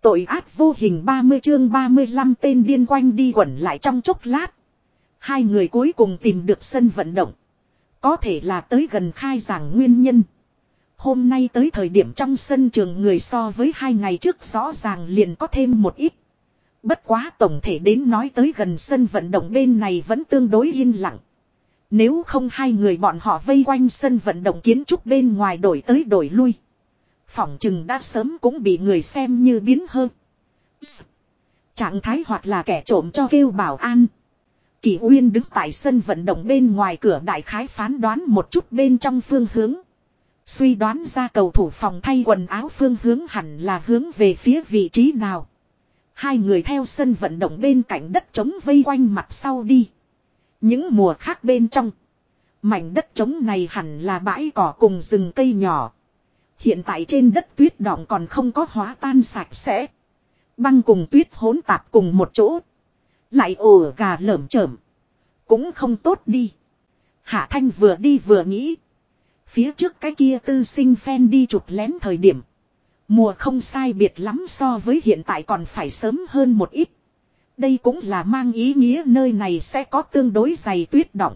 Tội ác vô hình 30 chương 35 tên điên quanh đi quẩn lại trong chốc lát. Hai người cuối cùng tìm được sân vận động. Có thể là tới gần khai giảng nguyên nhân. Hôm nay tới thời điểm trong sân trường người so với 2 ngày trước rõ ràng liền có thêm một ít. Bất quá tổng thể đến nói tới gần sân vận động bên này vẫn tương đối yên lặng. Nếu không hai người bọn họ vây quanh sân vận động kiến trúc bên ngoài đổi tới đổi lui. Phỏng chừng đã sớm cũng bị người xem như biến hơn. Trạng thái hoặc là kẻ trộm cho kêu bảo an. Kỳ Uyên đứng tại sân vận động bên ngoài cửa đại khái phán đoán một chút bên trong phương hướng. Suy đoán ra cầu thủ phòng thay quần áo phương hướng hẳn là hướng về phía vị trí nào. Hai người theo sân vận động bên cạnh đất trống vây quanh mặt sau đi. Những mùa khác bên trong. Mảnh đất trống này hẳn là bãi cỏ cùng rừng cây nhỏ. Hiện tại trên đất tuyết đọng còn không có hóa tan sạch sẽ. Băng cùng tuyết hỗn tạp cùng một chỗ. Lại ổ gà lởm chởm. Cũng không tốt đi. Hạ Thanh vừa đi vừa nghĩ. Phía trước cái kia tư sinh phen đi chụp lén thời điểm. Mùa không sai biệt lắm so với hiện tại còn phải sớm hơn một ít. Đây cũng là mang ý nghĩa nơi này sẽ có tương đối dày tuyết đọng.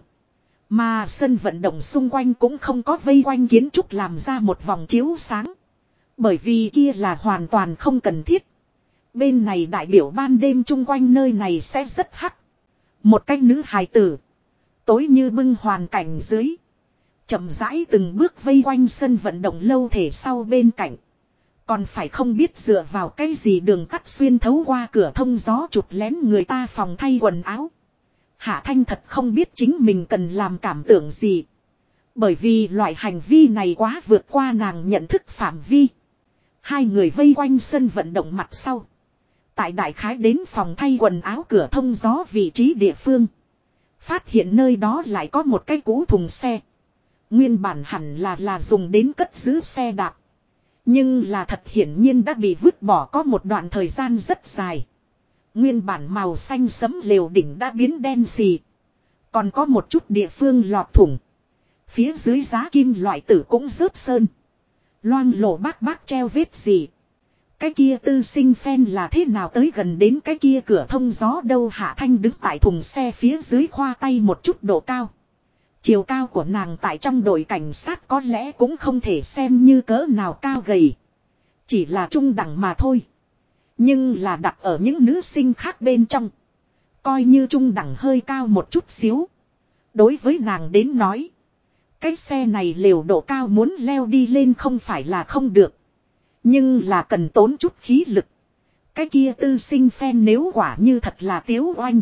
Mà sân vận động xung quanh cũng không có vây quanh kiến trúc làm ra một vòng chiếu sáng. Bởi vì kia là hoàn toàn không cần thiết. Bên này đại biểu ban đêm chung quanh nơi này sẽ rất hắc. Một cách nữ hài tử. Tối như bưng hoàn cảnh dưới. Chậm rãi từng bước vây quanh sân vận động lâu thể sau bên cạnh. Còn phải không biết dựa vào cái gì đường cắt xuyên thấu qua cửa thông gió chụp lén người ta phòng thay quần áo. Hạ Thanh thật không biết chính mình cần làm cảm tưởng gì. Bởi vì loại hành vi này quá vượt qua nàng nhận thức phạm vi. Hai người vây quanh sân vận động mặt sau. Tại đại khái đến phòng thay quần áo cửa thông gió vị trí địa phương. Phát hiện nơi đó lại có một cái cũ thùng xe. Nguyên bản hẳn là dùng đến cất giữ xe đạp. Nhưng là thật hiển nhiên đã bị vứt bỏ có một đoạn thời gian rất dài. Nguyên bản màu xanh sẫm lều đỉnh đã biến đen xì. Còn có một chút địa phương lọt thủng. Phía dưới giá kim loại tử cũng rớt sơn. Loang lổ bác treo vết gì. Cái kia tư sinh phen là thế nào tới gần đến cái kia cửa thông gió đâu. Hạ Thanh đứng tại thùng xe phía dưới khoa tay một chút độ cao. Chiều cao của nàng tại trong đội cảnh sát có lẽ cũng không thể xem như cỡ nào cao gầy. Chỉ là trung đẳng mà thôi. Nhưng là đặt ở những nữ sinh khác bên trong. Coi như trung đẳng hơi cao một chút xíu. Đối với nàng đến nói. Cái xe này liều độ cao muốn leo đi lên không phải là không được. Nhưng là cần tốn chút khí lực. Cái kia tư sinh phen nếu quả như thật là Tiếu Oanh.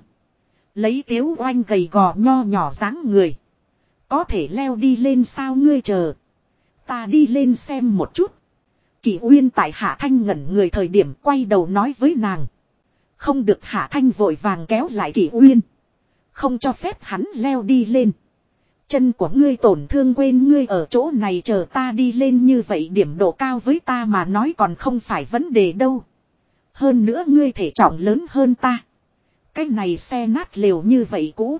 Lấy Tiếu Oanh gầy gò nho nhỏ dáng người. Có thể leo đi lên sao ngươi chờ. Ta đi lên xem một chút. Kỳ Uyên tại Hạ Thanh ngẩn người thời điểm quay đầu nói với nàng. Không được. Hạ Thanh vội vàng kéo lại Kỳ Uyên. Không cho phép hắn leo đi lên. Chân của ngươi tổn thương quên ngươi ở chỗ này chờ ta đi lên như vậy điểm độ cao với ta mà nói còn không phải vấn đề đâu. Hơn nữa ngươi thể trọng lớn hơn ta. Cái này xe nát lều như vậy cũ.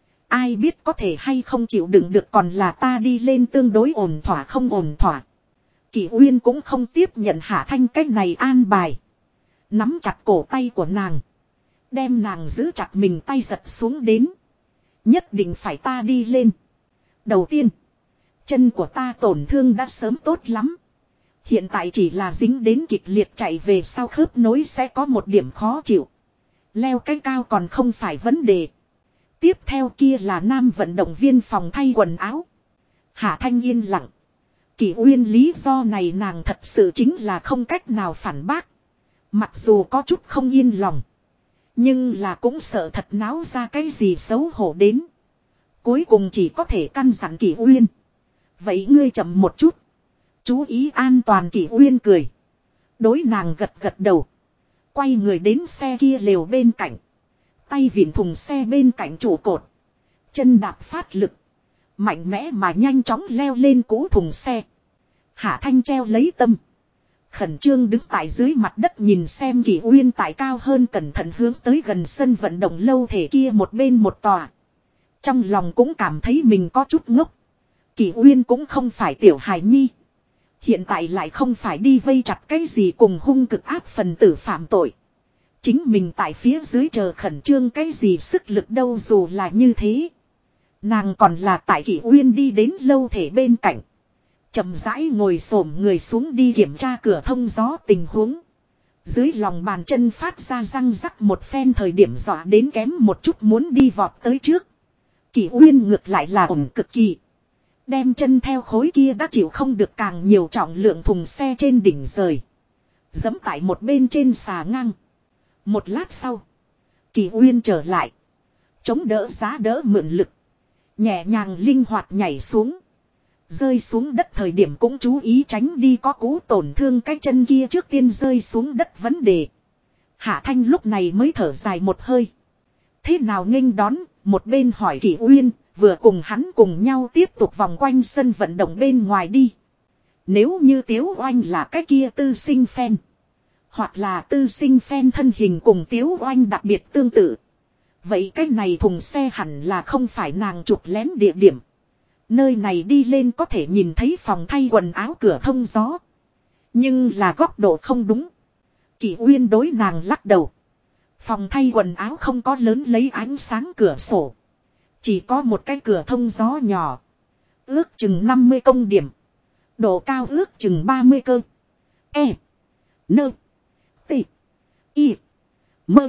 Ai biết có thể hay không chịu đựng được còn là ta đi lên tương đối ổn thỏa không ổn thỏa. Kỳ Uyên cũng không tiếp nhận Hạ Thanh cái này an bài. Nắm chặt cổ tay của nàng. Đem nàng giữ chặt mình tay giật xuống đến. Nhất định phải ta đi lên. Đầu tiên. Chân của ta tổn thương đã sớm tốt lắm. Hiện tại chỉ là dính đến kịch liệt chạy về sau khớp nối sẽ có một điểm khó chịu. Leo cái cao còn không phải vấn đề. Tiếp theo kia là nam vận động viên phòng thay quần áo. Hạ Thanh yên lặng. Kỳ Uyên lý do này nàng thật sự chính là không cách nào phản bác. Mặc dù có chút không yên lòng. Nhưng là cũng sợ thật náo ra cái gì xấu hổ đến. Cuối cùng chỉ có thể căn dặn Kỳ Uyên. Vậy ngươi chậm một chút. Chú ý an toàn. Kỳ Uyên cười. Đối nàng gật gật đầu. Quay người đến xe kia lều bên cạnh. Tay vịn thùng xe bên cạnh trụ cột. Chân đạp phát lực. Mạnh mẽ mà nhanh chóng leo lên cũ thùng xe. Hạ Thanh treo lấy tâm. Khẩn trương đứng tại dưới mặt đất nhìn xem Kỳ Uyên tại cao hơn cẩn thận hướng tới gần sân vận động lâu thể kia một bên một tòa. Trong lòng cũng cảm thấy mình có chút ngốc. Kỳ Uyên cũng không phải tiểu hài nhi. Hiện tại lại không phải đi vây chặt cái gì cùng hung cực áp phần tử phạm tội. Chính mình tại phía dưới chờ khẩn trương cái gì sức lực đâu, dù là như thế. Nàng còn là tại Kỷ Uyên đi đến lâu thể bên cạnh. Chậm rãi ngồi xổm người xuống đi kiểm tra cửa thông gió tình huống. Dưới lòng bàn chân phát ra răng rắc một phen, thời điểm dọa đến kém một chút muốn đi vọt tới trước. Kỷ Uyên ngược lại là ổn cực kỳ. Đem chân theo khối kia đã chịu không được càng nhiều trọng lượng thùng xe trên đỉnh rời. Giẫm tại một bên trên xà ngang. Một lát sau. Kỷ Uyên trở lại. Chống đỡ giá đỡ mượn lực. Nhẹ nhàng linh hoạt nhảy xuống. Rơi xuống đất thời điểm cũng chú ý tránh đi có cú tổn thương cái chân kia trước tiên rơi xuống đất vấn đề. Hạ Thanh lúc này mới thở dài một hơi. Thế nào nghênh đón, một bên hỏi Kỷ Uyên, vừa cùng hắn cùng nhau tiếp tục vòng quanh sân vận động bên ngoài đi. Nếu như Tiếu Oanh là cái kia tư sinh phen. Hoặc là tư sinh phen thân hình cùng Tiếu Oanh đặc biệt tương tự. Vậy cái này thùng xe hẳn là không phải nàng chụp lén địa điểm. Nơi này đi lên có thể nhìn thấy phòng thay quần áo cửa thông gió. Nhưng là góc độ không đúng. Kỷ Uyên đối nàng lắc đầu. Phòng thay quần áo không có lớn lấy ánh sáng cửa sổ. Chỉ có một cái cửa thông gió nhỏ. Ước chừng 50 công điểm. Độ cao ước chừng 30 cơ. E. Nơ. T. Y. Mơ.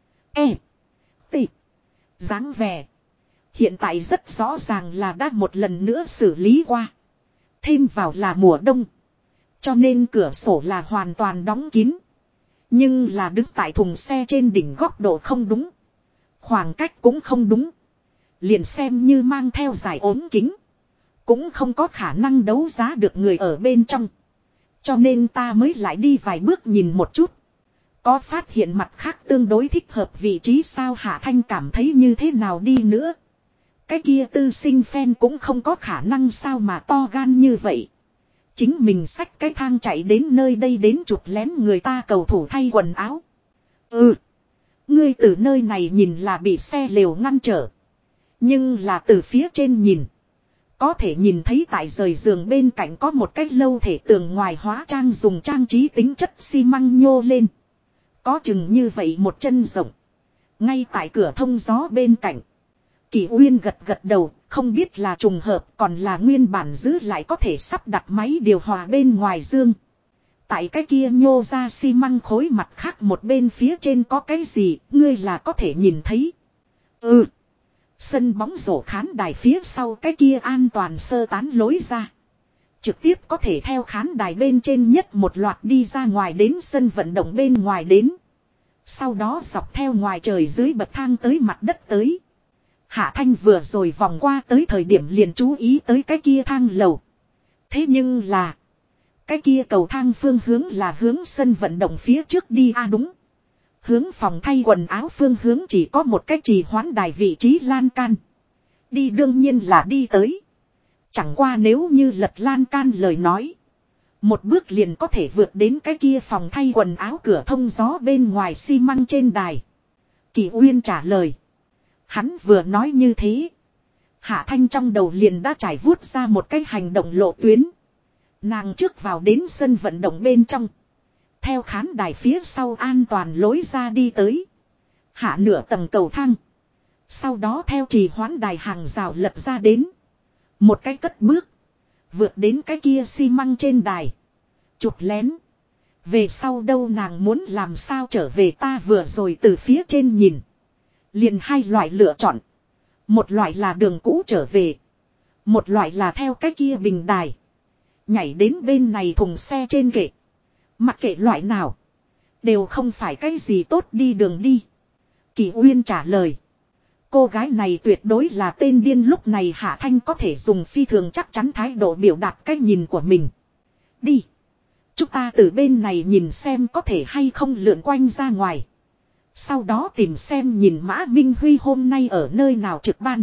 E. T. Dáng vẻ. Hiện tại rất rõ ràng là đã một lần nữa xử lý qua. Thêm vào là mùa đông. Cho nên cửa sổ là hoàn toàn đóng kín. Nhưng là đứng tại thùng xe trên đỉnh góc độ không đúng. Khoảng cách cũng không đúng. Liền xem như mang theo giải ốm kính. Cũng không có khả năng đấu giá được người ở bên trong. Cho nên ta mới lại đi vài bước nhìn một chút. Có phát hiện mặt khác tương đối thích hợp vị trí sao? Hạ Thanh cảm thấy như thế nào đi nữa. Cái kia tư sinh phen cũng không có khả năng sao mà to gan như vậy. Chính mình xách cái thang chạy đến nơi đây đến chụp lén người ta cầu thủ thay quần áo. Ngươi từ nơi này nhìn là bị xe lều ngăn trở. Nhưng là từ phía trên nhìn. Có thể nhìn thấy tại rời giường bên cạnh có một cái lâu thể tường ngoài hóa trang dùng trang trí tính chất xi măng nhô lên. Có chừng như vậy một chân rộng. Ngay tại cửa thông gió bên cạnh. Kỷ Uyên gật gật đầu, không biết là trùng hợp còn là nguyên bản giữ lại có thể sắp đặt máy điều hòa bên ngoài dương. Tại cái kia nhô ra xi măng khối mặt khác một bên phía trên có cái gì, ngươi là có thể nhìn thấy. Sân bóng rổ khán đài phía sau cái kia an toàn sơ tán lối ra. Trực tiếp có thể theo khán đài bên trên nhất một loạt đi ra ngoài đến sân vận động bên ngoài đến. Sau đó dọc theo ngoài trời dưới bậc thang tới mặt đất tới. Hạ Thanh vừa rồi vòng qua tới thời điểm liền chú ý tới cái kia thang lầu. Thế nhưng là cái kia cầu thang phương hướng là hướng sân vận động phía trước đi đúng. Hướng phòng thay quần áo phương hướng chỉ có một cái trì hoãn đài vị trí lan can. Đi đương nhiên là đi tới. Chẳng qua nếu như lật lan can lời nói. Một bước liền có thể vượt đến cái kia phòng thay quần áo cửa thông gió bên ngoài xi măng trên đài. Kỷ Uyên trả lời. Hắn vừa nói như thế. Hạ Thanh trong đầu liền đã trải vuốt ra một cái hành động lộ tuyến. Nàng trước vào đến sân vận động bên trong. Theo khán đài phía sau an toàn lối ra đi tới. Hạ nửa tầng cầu thang. Sau đó theo trì hoãn đài hàng rào lật ra đến. Một cái cất bước. Vượt đến cái kia xi măng trên đài. Chụp lén. Về sau đâu nàng muốn làm sao trở về ta vừa rồi từ phía trên nhìn. Liền hai loại lựa chọn. Một loại là đường cũ trở về. Một loại là theo cái kia bình đài. Nhảy đến bên này thùng xe trên kệ. Mặc kệ loại nào. Đều không phải cái gì tốt đi đường đi. Kỷ Uyên trả lời. Cô gái này tuyệt đối là tên điên lúc này Hạ Thanh có thể dùng phi thường chắc chắn thái độ biểu đạt cái nhìn của mình. Đi. Chúng ta từ bên này nhìn xem có thể hay không lượn quanh ra ngoài. Sau đó tìm xem nhìn Mã Minh Huy hôm nay ở nơi nào trực ban.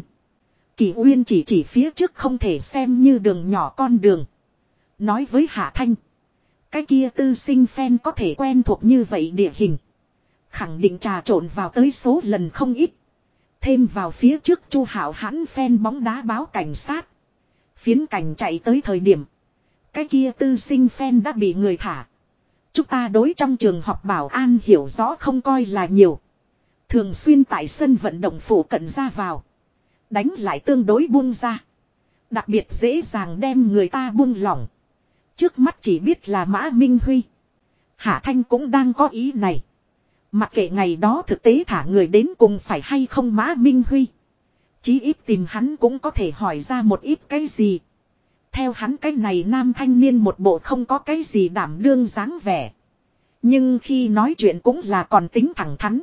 Kỷ Uyên chỉ phía trước không thể xem như đường nhỏ con đường. Nói với Hạ Thanh. Cái kia tư sinh phen có thể quen thuộc như vậy địa hình. Khẳng định trà trộn vào tới số lần không ít. Thêm vào phía trước Chu Hạo hãn phen bóng đá báo cảnh sát. Phiến cảnh chạy tới thời điểm. Cái kia tư sinh fan đã bị người thả. Chúng ta đối trong trường học bảo an hiểu rõ không coi là nhiều. Thường xuyên tại sân vận động phủ cận ra vào. Đánh lại tương đối buông ra. Đặc biệt dễ dàng đem người ta buông lỏng. Trước mắt chỉ biết là Mã Minh Huy. Hạ Thanh cũng đang có ý này. Mặc kệ ngày đó thực tế thả người đến cùng phải hay không Mã Minh Huy. Chí ít tìm hắn cũng có thể hỏi ra một ít cái gì. Theo hắn cái này nam thanh niên một bộ không có cái gì đảm đương dáng vẻ. Nhưng khi nói chuyện cũng là còn tính thẳng thắn.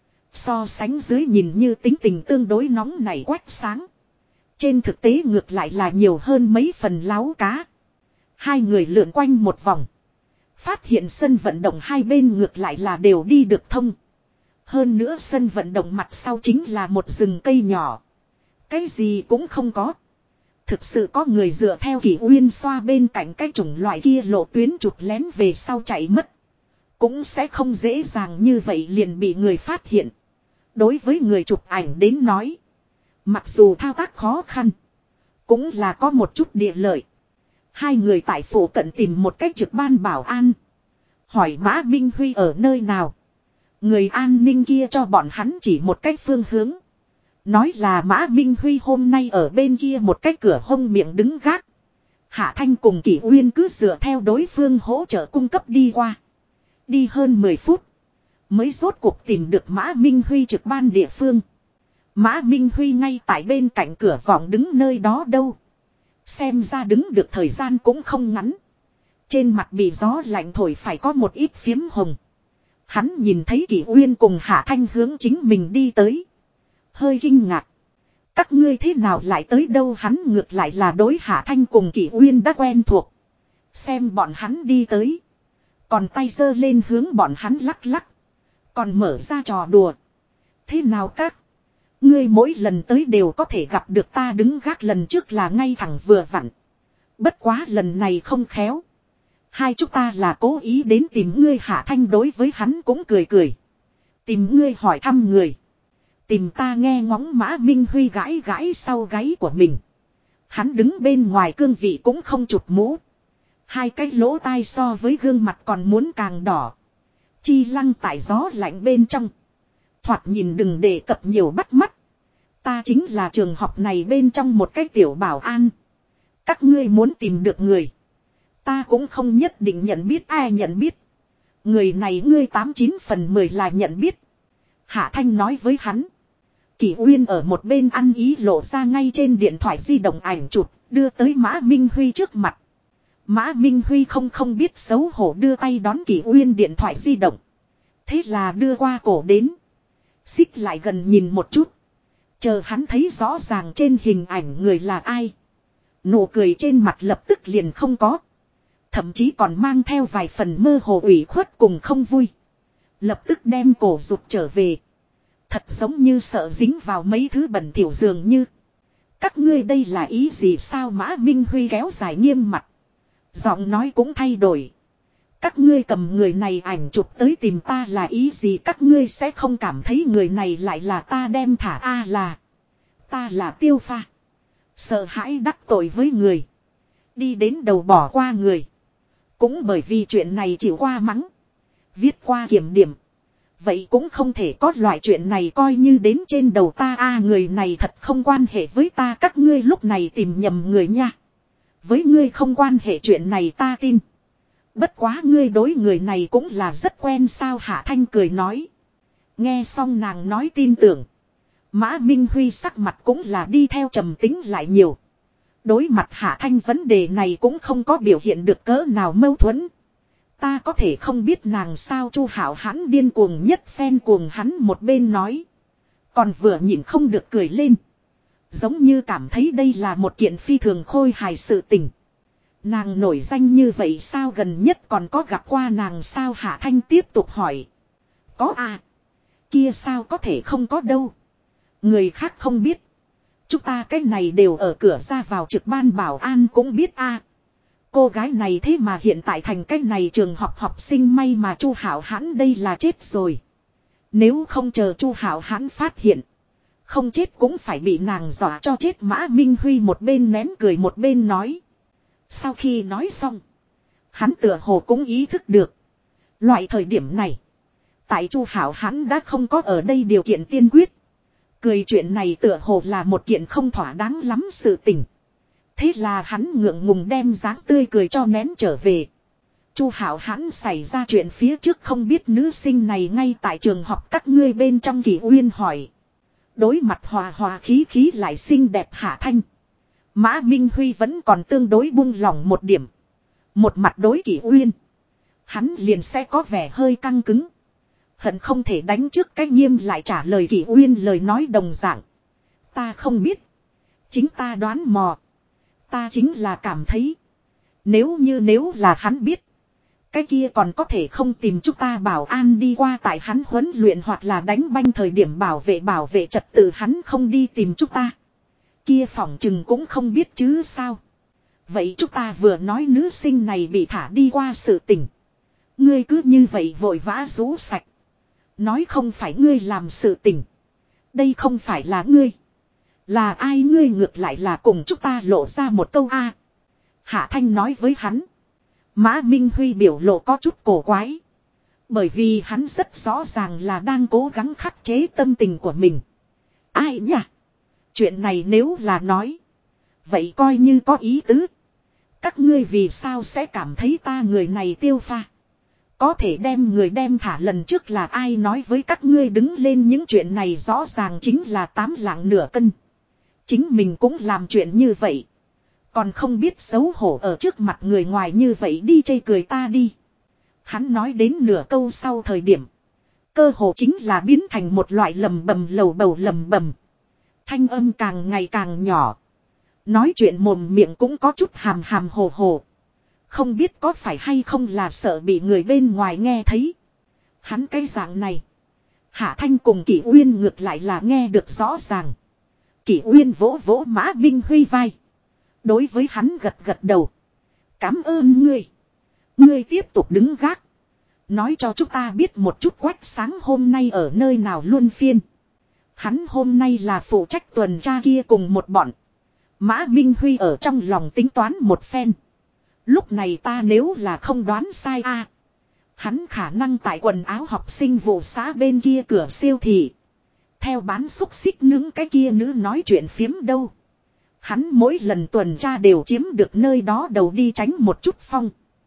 So sánh dưới nhìn như tính tình tương đối nóng nảy quách sáng. Trên thực tế ngược lại là nhiều hơn mấy phần láo cá. Hai người lượn quanh một vòng. Phát hiện sân vận động hai bên ngược lại là đều đi được thông. Hơn nữa sân vận động mặt sau chính là một rừng cây nhỏ. Cái gì cũng không có. Thực sự có người dựa theo Kỷ Uyên xoa bên cạnh cái chủng loại kia lộ tuyến chụp lén về sau chạy mất. Cũng sẽ không dễ dàng như vậy liền bị người phát hiện. Đối với người chụp ảnh đến nói. Mặc dù thao tác khó khăn. Cũng là có một chút địa lợi. Hai người tại phủ cận tìm một cách trực ban bảo an. Hỏi Mã Minh Huy ở nơi nào. Người an ninh kia cho bọn hắn chỉ một cách phương hướng. Nói là Mã Minh Huy hôm nay ở bên kia một cách cửa hông miệng đứng gác. Hạ Thanh cùng Kỷ Uyên cứ dựa theo đối phương hỗ trợ cung cấp đi qua. Đi hơn 10 phút. Mới rốt cuộc tìm được Mã Minh Huy trực ban địa phương. Mã Minh Huy ngay tại bên cạnh cửa vọng đứng nơi đó đâu. Xem ra đứng được thời gian cũng không ngắn. Trên mặt bị gió lạnh thổi phải có một ít phiếm hồng. Hắn nhìn thấy Kỷ Uyên cùng Hạ Thanh hướng chính mình đi tới. Hơi kinh ngạc. Các ngươi thế nào lại tới đâu, hắn ngược lại là đối Hạ Thanh cùng Kỷ Uyên đã quen thuộc. Xem bọn hắn đi tới. Còn tay giơ lên hướng bọn hắn lắc lắc. Còn mở ra trò đùa. Thế nào các? Ngươi mỗi lần tới đều có thể gặp được ta đứng gác, lần trước là ngay thẳng vừa vặn. Bất quá lần này không khéo. Hai chúng ta là cố ý đến tìm ngươi. Hạ Thanh đối với hắn cũng cười cười. Tìm ngươi hỏi thăm người. Tìm ta nghe ngóng. Mã Minh Huy gãi gãi sau gáy của mình. Hắn đứng bên ngoài cương vị cũng không chụp mũ. Hai cái lỗ tai so với gương mặt còn muốn càng đỏ. Chi lăng tại gió lạnh bên trong. Thoạt nhìn đừng đề cập nhiều bắt mắt. Ta chính là trường học này bên trong một cái tiểu bảo an. Các ngươi muốn tìm được người. Ta cũng không nhất định nhận biết ai nhận biết. Người này ngươi 89/10 là nhận biết. Hạ Thanh nói với hắn. Kỷ Uyên ở một bên ăn ý lộ ra ngay trên điện thoại di động ảnh chụp, đưa tới Mã Minh Huy trước mặt. Mã Minh Huy không biết xấu hổ đưa tay đón Kỷ Uyên điện thoại di động. Thế là đưa qua cổ đến. Xích lại gần nhìn một chút. Chờ hắn thấy rõ ràng trên hình ảnh người là ai. Nụ cười trên mặt lập tức liền không có. Thậm chí còn mang theo vài phần mơ hồ ủy khuất cùng không vui. Lập tức đem cổ rụt trở về. Thật giống như sợ dính vào mấy thứ bẩn thỉu dường như. Các ngươi đây là ý gì sao? Mã Minh Huy kéo dài nghiêm mặt. Giọng nói cũng thay đổi. Các ngươi cầm người này ảnh chụp tới tìm ta là ý gì? Các ngươi sẽ không cảm thấy người này lại là ta đem thả là. Ta là Tiêu Pha. Sợ hãi đắc tội với người. Đi đến đầu bỏ qua người. Cũng bởi vì chuyện này chịu qua mắng. Viết qua kiểm điểm. Vậy cũng không thể có loại chuyện này coi như đến trên đầu ta. Người này thật không quan hệ với ta. Các ngươi lúc này tìm nhầm người nha. Với ngươi không quan hệ chuyện này ta tin. Bất quá ngươi đối người này cũng là rất quen sao? Hạ Thanh cười nói. Nghe xong nàng nói tin tưởng. Mã Minh Huy sắc mặt cũng là đi theo trầm tính lại nhiều. Đối mặt Hạ Thanh vấn đề này cũng không có biểu hiện được cỡ nào mâu thuẫn. Ta có thể không biết nàng sao? Chu Hảo hắn điên cuồng nhất phen cuồng hắn một bên nói. Còn vừa nhìn không được cười lên. Giống như cảm thấy đây là một kiện phi thường khôi hài sự tình. Nàng nổi danh như vậy sao? Gần nhất còn có gặp qua nàng sao? Hạ Thanh tiếp tục hỏi. Có kia sao có thể không có đâu. Người khác không biết. Chúng ta cái này đều ở cửa ra vào trực ban bảo an cũng biết Cô gái này thế mà hiện tại thành cái này trường học sinh, may mà Chu Hảo Hãn đây là chết rồi. Nếu không chờ Chu Hảo Hãn phát hiện. Không chết cũng phải bị nàng dọa cho chết. Mã Minh Huy một bên nén cười một bên nói. Sau khi nói xong. Hắn tựa hồ cũng ý thức được. Loại thời điểm này. Tại Chu Hảo hắn đã không có ở đây điều kiện tiên quyết. Cười chuyện này tựa hồ là một kiện không thỏa đáng lắm sự tình. Thế là hắn ngượng ngùng đem dáng tươi cười cho nén trở về. Chu Hảo hắn xảy ra chuyện phía trước không biết nữ sinh này ngay tại trường học các ngươi bên trong Kỳ Uyên hỏi. Đối mặt hòa hòa khí khí lại xinh đẹp Hạ Thanh. Mã Minh Huy vẫn còn tương đối buông lỏng một điểm. Một mặt đối Kỳ Uyên. Hắn liền sẽ có vẻ hơi căng cứng. Hận không thể đánh trước cái nghiêm lại trả lời Kỳ Uyên lời nói đồng dạng. Ta không biết. Chính ta đoán mò. Ta chính là cảm thấy. Nếu là hắn biết. Cái kia còn có thể không tìm chúng ta bảo an đi qua tại hắn huấn luyện hoặc là đánh banh thời điểm bảo vệ trật tự hắn không đi tìm chúng ta. Kia phỏng chừng cũng không biết chứ sao. Vậy chúng ta vừa nói nữ sinh này bị thả đi qua sự tình. Ngươi cứ như vậy vội vã rũ sạch. Nói không phải ngươi làm sự tình. Đây không phải là ngươi. Là ai ngươi ngược lại là cùng chúng ta lộ ra một câu A. Hạ Thanh nói với hắn. Mã Minh Huy biểu lộ có chút cổ quái. Bởi vì hắn rất rõ ràng là đang cố gắng khắc chế tâm tình của mình. Ai nhỉ? Chuyện này nếu là nói. Vậy coi như có ý tứ. Các ngươi vì sao sẽ cảm thấy ta người này tiêu pha. Có thể đem người đem thả lần trước là ai nói với các ngươi đứng lên những chuyện này rõ ràng chính là 8 lạng nửa cân. Chính mình cũng làm chuyện như vậy. Còn không biết xấu hổ ở trước mặt người ngoài như vậy đi chê cười ta đi. Hắn nói đến nửa câu sau thời điểm. Cơ hồ chính là biến thành một loại lầm bầm lầu bầu lầm bầm. Thanh âm càng ngày càng nhỏ. Nói chuyện mồm miệng cũng có chút hàm hàm hồ hồ. Không biết có phải hay không là sợ bị người bên ngoài nghe thấy. Hắn cái dạng này. Hạ Thanh cùng Kỷ Uyên ngược lại là nghe được rõ ràng. Kỷ Uyên vỗ vỗ Mã Minh Huy vai. Đối với hắn gật gật đầu. Cảm ơn ngươi. Ngươi tiếp tục đứng gác. Nói cho chúng ta biết một chút Quách Sáng hôm nay ở nơi nào luân phiên. Hắn hôm nay là phụ trách tuần tra kia cùng một bọn. Mã Minh Huy ở trong lòng tính toán một phen. Lúc này ta nếu là không đoán sai a, hắn khả năng tại quần áo học sinh vụ xã bên kia cửa siêu thị. Theo bán xúc xích nướng cái kia nữ nói chuyện phiếm đâu. Hắn mỗi lần tuần tra đều chiếm được nơi đó đầu đi tránh một chút phong.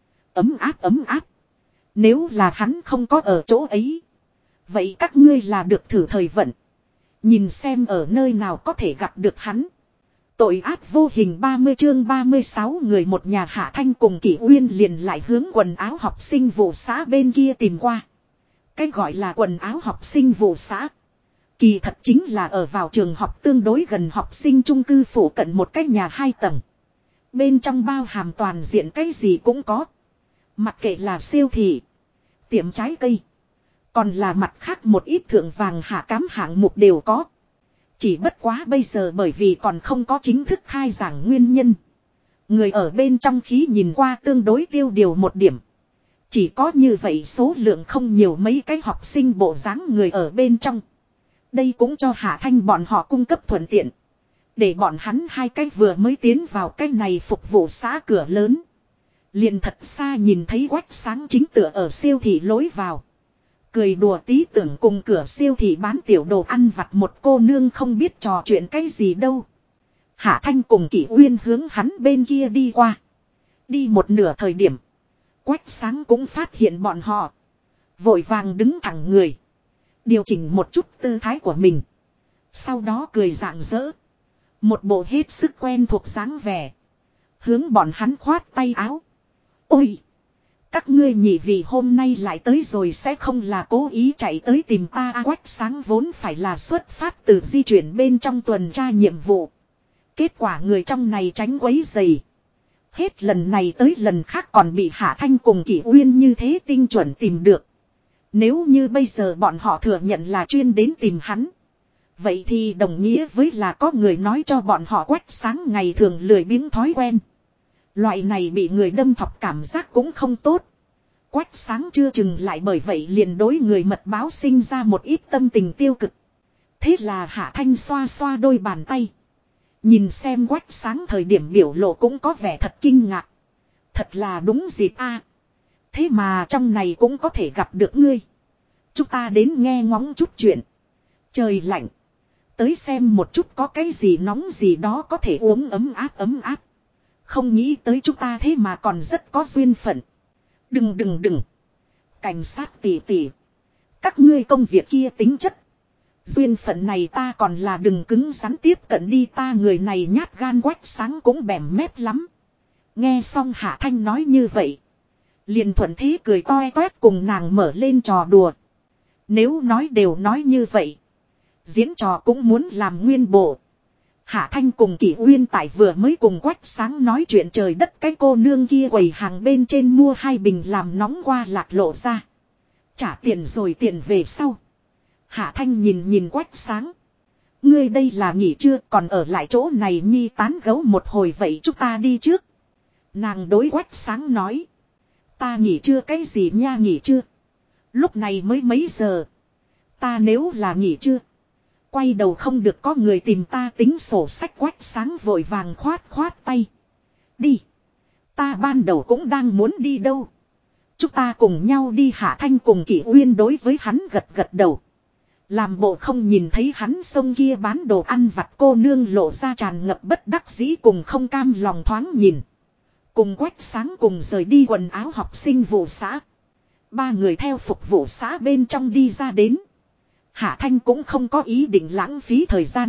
Ấm áp ấm áp. Nếu là hắn không có ở chỗ ấy. Vậy các ngươi là được thử thời vận. Nhìn xem ở nơi nào có thể gặp được hắn. Tội ác vô hình 30 chương 36 người một nhà Hạ Thanh cùng Kỷ Uyên liền lại hướng quần áo học sinh vụ xã bên kia tìm qua. Cái gọi là quần áo học sinh vụ xã. Kỳ thật chính là ở vào trường học tương đối gần học sinh chung cư phủ cận một cái nhà 2 tầng. Bên trong bao hàm toàn diện cái gì cũng có. Mặc kệ là siêu thị, tiệm trái cây, còn là mặt khác một ít thượng vàng hạ cám hạng mục đều có. Chỉ bất quá bây giờ bởi vì còn không có chính thức khai giảng nguyên nhân. Người ở bên trong khí nhìn qua tương đối tiêu điều một điểm. Chỉ có như vậy số lượng không nhiều mấy cái học sinh bộ dáng người ở bên trong. Đây cũng cho Hạ Thanh bọn họ cung cấp thuận tiện. Để bọn hắn hai cái vừa mới tiến vào cái này phục vụ xã cửa lớn. Liền thật xa nhìn thấy Quách Sáng chính tựa ở siêu thị lối vào. Cười đùa tí tưởng cùng cửa siêu thị bán tiểu đồ ăn vặt một cô nương không biết trò chuyện cái gì đâu. Hạ Thanh cùng Kỷ Uyên hướng hắn bên kia đi qua. Đi một nửa thời điểm. Quách Sáng cũng phát hiện bọn họ. Vội vàng đứng thẳng người. Điều chỉnh một chút tư thái của mình. Sau đó cười rạng rỡ. Một bộ hết sức quen thuộc dáng vẻ. Hướng bọn hắn khoát tay áo. Ôi! Các ngươi nhị vì hôm nay lại tới rồi sẽ không là cố ý chạy tới tìm ta Quách Sáng vốn phải là xuất phát từ di chuyển bên trong tuần tra nhiệm vụ. Kết quả người trong này tránh quấy dày. Hết lần này tới lần khác còn bị Hạ Thanh cùng Kỷ Uyên như thế tinh chuẩn tìm được. Nếu như bây giờ bọn họ thừa nhận là chuyên đến tìm hắn. Vậy thì đồng nghĩa với là có người nói cho bọn họ Quách Sáng ngày thường lười biếng thói quen. Loại này bị người đâm thọc cảm giác cũng không tốt. Quách Sáng chưa chừng lại bởi vậy liền đối người mật báo sinh ra một ít tâm tình tiêu cực. Thế là Hạ Thanh xoa xoa đôi bàn tay. Nhìn xem Quách Sáng thời điểm biểu lộ cũng có vẻ thật kinh ngạc. Thật là đúng dịp a. Thế mà trong này cũng có thể gặp được ngươi. Chúng ta đến nghe ngóng chút chuyện. Trời lạnh. Tới xem một chút có cái gì nóng gì đó có thể uống ấm áp ấm áp. Không nghĩ tới chúng ta thế mà còn rất có duyên phận. Đừng. Cảnh sát tỉ tỉ. Các ngươi công việc kia tính chất. Duyên phận này ta còn là đừng cứng rắn tiếp cận đi, ta người này nhát gan quách sáng cũng bẻm mép lắm. Nghe xong Hạ Thanh nói như vậy. Liền thuận thế cười toe toét cùng nàng mở lên trò đùa. Nếu nói đều nói như vậy. Diễn trò cũng muốn làm nguyên bộ. Hạ Thanh cùng Kỷ Uyên tại vừa mới cùng quách sáng nói chuyện trời đất, cái cô nương kia quầy hàng bên trên mua 2 bình làm nóng qua lạc lộ ra. Trả tiền rồi tiền về sau. Hạ Thanh nhìn quách sáng. Ngươi đây là nghỉ chưa, còn ở lại chỗ này nhi tán gấu một hồi vậy chúng ta đi trước. Nàng đối quách sáng nói. Ta nghỉ chưa cái gì nha, nghỉ chưa. Lúc này mới mấy giờ. Ta nếu là nghỉ chưa. Quay đầu không được có người tìm ta tính sổ sách, quách sáng vội vàng khoát tay. Đi. Ta ban đầu cũng đang muốn đi đâu. Chúng ta cùng nhau đi. Hạ Thanh cùng Kỷ Uyên đối với hắn gật đầu. Làm bộ không nhìn thấy hắn sông kia bán đồ ăn vặt, cô nương lộ ra tràn ngập bất đắc dĩ cùng không cam lòng thoáng nhìn. Cùng quách sáng cùng rời đi quần áo học sinh vụ xã. 3 người theo phục vụ xã bên trong đi ra đến. Hạ Thanh cũng không có ý định lãng phí thời gian.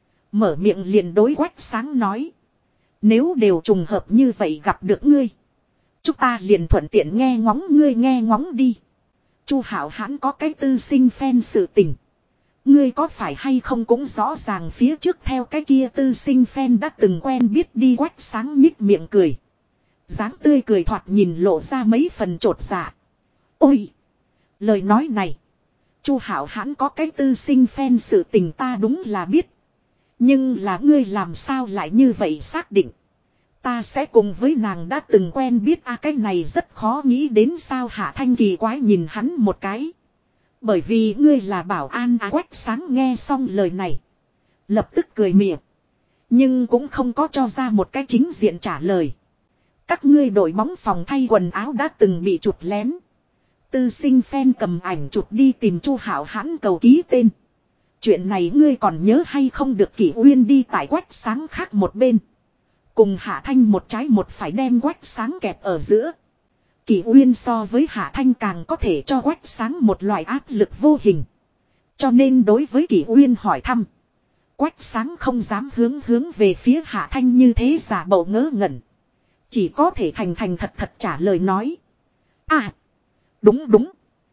Mở miệng liền đối quách sáng nói. Nếu đều trùng hợp như vậy gặp được ngươi. Chúng ta liền thuận tiện nghe ngóng ngươi nghe ngóng đi. Chu Hạo Hãn có cái tư sinh phen sự tình. Ngươi có phải hay không cũng rõ ràng phía trước theo cái kia tư sinh phen đã từng quen biết đi, quách sáng nhích miệng cười. Dáng tươi cười thoạt nhìn lộ ra mấy phần chột dạ. Ôi! Lời nói này. Chu Hạo Hãn có cái tư sinh phen sự tình ta đúng là biết. Nhưng là ngươi làm sao lại như vậy xác định. Ta sẽ cùng với nàng đã từng quen biết cái này rất khó nghĩ đến sao. Hạ Thanh kỳ quái nhìn hắn một cái. Bởi vì ngươi là bảo an quách sáng nghe xong lời này. Lập tức cười mỉa. Nhưng cũng không có cho ra một cái chính diện trả lời. Các ngươi đội bóng phòng thay quần áo đã từng bị chụp lén. Tư sinh phen cầm ảnh chụp đi tìm Chu Hạo Hãn cầu ký tên. Chuyện này ngươi còn nhớ hay không? Được Kỷ Uyên đi tại quách sáng khác một bên. Cùng Hạ Thanh một trái một phải đem quách sáng kẹp ở giữa. Kỷ Uyên so với Hạ Thanh càng có thể cho quách sáng một loại áp lực vô hình. Cho nên đối với Kỷ Uyên hỏi thăm. Quách sáng không dám hướng về phía Hạ Thanh như thế giả bộ ngớ ngẩn. Chỉ có thể thành thật trả lời nói. À! Đúng.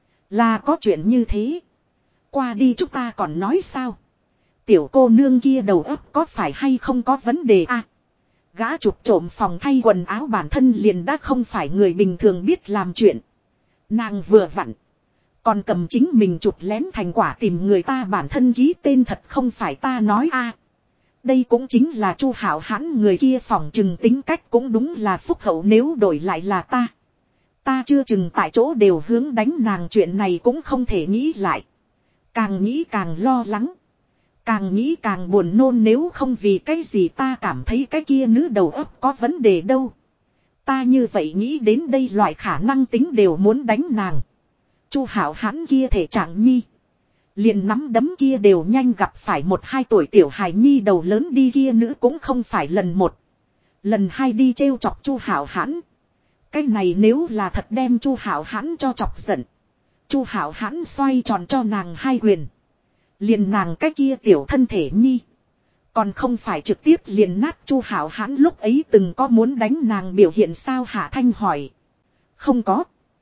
Là có chuyện như thế. Qua đi chúng ta còn nói sao? Tiểu cô nương kia đầu óc có phải hay không có vấn đề à? Gã chụp trộm phòng thay quần áo bản thân liền đã không phải người bình thường biết làm chuyện. Nàng vừa vặn. Còn cầm chính mình chụp lén thành quả tìm người ta bản thân ký tên, thật không phải ta nói à. Đây cũng chính là Chu Hạo Hãn người kia phỏng chừng tính cách cũng đúng là phúc hậu, nếu đổi lại là ta. Ta chưa chừng tại chỗ đều hướng đánh nàng, chuyện này cũng không thể nghĩ lại. Càng nghĩ càng lo lắng. Càng nghĩ càng buồn nôn, nếu không vì cái gì ta cảm thấy cái kia nữ đầu óc có vấn đề đâu. Ta như vậy nghĩ đến đây loại khả năng tính đều muốn đánh nàng. Chu Hạo Hãn kia thể trạng nhi. Liền nắm đấm kia đều nhanh gặp phải 1-2 tuổi tiểu hài nhi đầu lớn đi, kia nữ cũng không phải lần 1. Lần 2 đi trêu chọc Chu Hạo Hãn. Cái này nếu là thật đem Chu Hạo Hãn cho chọc giận. Chu Hạo Hãn xoay tròn cho nàng 2 quyền. Liền nàng cái kia tiểu thân thể nhi. Còn không phải trực tiếp liền nát. Chu Hạo Hãn lúc ấy từng có muốn đánh nàng biểu hiện sao? Hạ Thanh hỏi. Không có.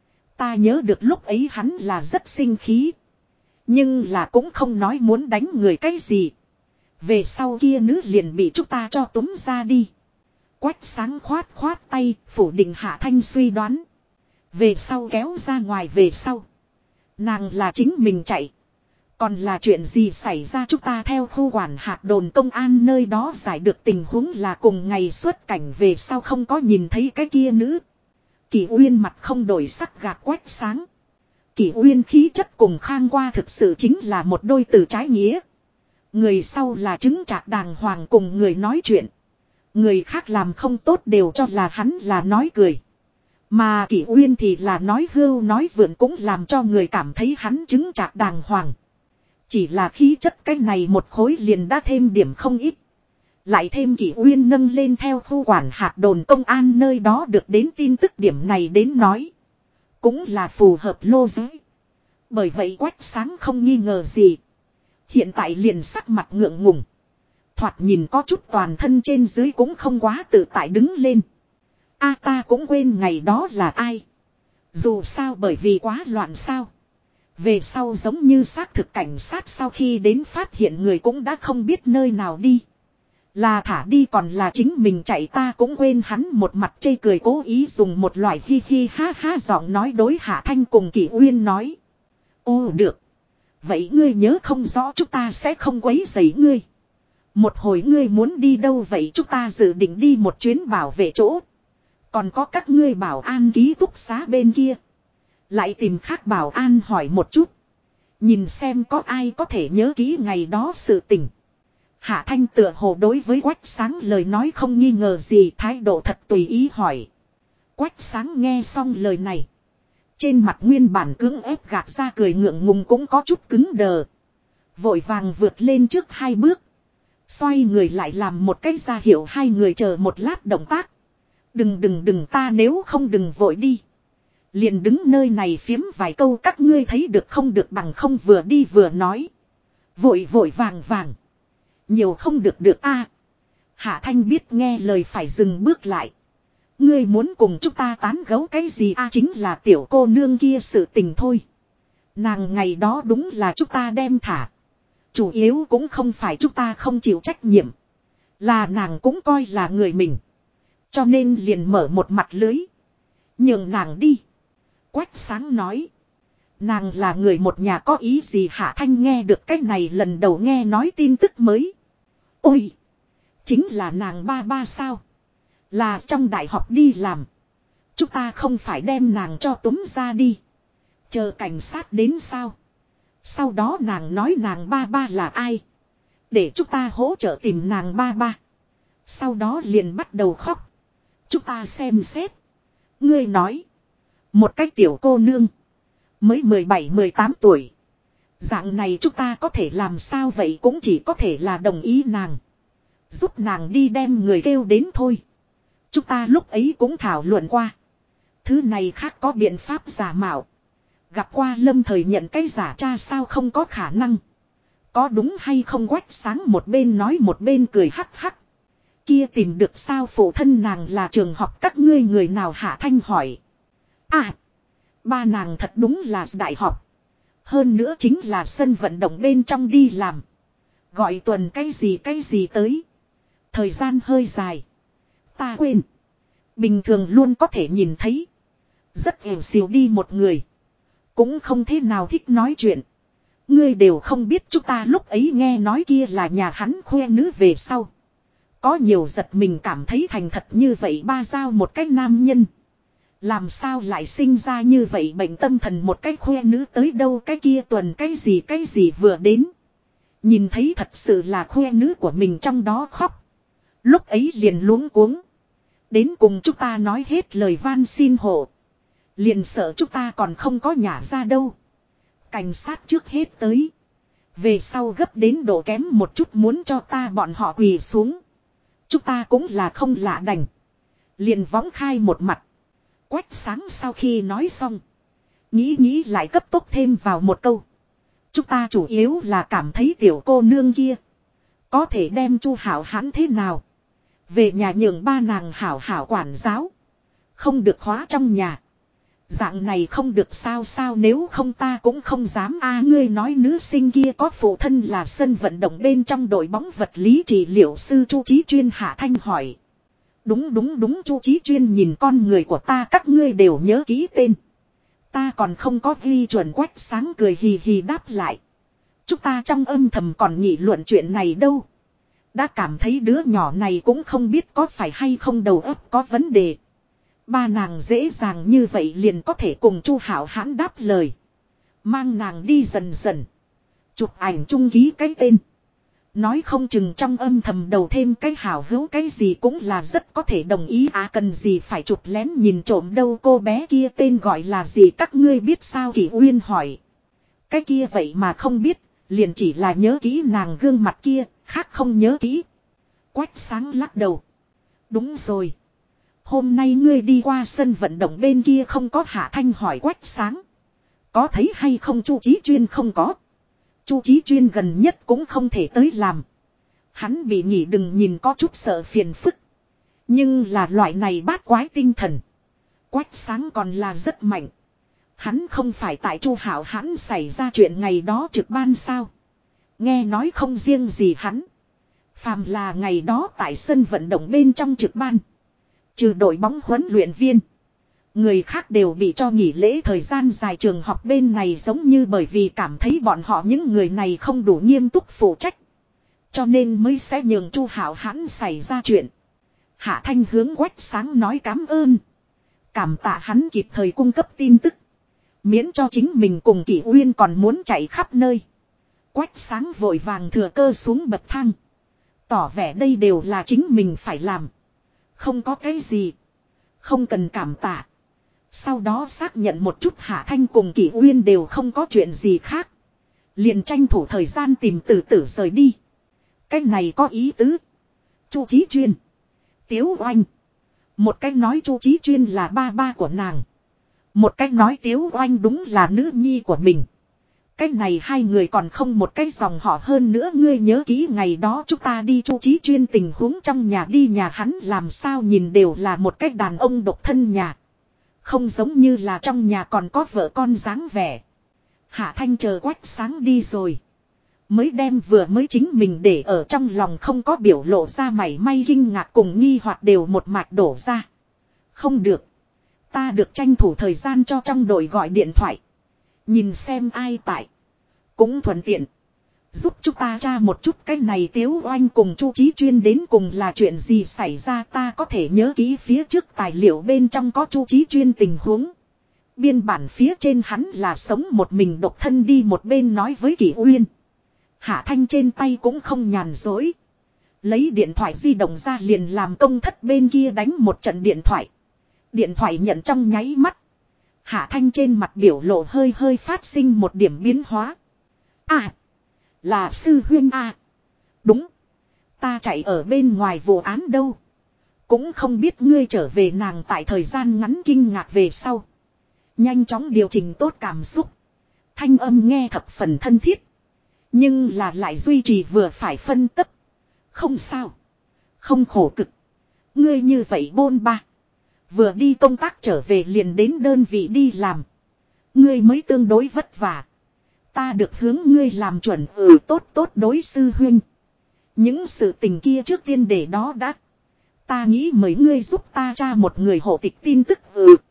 Ta nhớ được lúc ấy hắn là rất sinh khí. Nhưng là cũng không nói muốn đánh người cái gì. Về sau kia nữ liền bị chúng ta cho túm ra đi. Quách sáng khoát tay phủ định Hạ Thanh suy đoán. Về sau kéo ra ngoài về sau. Nàng là chính mình chạy. Còn là chuyện gì xảy ra? Chúng ta theo khu quản hạt đồn công an nơi đó giải được tình huống là cùng ngày xuất cảnh về sau không có nhìn thấy cái kia nữ. Kỷ Uyên mặt không đổi sắc gạt quách sáng. Kỷ Uyên khí chất cùng Khang Qua thực sự chính là một đôi từ trái nghĩa. Người sau là chứng trạc đàng hoàng cùng người nói chuyện. Người khác làm không tốt đều cho là hắn là nói cười. Mà Kỷ Uyên thì là nói hưu nói vượn, cũng làm cho người cảm thấy hắn chứng chạc đàng hoàng. Chỉ là khí chất cái này một khối liền đã thêm điểm không ít. Lại thêm Kỷ Uyên nâng lên theo khu quản hạt đồn công an nơi đó được đến tin tức, điểm này đến nói cũng là phù hợp lô giới. Bởi vậy Quách Sáng không nghi ngờ gì. Hiện tại liền sắc mặt ngượng ngùng. Thoạt nhìn có chút toàn thân trên dưới cũng không quá tự tại đứng lên. A ta cũng quên ngày đó là ai. Dù sao bởi vì quá loạn sao. Về sau giống như xác thực cảnh sát sau khi đến phát hiện người cũng đã không biết nơi nào đi. Là thả đi còn là chính mình chạy, ta cũng quên. Hắn một mặt chê cười, cố ý dùng một loại hi hi ha ha giọng nói đối Hạ Thanh cùng Kỷ Uyên nói. Ô được. Vậy ngươi nhớ không rõ chúng ta sẽ không quấy rầy ngươi. Một hồi ngươi muốn đi đâu vậy? Chúng ta dự định đi một chuyến bảo vệ chỗ. Còn có các ngươi bảo an ký túc xá bên kia. Lại tìm khác bảo an hỏi một chút. Nhìn xem có ai có thể nhớ kỹ ngày đó sự tình. Hạ Thanh tựa hồ đối với Quách Sáng lời nói không nghi ngờ gì, thái độ thật tùy ý hỏi. Quách Sáng nghe xong lời này. Trên mặt nguyên bản cưỡng ép gạt ra cười ngượng ngùng cũng có chút cứng đờ. Vội vàng vượt lên trước 2 bước. Xoay người lại làm một cái ra hiệu hai người chờ một lát động tác. Đừng ta nếu không đừng vội đi. Liền đứng nơi này phiếm vài câu các ngươi thấy được không được, bằng không vừa đi vừa nói. Vội vàng. Nhiều không được a. Hạ Thanh biết nghe lời phải dừng bước lại. Ngươi muốn cùng chúng ta tán gẫu cái gì a? Chính là tiểu cô nương kia sự tình thôi. Nàng ngày đó đúng là chúng ta đem thả. Chủ yếu cũng không phải chúng ta không chịu trách nhiệm. Là nàng cũng coi là người mình. Cho nên liền mở một mặt lưới. Nhường nàng đi. Quách Sáng nói. Nàng là người một nhà có ý gì? Hạ Thanh nghe được cái này lần đầu nghe nói tin tức mới. Ôi! Chính là nàng ba sao? Là trong đại học đi làm. Chúng ta không phải đem nàng cho túm ra đi. Chờ cảnh sát đến sao? Sau đó nàng nói nàng ba là ai? Để chúng ta hỗ trợ tìm nàng ba. Sau đó liền bắt đầu khóc. Chúng ta xem xét. Ngươi nói. Một cái tiểu cô nương. Mới 17-18 tuổi. Dạng này chúng ta có thể làm sao vậy? Cũng chỉ có thể là đồng ý nàng. Giúp nàng đi đem người kêu đến thôi. Chúng ta lúc ấy cũng thảo luận qua. Thứ này khác có biện pháp giả mạo. Gặp qua lâm thời nhận cái giả cha sao không có khả năng. Có đúng hay không? Quách Sáng một bên nói một bên cười hắc hắc. Kia tìm được sao? Phụ thân nàng là trường học các ngươi người nào? Hạ Thanh hỏi. À, ba nàng thật đúng là đại học. Hơn nữa chính là sân vận động bên trong đi làm. Gọi tuần cái gì tới. Thời gian hơi dài. Ta quên. Bình thường luôn có thể nhìn thấy. Rất ẻo xìu đi một người. Cũng không thế nào thích nói chuyện. Ngươi đều không biết chúng ta lúc ấy nghe nói kia là nhà hắn khoe nữ về sau. Có nhiều giật mình, cảm thấy thành thật như vậy ba giao một cái nam nhân. Làm sao lại sinh ra như vậy bệnh tâm thần một cái khoe nữ tới đâu? Cái kia tuần cái gì vừa đến. Nhìn thấy thật sự là khoe nữ của mình trong đó khóc. Lúc ấy liền luống cuống. Đến cùng chúng ta nói hết lời van xin hộ. Liền sợ chúng ta còn không có nhả ra đâu. Cảnh sát trước hết tới. Về sau gấp đến độ kém một chút muốn cho ta bọn họ quỳ xuống. Chúng ta cũng là không lạ đành. Liền võng khai một mặt. Quách Sáng sau khi nói xong. Nghĩ lại cấp tốc thêm vào một câu. Chúng ta chủ yếu là cảm thấy tiểu cô nương kia. Có thể đem Chu Hảo hãn thế nào. Về nhà nhường ba nàng hảo quản giáo. Không được khóa trong nhà. Dạng này không được sao nếu không ta cũng không dám a. Ngươi nói nữ sinh kia có phụ thân là sân vận động bên trong đội bóng vật lý trị liệu sư Chu Chí Chuyên? Hạ Thanh hỏi. Đúng Chu Chí Chuyên nhìn con người của ta các ngươi đều nhớ ký tên. Ta còn không có ghi chuẩn. Quách Sáng cười hì hì đáp lại. Chúng ta trong âm thầm còn nghị luận chuyện này đâu. Đã cảm thấy đứa nhỏ này cũng không biết có phải hay không đầu óc có vấn đề. Ba nàng dễ dàng như vậy liền có thể cùng Chu Hảo hãn đáp lời. Mang nàng đi dần. Chụp ảnh chung ký cái tên. Nói không chừng trong âm thầm đầu thêm cái hảo hữu cái gì cũng là rất có thể đồng ý à, cần gì phải chụp lén nhìn trộm đâu. Cô bé kia tên gọi là gì các ngươi biết sao? Kỷ Uyên hỏi. Cái kia vậy mà không biết, liền chỉ là nhớ kỹ nàng gương mặt kia, khác không nhớ kỹ. Quách Sáng lắc đầu. Đúng rồi. Hôm nay ngươi đi qua sân vận động bên kia không có? Hạ Thanh hỏi Quách Sáng. Có thấy hay không? Chu Chí Chuyên không có. Chu Chí Chuyên gần nhất cũng không thể tới làm. Hắn bị nghỉ, đừng nhìn có chút sợ phiền phức. Nhưng là loại này bát quái tinh thần. Quách Sáng còn là rất mạnh. Hắn không phải tại Chu Hạo hắn xảy ra chuyện ngày đó trực ban sao? Nghe nói không riêng gì hắn. Phàm là ngày đó tại sân vận động bên trong trực ban. Trừ đội bóng huấn luyện viên. Người khác đều bị cho nghỉ lễ thời gian dài. Trường học bên này giống như bởi vì cảm thấy bọn họ những người này không đủ nghiêm túc phụ trách. Cho nên mới sẽ nhường Chu Hạo hắn xảy ra chuyện. Hạ Thanh hướng Quách Sáng nói cảm ơn. Cảm tạ hắn kịp thời cung cấp tin tức. Miễn cho chính mình cùng Kỷ Uyên còn muốn chạy khắp nơi. Quách Sáng vội vàng thừa cơ xuống bậc thang. Tỏ vẻ đây đều là chính mình phải làm. Không có cái gì. Không cần cảm tạ. Sau đó xác nhận một chút Hạ Thanh cùng Kỷ Uyên đều không có chuyện gì khác. Liền tranh thủ thời gian tìm Từ Tử rời đi. Cái này có ý tứ. Chu Chí Chuyên. Tiếu Oanh. Một cách nói Chu Chí Chuyên là ba ba của nàng. Một cách nói Tiếu Oanh đúng là nữ nhi của mình. Cái này hai người còn không một cái dòng họ hơn nữa. Ngươi nhớ kỹ ngày đó chúng ta đi Chu Chí Chuyên tình huống trong nhà đi, nhà hắn làm sao nhìn đều là một cái đàn ông độc thân nhà. Không giống như là trong nhà còn có vợ con dáng vẻ. Hạ Thanh chờ Quách Sáng đi rồi. Mới đem vừa mới chính mình để ở trong lòng không có biểu lộ ra mảy may kinh ngạc cùng nghi hoặc đều một mạch đổ ra. Không được. Ta được tranh thủ thời gian cho trong đội gọi điện thoại. Nhìn xem ai tại. Cũng thuận tiện. Giúp chúng ta tra một chút cái này Tiếu Oanh cùng Chu Chí Chuyên đến cùng là chuyện gì xảy ra. Ta có thể nhớ kỹ phía trước tài liệu bên trong có Chu Chí Chuyên tình huống. Biên bản phía trên hắn là sống một mình độc thân đi một bên nói với Kỷ Uyên. Hạ Thanh trên tay cũng không nhàn dối. Lấy điện thoại di động ra liền làm công thất bên kia đánh một trận điện thoại. Điện thoại nhận trong nháy mắt. Hạ Thanh trên mặt biểu lộ hơi hơi phát sinh một điểm biến hóa. À, là sư huyên à. Đúng. Ta chạy ở bên ngoài vụ án đâu. Cũng không biết ngươi trở về. Nàng tại thời gian ngắn kinh ngạc về sau. Nhanh chóng điều chỉnh tốt cảm xúc. Thanh âm nghe thập phần thân thiết. Nhưng là lại duy trì vừa phải phân tích. Không sao. Không khổ cực. Ngươi như vậy bôn ba. Vừa đi công tác trở về liền đến đơn vị đi làm. Ngươi mới tương đối vất vả. Ta được hướng ngươi làm chuẩn tốt tốt đối sư huynh. Những sự tình kia trước tiên để đó đã. Ta nghĩ mấy ngươi giúp ta tra một người hộ tịch tin tức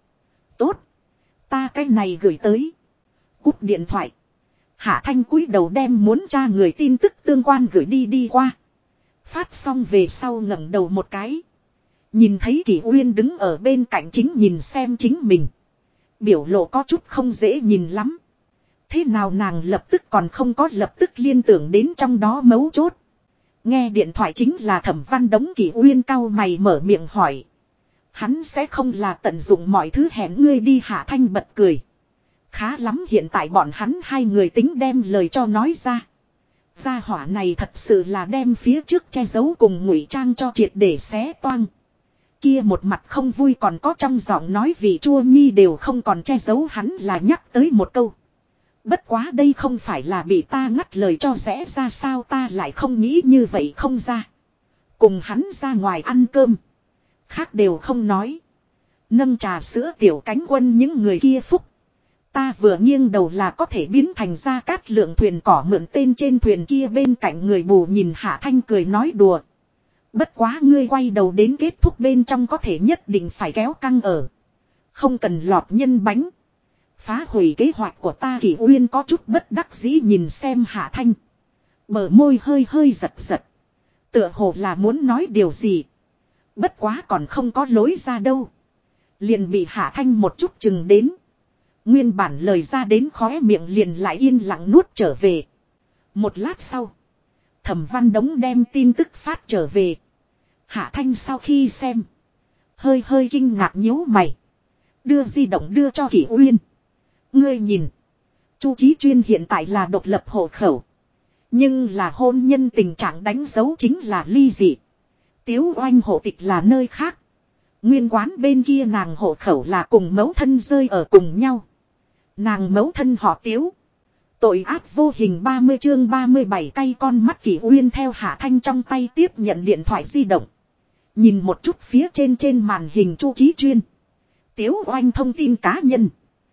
tốt. Ta cái này gửi tới. Cúp điện thoại. Hạ Thanh cúi đầu đem muốn tra người tin tức tương quan gửi đi qua. Phát xong về sau ngẩng đầu một cái. Nhìn thấy Kỷ Uyên đứng ở bên cạnh chính nhìn xem chính mình. Biểu lộ có chút không dễ nhìn lắm. Thế nào nàng lập tức còn không có lập tức liên tưởng đến trong đó mấu chốt. Nghe điện thoại chính là Thẩm Văn Đống. Kỷ Uyên cau mày mở miệng hỏi. Hắn sẽ không là tận dụng mọi thứ hẹn ngươi đi. Hạ Thanh bật cười. Khá lắm, hiện tại bọn hắn hai người tính đem lời cho nói ra. Gia hỏa này thật sự là đem phía trước che giấu cùng ngụy trang cho triệt để xé toang. Kia một mặt không vui còn có trong giọng nói vị chua nhi đều không còn che giấu, hắn là nhắc tới một câu. Bất quá đây không phải là bị ta ngắt lời cho rẽ ra sao, ta lại không nghĩ như vậy không ra. Cùng hắn ra ngoài ăn cơm. Khác đều không nói. Nâng trà sữa Tiểu Cánh Quân những người kia phúc. Ta vừa nghiêng đầu là có thể biến thành Gia Cát Lượng thuyền cỏ mượn tên trên thuyền kia. Bên cạnh người bù nhìn Hạ Thanh cười nói đùa. Bất quá ngươi quay đầu đến kết thúc bên trong có thể nhất định phải kéo căng ở. Không cần lọt nhân bánh. Phá hủy kế hoạch của ta. Kỷ Uyên có chút bất đắc dĩ nhìn xem Hạ Thanh. Bờ môi hơi hơi giật giật. Tựa hồ là muốn nói điều gì. Bất quá còn không có lối ra đâu. Liền bị Hạ Thanh một chút chừng đến. Nguyên bản lời ra đến khóe miệng liền lại yên lặng nuốt trở về. Một lát sau. Thẩm Văn Đống đem tin tức phát trở về. Hạ Thanh sau khi xem. Hơi kinh ngạc nhíu mày. Đưa di động đưa cho Kỷ Uyên. Ngươi nhìn. Chu Chí Chuyên hiện tại là độc lập hộ khẩu. Nhưng là hôn nhân tình trạng đánh dấu chính là ly dị. Tiếu Oanh hộ tịch là nơi khác. Nguyên quán bên kia nàng hộ khẩu là cùng mẫu thân rơi ở cùng nhau. Nàng mẫu thân họ Tiếu. Tội ác vô hình 30 chương 37 cay con mắt Kỷ Uyên theo Hạ Thanh trong tay tiếp nhận điện thoại di động. Nhìn một chút phía trên màn hình Chu Chí Chuyên. Tiếu Oanh thông tin cá nhân.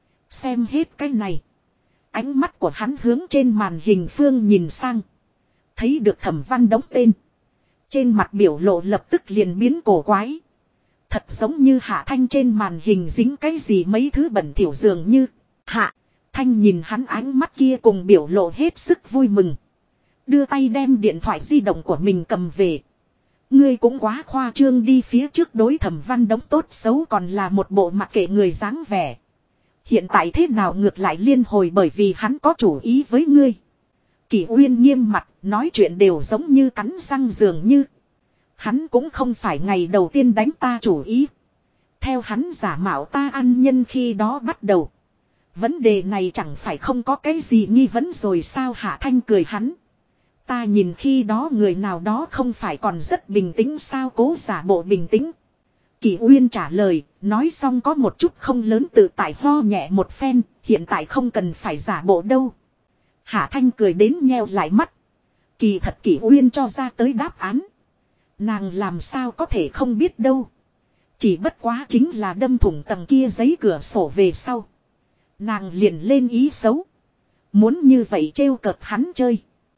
Xem hết cái này. Ánh mắt của hắn hướng trên màn hình phương nhìn sang. Thấy được Thẩm Văn Đống tên. Trên mặt biểu lộ lập tức liền biến cổ quái. Thật giống như Hạ Thanh trên màn hình dính cái gì mấy thứ bẩn thỉu dường như. Hạ Thanh nhìn hắn ánh mắt kia cùng biểu lộ hết sức vui mừng. Đưa tay đem điện thoại di động của mình cầm về. Ngươi cũng quá khoa trương đi, phía trước đối Thẩm Văn Đống tốt xấu còn là một bộ mặc kệ người dáng vẻ. Hiện tại thế nào ngược lại liên hồi bởi vì hắn có chủ ý với ngươi. Kỷ Uyên nghiêm mặt, nói chuyện đều giống như cắn răng dường như. Hắn cũng không phải ngày đầu tiên đánh ta chủ ý. Theo hắn giả mạo ta ăn nhân khi đó bắt đầu. Vấn đề này chẳng phải không có cái gì nghi vấn rồi sao? Hạ Thanh cười hắn. Ta nhìn khi đó người nào đó không phải còn rất bình tĩnh sao, cố giả bộ bình tĩnh. Kỷ Uyên trả lời, nói xong có một chút không lớn tự tại ho nhẹ một phen, hiện tại không cần phải giả bộ đâu. Hạ Thanh cười đến nheo lại mắt. Kỳ thật Kỷ Uyên cho ra tới đáp án. Nàng làm sao có thể không biết đâu. Chỉ bất quá chính là đâm thủng tầng kia giấy cửa sổ về sau. Nàng liền lên ý xấu. Muốn như vậy trêu cợt hắn chơi.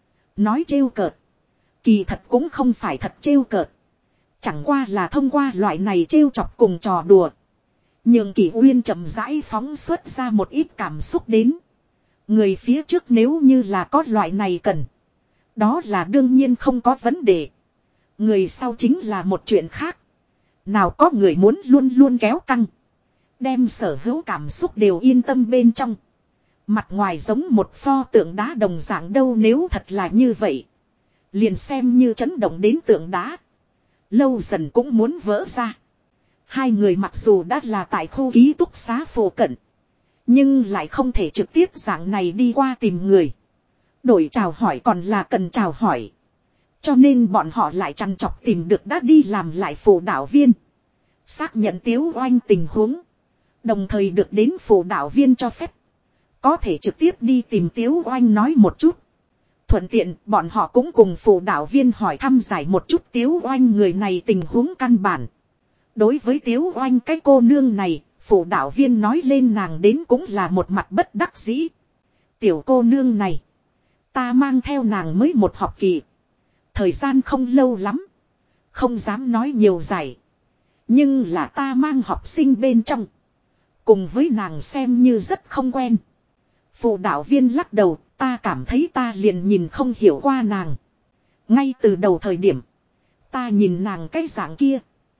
Nói trêu cợt. Kỳ thật cũng không phải thật trêu cợt. Chẳng qua là thông qua loại này trêu chọc cùng trò đùa. Nhưng Kỷ Uyên chậm rãi phóng xuất ra một ít cảm xúc đến. Người phía trước nếu như là có loại này cần. Đó là đương nhiên không có vấn đề. Người sau chính là một chuyện khác. Nào có người muốn luôn luôn kéo căng. Đem sở hữu cảm xúc đều yên tâm bên trong. Mặt ngoài giống một pho tượng đá đồng dạng đâu, nếu thật là như vậy. Liền xem như chấn động đến tượng đá. Lâu dần cũng muốn vỡ ra. Hai người mặc dù đã là tại khu ký túc xá phổ cận. Nhưng lại không thể trực tiếp dạng này đi qua tìm người. Đổi chào hỏi còn là cần chào hỏi. Cho nên bọn họ lại trằn trọc tìm được đã đi làm lại phụ đạo viên. Xác nhận Tiếu Oanh tình huống. Đồng thời được đến phụ đạo viên cho phép. Có thể trực tiếp đi tìm Tiếu Oanh nói một chút. Thuận tiện bọn họ cũng cùng phụ đạo viên hỏi thăm giải một chút Tiếu Oanh người này tình huống căn bản. Đối với Tiếu Oanh cái cô nương này, phụ đạo viên nói lên nàng đến cũng là một mặt bất đắc dĩ. Tiểu cô nương này, ta mang theo nàng mới một học kỳ. Thời gian không lâu lắm. Không dám nói nhiều giải. Nhưng là ta mang học sinh bên trong. Cùng với nàng xem như rất không quen. Phụ đạo viên lắc đầu, ta cảm thấy ta liền nhìn không hiểu qua nàng. Ngay từ đầu thời điểm, ta nhìn nàng cái dạng kia.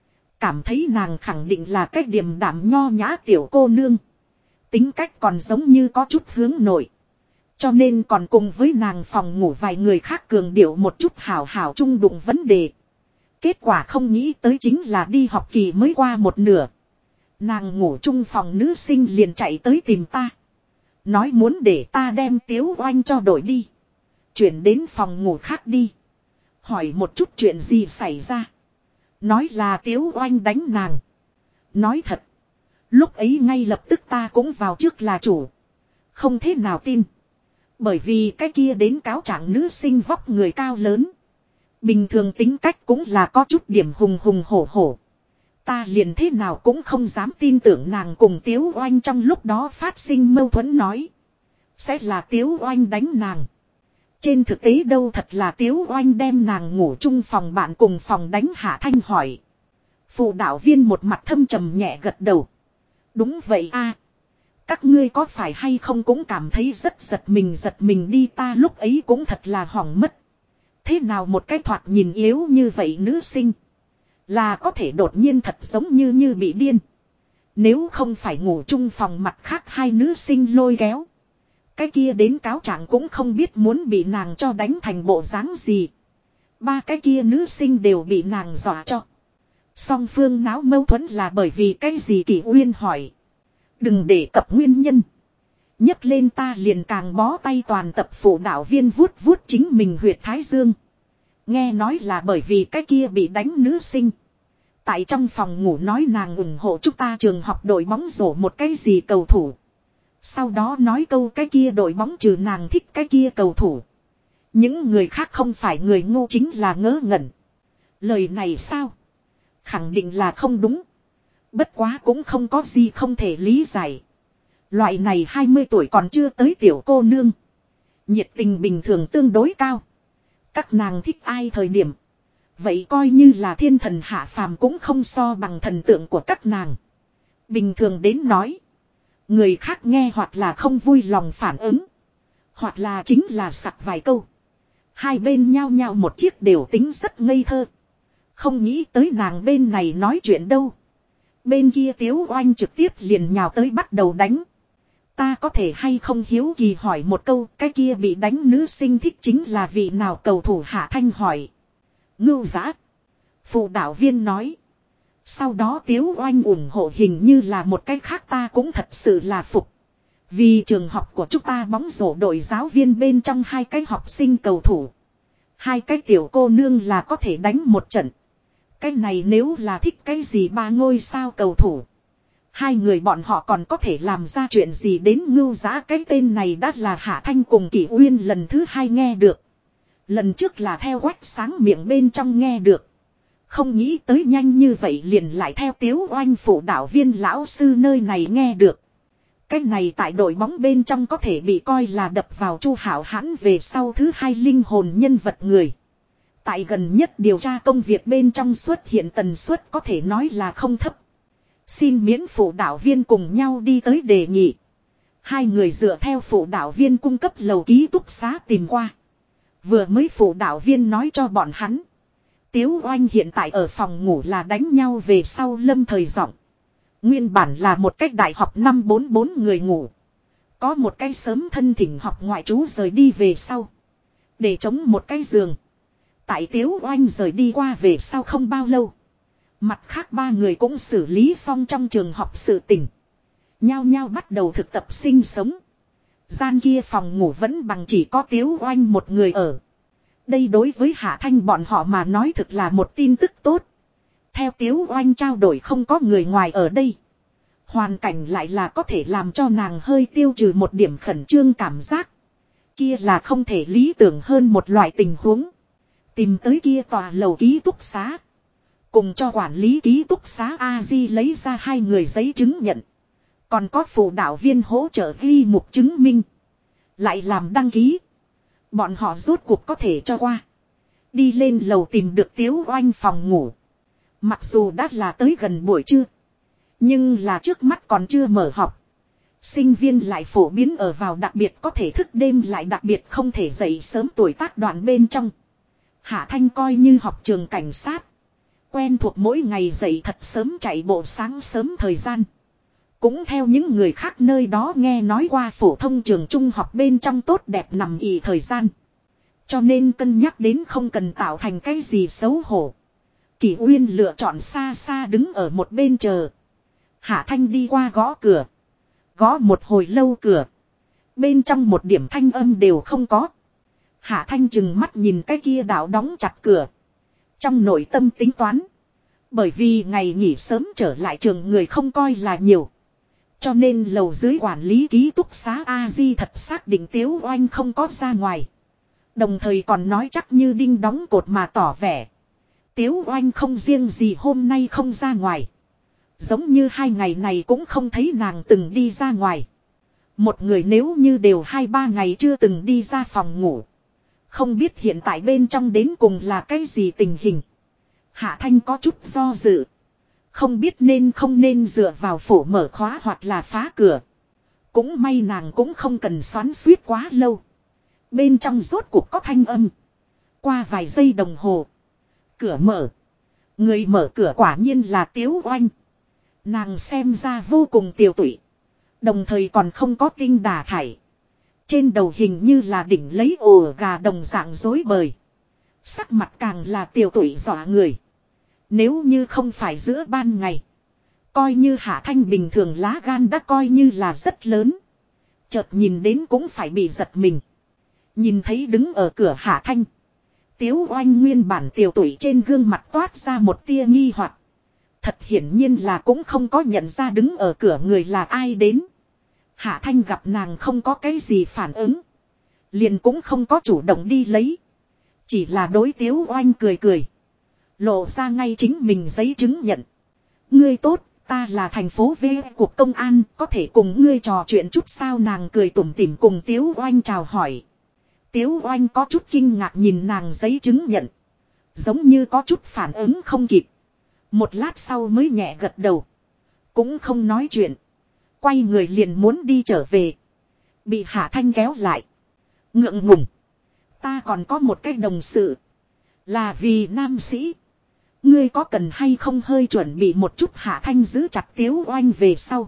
Cảm thấy nàng khẳng định là cái điềm đạm nho nhã tiểu cô nương. Tính cách còn giống như có chút hướng nội. Cho nên còn cùng với nàng phòng ngủ vài người khác cường điệu một chút hào hào chung đụng vấn đề. Kết quả không nghĩ tới chính là đi học kỳ mới qua một nửa. Nàng ngủ chung phòng nữ sinh liền chạy tới tìm ta. Nói muốn để ta đem Tiếu Oanh cho đổi đi. Chuyển đến phòng ngủ khác đi. Hỏi một chút chuyện gì xảy ra. Nói là Tiếu Oanh đánh nàng. Nói thật. Lúc ấy ngay lập tức ta cũng vào trước là chủ. Không thế nào tin. Bởi vì cái kia đến cáo trạng nữ sinh vóc người cao lớn. Bình thường tính cách cũng là có chút điểm hùng hùng hổ hổ. Ta liền thế nào cũng không dám tin tưởng nàng cùng Tiếu Oanh trong lúc đó phát sinh mâu thuẫn nói. Sẽ là Tiếu Oanh đánh nàng. Trên thực tế đâu thật là Tiếu Oanh đem nàng ngủ chung phòng bạn cùng phòng đánh. Hạ Thanh hỏi. Phụ đạo viên một mặt thâm trầm nhẹ gật đầu. Đúng vậy a. Các ngươi có phải hay không cũng cảm thấy rất giật mình đi, ta lúc ấy cũng thật là hoảng mất. Thế nào một cái thoạt nhìn yếu như vậy nữ sinh. Là có thể đột nhiên thật giống như bị điên. Nếu không phải ngủ chung phòng mặt khác hai nữ sinh lôi kéo. Cái kia đến cáo trạng cũng không biết muốn bị nàng cho đánh thành bộ dáng gì. Ba cái kia nữ sinh đều bị nàng dọa cho. Song phương náo mâu thuẫn là bởi vì cái gì Kỷ Uyên hỏi. Đừng để cập nguyên nhân. Nhấc lên ta liền càng bó tay toàn tập phụ đạo viên vuốt vuốt chính mình huyệt thái dương. Nghe nói là bởi vì cái kia bị đánh nữ sinh. Tại trong phòng ngủ nói nàng ủng hộ chúng ta trường học đội bóng rổ một cái gì cầu thủ. Sau đó nói câu cái kia đội bóng trừ nàng thích cái kia cầu thủ. Những người khác không phải người ngu chính là ngớ ngẩn. Lời này sao? Khẳng định là không đúng. Bất quá cũng không có gì không thể lý giải. Loại này 20 tuổi còn chưa tới tiểu cô nương. Nhiệt tình bình thường tương đối cao. Các nàng thích ai thời điểm. Vậy coi như là thiên thần hạ phàm cũng không so bằng thần tượng của các nàng. Bình thường đến nói. Người khác nghe hoặc là không vui lòng phản ứng. Hoặc là chính là sặc vài câu. Hai bên nhau nhau một chiếc đều tính rất ngây thơ. Không nghĩ tới nàng bên này nói chuyện đâu. Bên kia Tiếu Oanh trực tiếp liền nhào tới bắt đầu đánh. Ta có thể hay không hiếu kỳ hỏi một câu. Cái kia bị đánh nữ sinh thích chính là vị nào cầu thủ Hạ Thanh hỏi. Ngưu Giã. Phụ đạo viên nói. Sau đó Tiếu Oanh ủng hộ hình như là một cái khác ta cũng thật sự là phục. Vì trường học của chúng ta bóng rổ đội giáo viên bên trong hai cái học sinh cầu thủ. Hai cái tiểu cô nương là có thể đánh một trận. Cái này nếu là thích cái gì ba ngôi sao cầu thủ. Hai người bọn họ còn có thể làm ra chuyện gì đến Ngưu Giã cái tên này đã là Hạ Thanh cùng Kỷ Uyên lần thứ hai nghe được. Lần trước là theo Quách Sáng miệng bên trong nghe được. Không nghĩ tới nhanh như vậy liền lại theo Tiếu Oanh phụ đạo viên lão sư nơi này nghe được. Cái này tại đội bóng bên trong có thể bị coi là đập vào Chu Hảo Hãn về sau thứ hai linh hồn nhân vật người. Tại gần nhất điều tra công việc bên trong xuất hiện tần suất có thể nói là không thấp. Xin miễn phụ đạo viên cùng nhau đi tới đề nghị. Hai người dựa theo phụ đạo viên cung cấp lầu ký túc xá tìm qua. Vừa mới phụ đạo viên nói cho bọn hắn. Tiếu Oanh hiện tại ở phòng ngủ là đánh nhau về sau lâm thời giọng. Nguyên bản là một cách đại học 544 người ngủ. Có một cái sớm thân thỉnh học ngoại trú rời đi về sau. Để chống một cái giường. Tại Tiếu Oanh rời đi qua về sau không bao lâu. Mặt khác ba người cũng xử lý xong trong trường học sự tình. Nhao nhao bắt đầu thực tập sinh sống. Gian kia phòng ngủ vẫn bằng chỉ có Tiếu Oanh một người ở. Đây đối với Hạ Thanh bọn họ mà nói thực là một tin tức tốt. Theo Tiếu Oanh trao đổi không có người ngoài ở đây. Hoàn cảnh lại là có thể làm cho nàng hơi tiêu trừ một điểm khẩn trương cảm giác. Kia là không thể lý tưởng hơn một loại tình huống. Tìm tới kia tòa lầu ký túc xá. Cùng cho quản lý ký túc xá A-di lấy ra hai người giấy chứng nhận. Còn có phụ đạo viên hỗ trợ ghi mục chứng minh. Lại làm đăng ký. Bọn họ rốt cuộc có thể cho qua. Đi lên lầu tìm được Tiếu Oanh phòng ngủ. Mặc dù đã là tới gần buổi trưa. Nhưng là trước mắt còn chưa mở học. Sinh viên lại phổ biến ở vào đặc biệt có thể thức đêm lại đặc biệt không thể dậy sớm tuổi tác đoạn bên trong. Hạ Thanh coi như học trường cảnh sát. Quen thuộc mỗi ngày dậy thật sớm chạy bộ sáng sớm thời gian. Cũng theo những người khác nơi đó nghe nói qua phổ thông trường trung học bên trong tốt đẹp nằm ì thời gian. Cho nên cân nhắc đến không cần tạo thành cái gì xấu hổ. Kỷ Uyên lựa chọn xa xa đứng ở một bên chờ. Hạ Thanh đi qua gõ cửa. Gõ một hồi lâu cửa. Bên trong một điểm thanh âm đều không có. Hạ Thanh chừng mắt nhìn cái kia đạo đóng chặt cửa. Trong nội tâm tính toán. Bởi vì ngày nghỉ sớm trở lại trường người không coi là nhiều. Cho nên lầu dưới quản lý ký túc xá A-di thật xác định Tiếu Oanh không có ra ngoài. Đồng thời còn nói chắc như đinh đóng cột mà tỏ vẻ. Tiếu Oanh không riêng gì hôm nay không ra ngoài. Giống như hai ngày này cũng không thấy nàng từng đi ra ngoài. Một người nếu như đều 2-3 ngày chưa từng đi ra phòng ngủ. Không biết hiện tại bên trong đến cùng là cái gì tình hình. Hạ Thanh có chút do dự. Không biết nên không nên dựa vào phổ mở khóa hoặc là phá cửa. Cũng may nàng cũng không cần xoắn suýt quá lâu. Bên trong rốt cuộc có thanh âm. Qua vài giây đồng hồ. Cửa mở. Người mở cửa quả nhiên là Tiếu Oanh. Nàng xem ra vô cùng tiều tụy. Đồng thời còn không có tinh đà thải. Trên đầu hình như là đỉnh lấy ổ gà đồng dạng rối bời. Sắc mặt càng là tiều tụy dọa người. Nếu như không phải giữa ban ngày. Coi như Hạ Thanh bình thường lá gan đã coi như là rất lớn. Chợt nhìn đến cũng phải bị giật mình. Nhìn thấy đứng ở cửa Hạ Thanh. Tiếu Oanh nguyên bản tiều tụy trên gương mặt toát ra một tia nghi hoặc. Thật hiển nhiên là cũng không có nhận ra đứng ở cửa người là ai đến. Hạ Thanh gặp nàng không có cái gì phản ứng. Liền cũng không có chủ động đi lấy. Chỉ là đối Tiếu Oanh cười cười. Lộ ra ngay chính mình giấy chứng nhận. Ngươi tốt, ta là thành phố V cuộc công an, có thể cùng ngươi trò chuyện chút sao? Nàng cười tủm tỉm cùng Tiếu Oanh chào hỏi. Tiếu Oanh có chút kinh ngạc nhìn nàng giấy chứng nhận. Giống như có chút phản ứng không kịp. Một lát sau mới nhẹ gật đầu. Cũng không nói chuyện. Quay người liền muốn đi trở về. Bị Hạ Thanh kéo lại. Ngượng ngùng. Ta còn có một cái đồng sự. Là vì nam sĩ. Ngươi có cần hay không hơi chuẩn bị một chút? Hạ Thanh giữ chặt Tiếu Oanh về sau.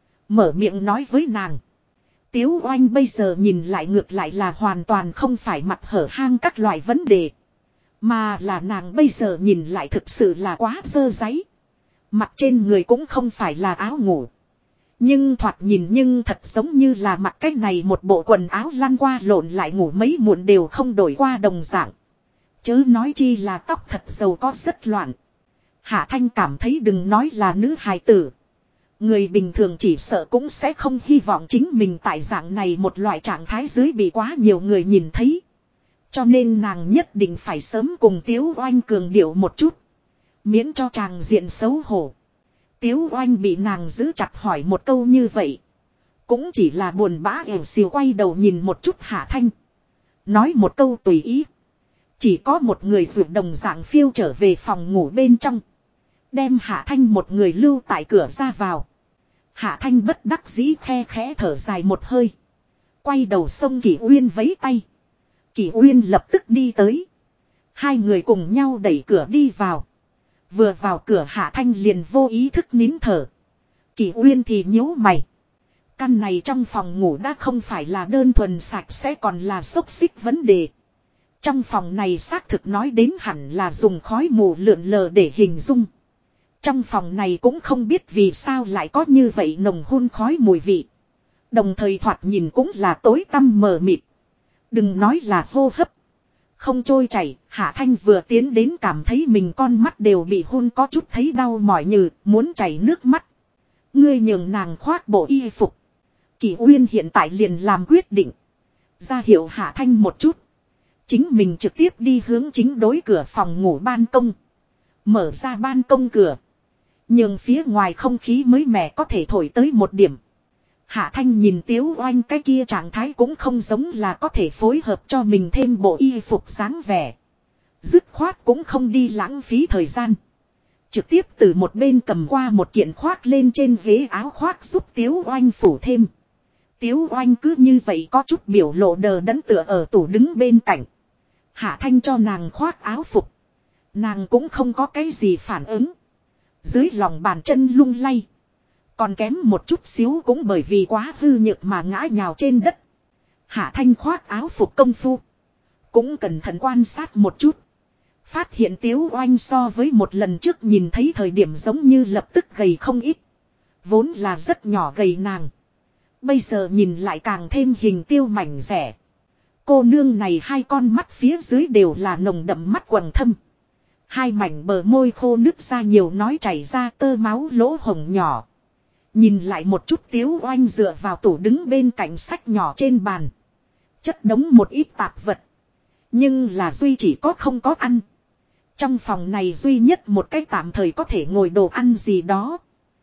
Mở miệng nói với nàng. Tiếu Oanh bây giờ nhìn lại ngược lại là hoàn toàn không phải mặt hở hang các loại vấn đề. Mà là nàng bây giờ nhìn lại thực sự là quá dơ dáy. Mặt trên người cũng không phải là áo ngủ. Nhưng thoạt nhìn nhưng thật giống như là mặc cái này một bộ quần áo lăn qua lộn lại ngủ mấy muộn đều không đổi qua đồng dạng. Chớ nói chi là tóc thật dầu có rất loạn. Hạ Thanh cảm thấy đừng nói là nữ hài tử. Người bình thường chỉ sợ cũng sẽ không hy vọng chính mình tại dạng này một loại trạng thái dưới bị quá nhiều người nhìn thấy. Cho nên nàng nhất định phải sớm cùng Tiếu Oanh cường điệu một chút. Miễn cho chàng diện xấu hổ. Tiếu Oanh bị nàng giữ chặt hỏi một câu như vậy. Cũng chỉ là buồn bã ẻo xìu quay đầu nhìn một chút Hạ Thanh. Nói một câu tùy ý. Chỉ có một người vượt đồng dạng phiêu trở về phòng ngủ bên trong. Đem Hạ Thanh một người lưu tại cửa ra vào. Hạ Thanh bất đắc dĩ khe khẽ thở dài một hơi. Quay đầu xông Kỷ Uyên vẫy tay. Kỷ Uyên lập tức đi tới. Hai người cùng nhau đẩy cửa đi vào. Vừa vào cửa Hạ Thanh liền vô ý thức nín thở. Kỷ Uyên thì nhíu mày. Căn này trong phòng ngủ đã không phải là đơn thuần sạch sẽ còn là xốc xích vấn đề. Trong phòng này xác thực nói đến hẳn là dùng khói mù lượn lờ để hình dung. Trong phòng này cũng không biết vì sao lại có như vậy nồng hun khói mùi vị. Đồng thời thoạt nhìn cũng là tối tăm mờ mịt. Đừng nói là hô hấp. Không trôi chảy, Hạ Thanh vừa tiến đến cảm thấy mình con mắt đều bị hun có chút thấy đau mỏi như muốn chảy nước mắt. Ngươi nhường nàng khoác bộ y phục. Kỷ Uyên hiện tại liền làm quyết định. Ra hiệu Hạ Thanh một chút. Chính mình trực tiếp đi hướng chính đối cửa phòng ngủ ban công. Mở ra ban công cửa. Nhưng phía ngoài không khí mới mẻ có thể thổi tới một điểm. Hạ Thanh nhìn Tiếu Oanh cái kia trạng thái cũng không giống là có thể phối hợp cho mình thêm bộ y phục dáng vẻ. Dứt khoát cũng không đi lãng phí thời gian. Trực tiếp từ một bên cầm qua một kiện khoác lên trên ghế áo khoác giúp Tiếu Oanh phủ thêm. Tiếu Oanh cứ như vậy có chút biểu lộ đờ đẫn tựa ở tủ đứng bên cạnh. Hạ Thanh cho nàng khoác áo phục. Nàng cũng không có cái gì phản ứng. Dưới lòng bàn chân lung lay. Còn kém một chút xíu cũng bởi vì quá hư nhược mà ngã nhào trên đất. Hạ Thanh khoác áo phục công phu. Cũng cẩn thận quan sát một chút. Phát hiện Tiếu Oanh so với một lần trước nhìn thấy thời điểm giống như lập tức gầy không ít. Vốn là rất nhỏ gầy nàng. Bây giờ nhìn lại càng thêm hình tiêu mảnh rẻ. Cô nương này hai con mắt phía dưới đều là nồng đậm mắt quầng thâm. Hai mảnh bờ môi khô nứt ra nhiều nói chảy ra tơ máu lỗ hồng nhỏ. Nhìn lại một chút Tiếu Oanh dựa vào tủ đứng bên cạnh sách nhỏ trên bàn. Chất đống một ít tạp vật. Nhưng là duy chỉ có không có ăn. Trong phòng này duy nhất một cái tạm thời có thể ngồi đồ ăn gì đó.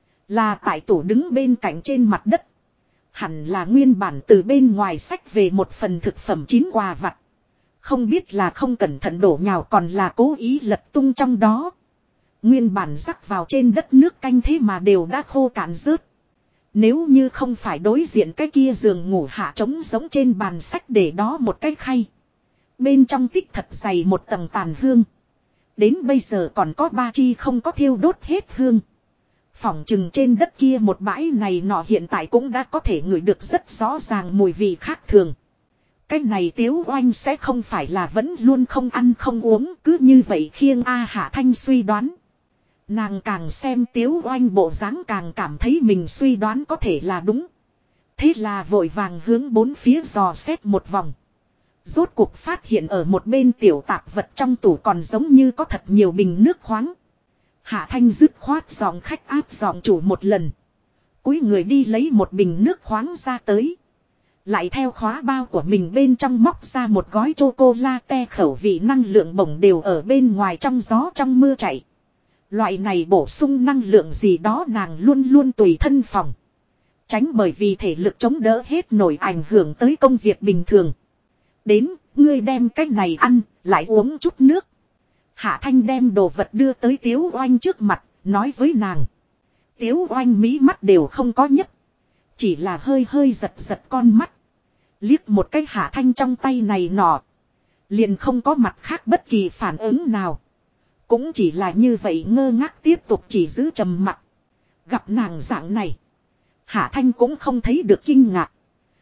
Là tại tủ đứng bên cạnh trên mặt đất. Hẳn là nguyên bản từ bên ngoài sách về một phần thực phẩm chín quà vặt. Không biết là không cẩn thận đổ nhào còn là cố ý lật tung trong đó. Nguyên bản rắc vào trên đất nước canh thế mà đều đã khô cạn rớt. Nếu như không phải đối diện cái kia giường ngủ hạ trống giống trên bàn sách để đó một cái khay. Bên trong tích thật dày một tầng tàn hương. Đến bây giờ còn có ba chi không có thiêu đốt hết hương. Phỏng chừng trên đất kia một bãi này nọ hiện tại cũng đã có thể ngửi được rất rõ ràng mùi vị khác thường. Cái này Tiếu Oanh sẽ không phải là vẫn luôn không ăn không uống cứ như vậy khiêng A Hạ Thanh suy đoán. Nàng càng xem Tiếu Oanh bộ dáng càng cảm thấy mình suy đoán có thể là đúng. Thế là vội vàng hướng bốn phía dò xét một vòng. Rốt cuộc phát hiện ở một bên tiểu tạp vật trong tủ còn giống như có thật nhiều bình nước khoáng. Hạ Thanh dứt khoát giọng khách áp giọng chủ một lần. Cúi người đi lấy một bình nước khoáng ra tới. Lại theo khóa bao của mình bên trong móc ra một gói chocolate khẩu vị năng lượng bổng đều ở bên ngoài trong gió trong mưa chạy. Loại này bổ sung năng lượng gì đó nàng luôn luôn tùy thân phòng. Tránh bởi vì thể lực chống đỡ hết nổi ảnh hưởng tới công việc bình thường. Đến, ngươi đem cái này ăn, lại uống chút nước. Hạ Thanh đem đồ vật đưa tới Tiếu Oanh trước mặt, nói với nàng. Tiếu Oanh mí mắt đều không có nhất. Chỉ là hơi hơi giật giật con mắt. Liếc một cái Hạ Thanh trong tay này nọ. Liền không có mặt khác bất kỳ phản ứng nào. Cũng chỉ là như vậy ngơ ngác tiếp tục chỉ giữ trầm mặc. Gặp nàng dạng này. Hạ Thanh cũng không thấy được kinh ngạc.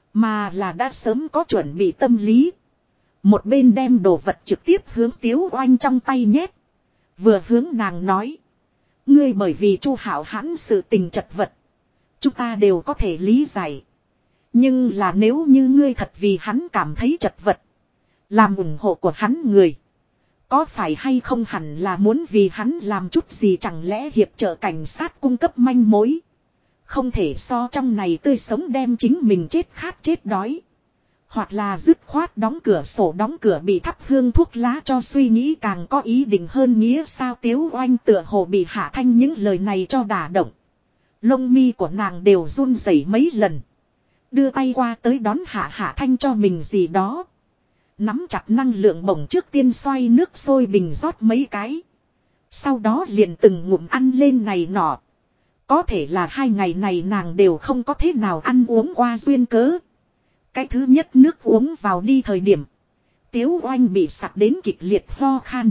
Mà là đã sớm có chuẩn bị tâm lý. Một bên đem đồ vật trực tiếp hướng Tiếu Oanh trong tay nhét. Vừa hướng nàng nói. Ngươi bởi vì Chu Hạo Hãn sự tình chật vật. Chúng ta đều có thể lý giải. Nhưng là nếu như ngươi thật vì hắn cảm thấy chật vật. Làm ủng hộ của hắn người. Có phải hay không hẳn là muốn vì hắn làm chút gì chẳng lẽ hiệp trợ cảnh sát cung cấp manh mối. Không thể so trong này tươi sống đem chính mình chết khát chết đói. Hoặc là dứt khoát đóng cửa sổ đóng cửa bị thắp hương thuốc lá cho suy nghĩ càng có ý định hơn nghĩa sao Tiếu Oanh tựa hồ bị Hạ Thanh những lời này cho đả động. Lông mi của nàng đều run rẩy mấy lần. Đưa tay qua tới đón Hạ Thanh cho mình gì đó. Nắm chặt năng lượng bổng trước tiên xoay nước sôi bình rót mấy cái. Sau đó liền từng ngụm ăn lên này nọ. Có thể là 2 ngày này nàng đều không có thế nào ăn uống qua duyên cớ. Cái thứ nhất nước uống vào đi thời điểm. Tiếu Oanh bị sặc đến kịch liệt ho khan.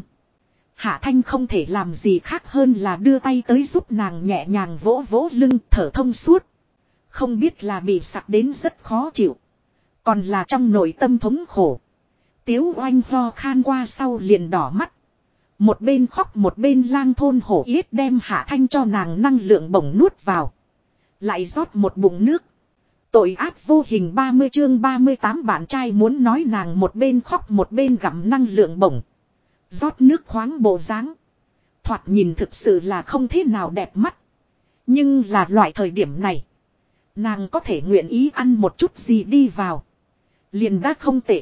Hạ Thanh không thể làm gì khác hơn là đưa tay tới giúp nàng nhẹ nhàng vỗ vỗ lưng thở thông suốt. Không biết là bị sặc đến rất khó chịu. Còn là trong nội tâm thống khổ. Tiếu Oanh ho khan qua sau liền đỏ mắt. Một bên khóc một bên lang thôn hổ yết đem Hạ Thanh cho nàng năng lượng bổng nuốt vào. Lại rót một bụng nước. Tội ác vô hình 30 chương 38 bạn trai muốn nói nàng một bên khóc một bên gặm năng lượng bổng. Rót nước khoáng bộ dáng. Thoạt nhìn thực sự là không thế nào đẹp mắt. Nhưng là loại thời điểm này. Nàng có thể nguyện ý ăn một chút gì đi vào. Liền đã không tệ.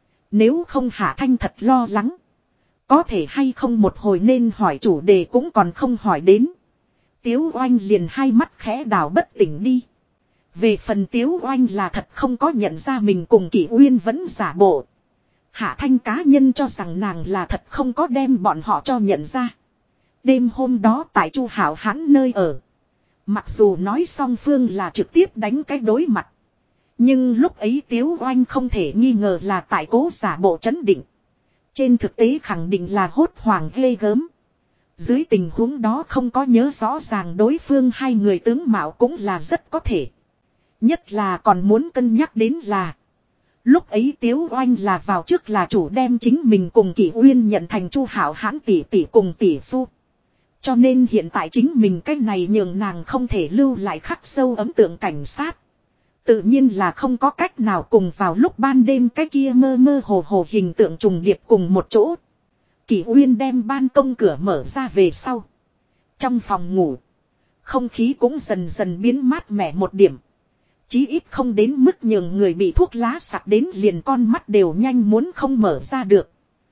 Nếu không Hạ Thanh thật lo lắng. Có thể hay không một hồi nên hỏi chủ đề cũng còn không hỏi đến. Tiếu Oanh liền hai mắt khẽ đảo bất tỉnh đi. Về phần Tiếu Oanh là thật không có nhận ra mình cùng Kỷ Uyên vẫn giả bộ. Hạ Thanh cá nhân cho rằng nàng là thật không có đem bọn họ cho nhận ra. Đêm hôm đó tại Chu Hạo Hãn nơi ở. Mặc dù nói song phương là trực tiếp đánh cái đối mặt. Nhưng lúc ấy Tiếu Oanh không thể nghi ngờ là tại cố giả bộ trấn định. Trên thực tế khẳng định là hốt hoảng ghê gớm. Dưới tình huống đó không có nhớ rõ ràng đối phương hai người tướng mạo cũng là rất có thể. Nhất là còn muốn cân nhắc đến là. Lúc ấy Tiếu Oanh là vào trước là chủ đem chính mình cùng Kỷ Uyên nhận thành Chu Hạo Hãn tỷ tỷ cùng tỷ phu. Cho nên hiện tại chính mình cái này nhường nàng không thể lưu lại khắc sâu ấn tượng cảnh sát. Tự nhiên là không có cách nào cùng vào lúc ban đêm cái kia mơ mơ hồ hồ hình tượng trùng điệp cùng một chỗ. Kỷ Uyên đem ban công cửa mở ra về sau. Trong phòng ngủ. Không khí cũng dần dần biến mát mẻ một điểm. Chí ít không đến mức nhường người bị thuốc lá sặc đến liền con mắt đều nhanh muốn không mở ra được.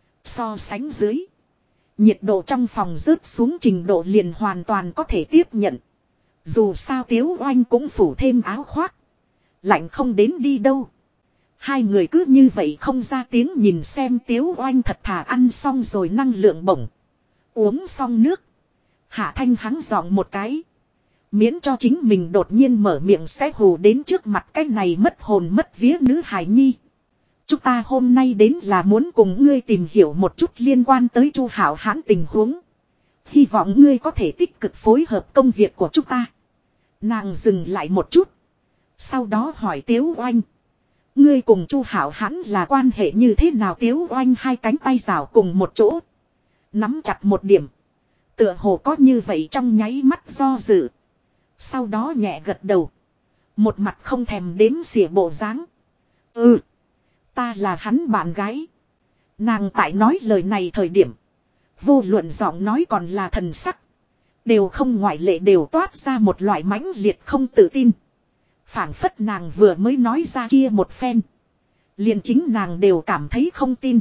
So sánh dưới. Nhiệt độ trong phòng rớt xuống trình độ liền hoàn toàn có thể tiếp nhận. Dù sao Tiếu Oanh cũng phủ thêm áo khoác. Lạnh không đến đi đâu. Hai người cứ như vậy không ra tiếng nhìn xem Tiếu Oanh thật thà ăn xong rồi năng lượng bổng. Uống xong nước. Hạ Thanh hắng giọng một cái. Miễn cho chính mình đột nhiên mở miệng sẽ hù đến trước mặt cái này mất hồn mất vía nữ hài nhi. Chúng ta hôm nay đến là muốn cùng ngươi tìm hiểu một chút liên quan tới Chu Hạo Hãn tình huống. Hy vọng ngươi có thể tích cực phối hợp công việc của chúng ta. Nàng dừng lại một chút. Sau đó hỏi Tiếu Oanh. Ngươi cùng Chu Hảo hắn là quan hệ như thế nào? Tiếu Oanh hai cánh tay rào cùng một chỗ. Nắm chặt một điểm. Tựa hồ có như vậy trong nháy mắt do dự. Sau đó nhẹ gật đầu. Một mặt không thèm đếm xỉa bộ dáng. Ừ. Ta là hắn bạn gái. Nàng tại nói lời này thời điểm. Vô luận giọng nói còn là thần sắc. Đều không ngoại lệ đều toát ra một loại mãnh liệt không tự tin. Phảng phất nàng vừa mới nói ra kia một phen. Liền chính nàng đều cảm thấy không tin.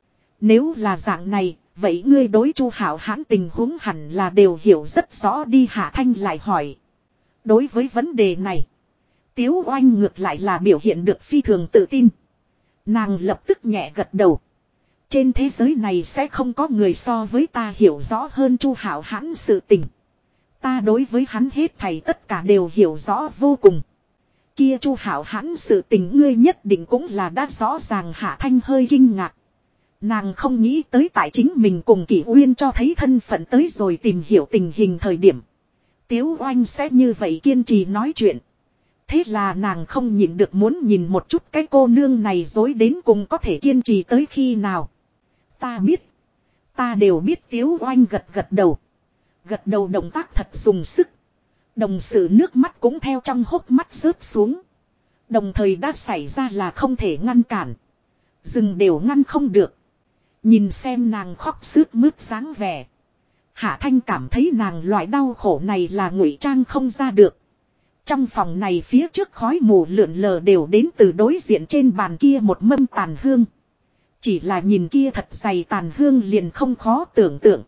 Nếu là dạng này, vậy ngươi đối Chu Hảo hãn tình huống hẳn là đều hiểu rất rõ đi. Hạ Thanh lại hỏi. Đối với vấn đề này, Tiếu Oanh ngược lại là biểu hiện được phi thường tự tin. Nàng lập tức nhẹ gật đầu. Trên thế giới này sẽ không có người so với ta hiểu rõ hơn Chu Hảo hãn sự tình. Ta đối với hắn hết thảy tất cả đều hiểu rõ vô cùng. Kia Chu Hảo hãn sự tình ngươi nhất định cũng là đã rõ ràng. Hạ Thanh hơi kinh ngạc. Nàng không nghĩ tới tại chính mình cùng Kỷ Uyên cho thấy thân phận tới rồi tìm hiểu tình hình thời điểm. Tiếu Oanh sẽ như vậy kiên trì nói chuyện. Thế là nàng không nhịn được muốn nhìn một chút cái cô nương này dối đến cùng có thể kiên trì tới khi nào. Ta biết. Ta đều biết. Tiếu Oanh gật gật đầu. Gật đầu động tác thật dùng sức. Đồng sự nước mắt cũng theo trong hốc mắt rớt xuống. Đồng thời đã xảy ra là không thể ngăn cản. Dừng đều ngăn không được. Nhìn xem nàng khóc sướt mướt dáng vẻ. Hạ Thanh cảm thấy nàng loại đau khổ này là ngụy trang không ra được. Trong phòng này phía trước khói mù lượn lờ đều đến từ đối diện trên bàn kia một mâm tàn hương. Chỉ là nhìn kia thật dày tàn hương liền không khó tưởng tượng.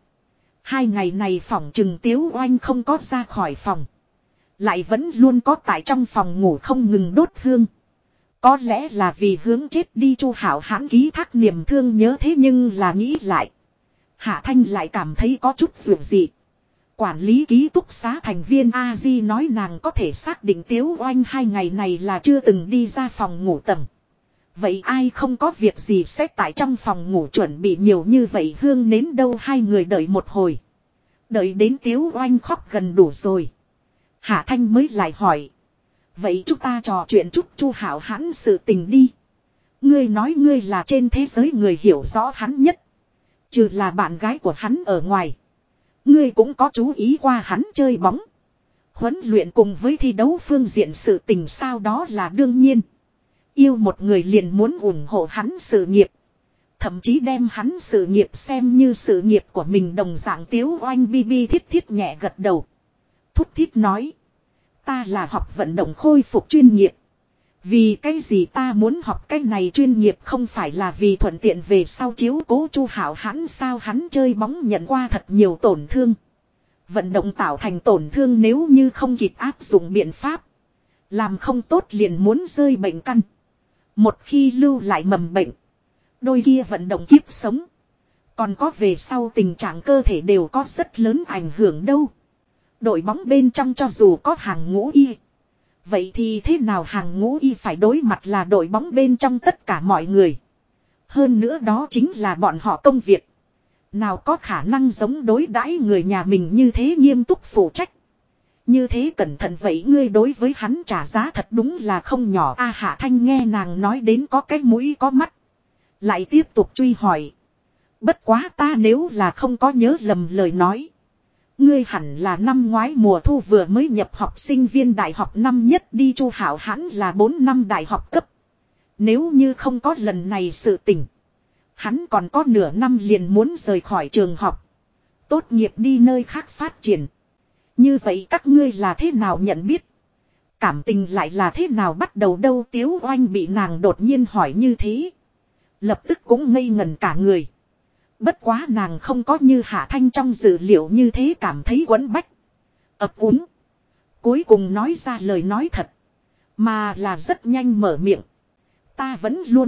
2 ngày này phòng trừng Tiếu Oanh không có ra khỏi phòng. Lại vẫn luôn có tại trong phòng ngủ không ngừng đốt hương. Có lẽ là vì hướng chết đi Chu Hảo hãn ký thác niềm thương nhớ, thế nhưng là nghĩ lại. Hạ Thanh lại cảm thấy có chút dường dị. Quản lý ký túc xá thành viên A-di nói nàng có thể xác định Tiếu Oanh 2 ngày này là chưa từng đi ra phòng ngủ tầng. Vậy ai không có việc gì sẽ tại trong phòng ngủ chuẩn bị nhiều như vậy hương nến đâu? 2 người đợi một hồi. Đợi đến Tiếu Oanh khóc gần đủ rồi. Hạ Thanh mới lại hỏi. Vậy chúng ta trò chuyện chút Chu Hảo hãn sự tình đi. Ngươi nói ngươi là trên thế giới người hiểu rõ hắn nhất. Trừ là bạn gái của hắn ở ngoài. Ngươi cũng có chú ý qua hắn chơi bóng. Huấn luyện cùng với thi đấu phương diện sự tình sao? Đó là đương nhiên. Yêu một người liền muốn ủng hộ hắn sự nghiệp. Thậm chí đem hắn sự nghiệp xem như sự nghiệp của mình đồng dạng. Tiếu Oanh bi bi thiết thiết nhẹ gật đầu. Thúc thiết nói. Ta là học vận động khôi phục chuyên nghiệp. Vì cái gì ta muốn học cái này chuyên nghiệp? Không phải là vì thuận tiện về sau chiếu cố Chu Hảo hãn sao? Hắn chơi bóng nhận qua thật nhiều tổn thương. Vận động tạo thành tổn thương nếu như không kịp áp dụng biện pháp. Làm không tốt liền muốn rơi bệnh căn. Một khi lưu lại mầm bệnh. Đôi kia vận động kiếp sống. Còn có về sau tình trạng cơ thể đều có rất lớn ảnh hưởng đâu. Đội bóng bên trong cho dù có hàng ngũ y. Vậy thì thế nào? Hàng ngũ y phải đối mặt là đội bóng bên trong tất cả mọi người. Hơn nữa đó chính là bọn họ công việc. Nào có khả năng giống đối đãi người nhà mình như thế nghiêm túc phụ trách. Như thế cẩn thận vậy ngươi đối với hắn trả giá thật đúng là không nhỏ. Hạ Thanh nghe nàng nói đến có cái mũi có mắt. Lại tiếp tục truy hỏi. Bất quá ta nếu là không có nhớ lầm lời nói. Ngươi hẳn là năm ngoái mùa thu vừa mới nhập học sinh viên đại học năm nhất đi. Chu Hảo hãn là 4 năm đại học cấp. Nếu như không có lần này sự tình. Hắn còn có nửa năm liền muốn rời khỏi trường học. Tốt nghiệp đi nơi khác phát triển. Như vậy các ngươi là thế nào nhận biết? Cảm tình lại là thế nào bắt đầu đâu? Tiếu Oanh bị nàng đột nhiên hỏi như thế. Lập tức cũng ngây ngẩn cả người. Bất quá nàng không có như Hạ Thanh trong dự liệu như thế cảm thấy quẫn bách. Ấp úng. Cuối cùng nói ra lời nói thật. Mà là rất nhanh mở miệng. Ta vẫn luôn.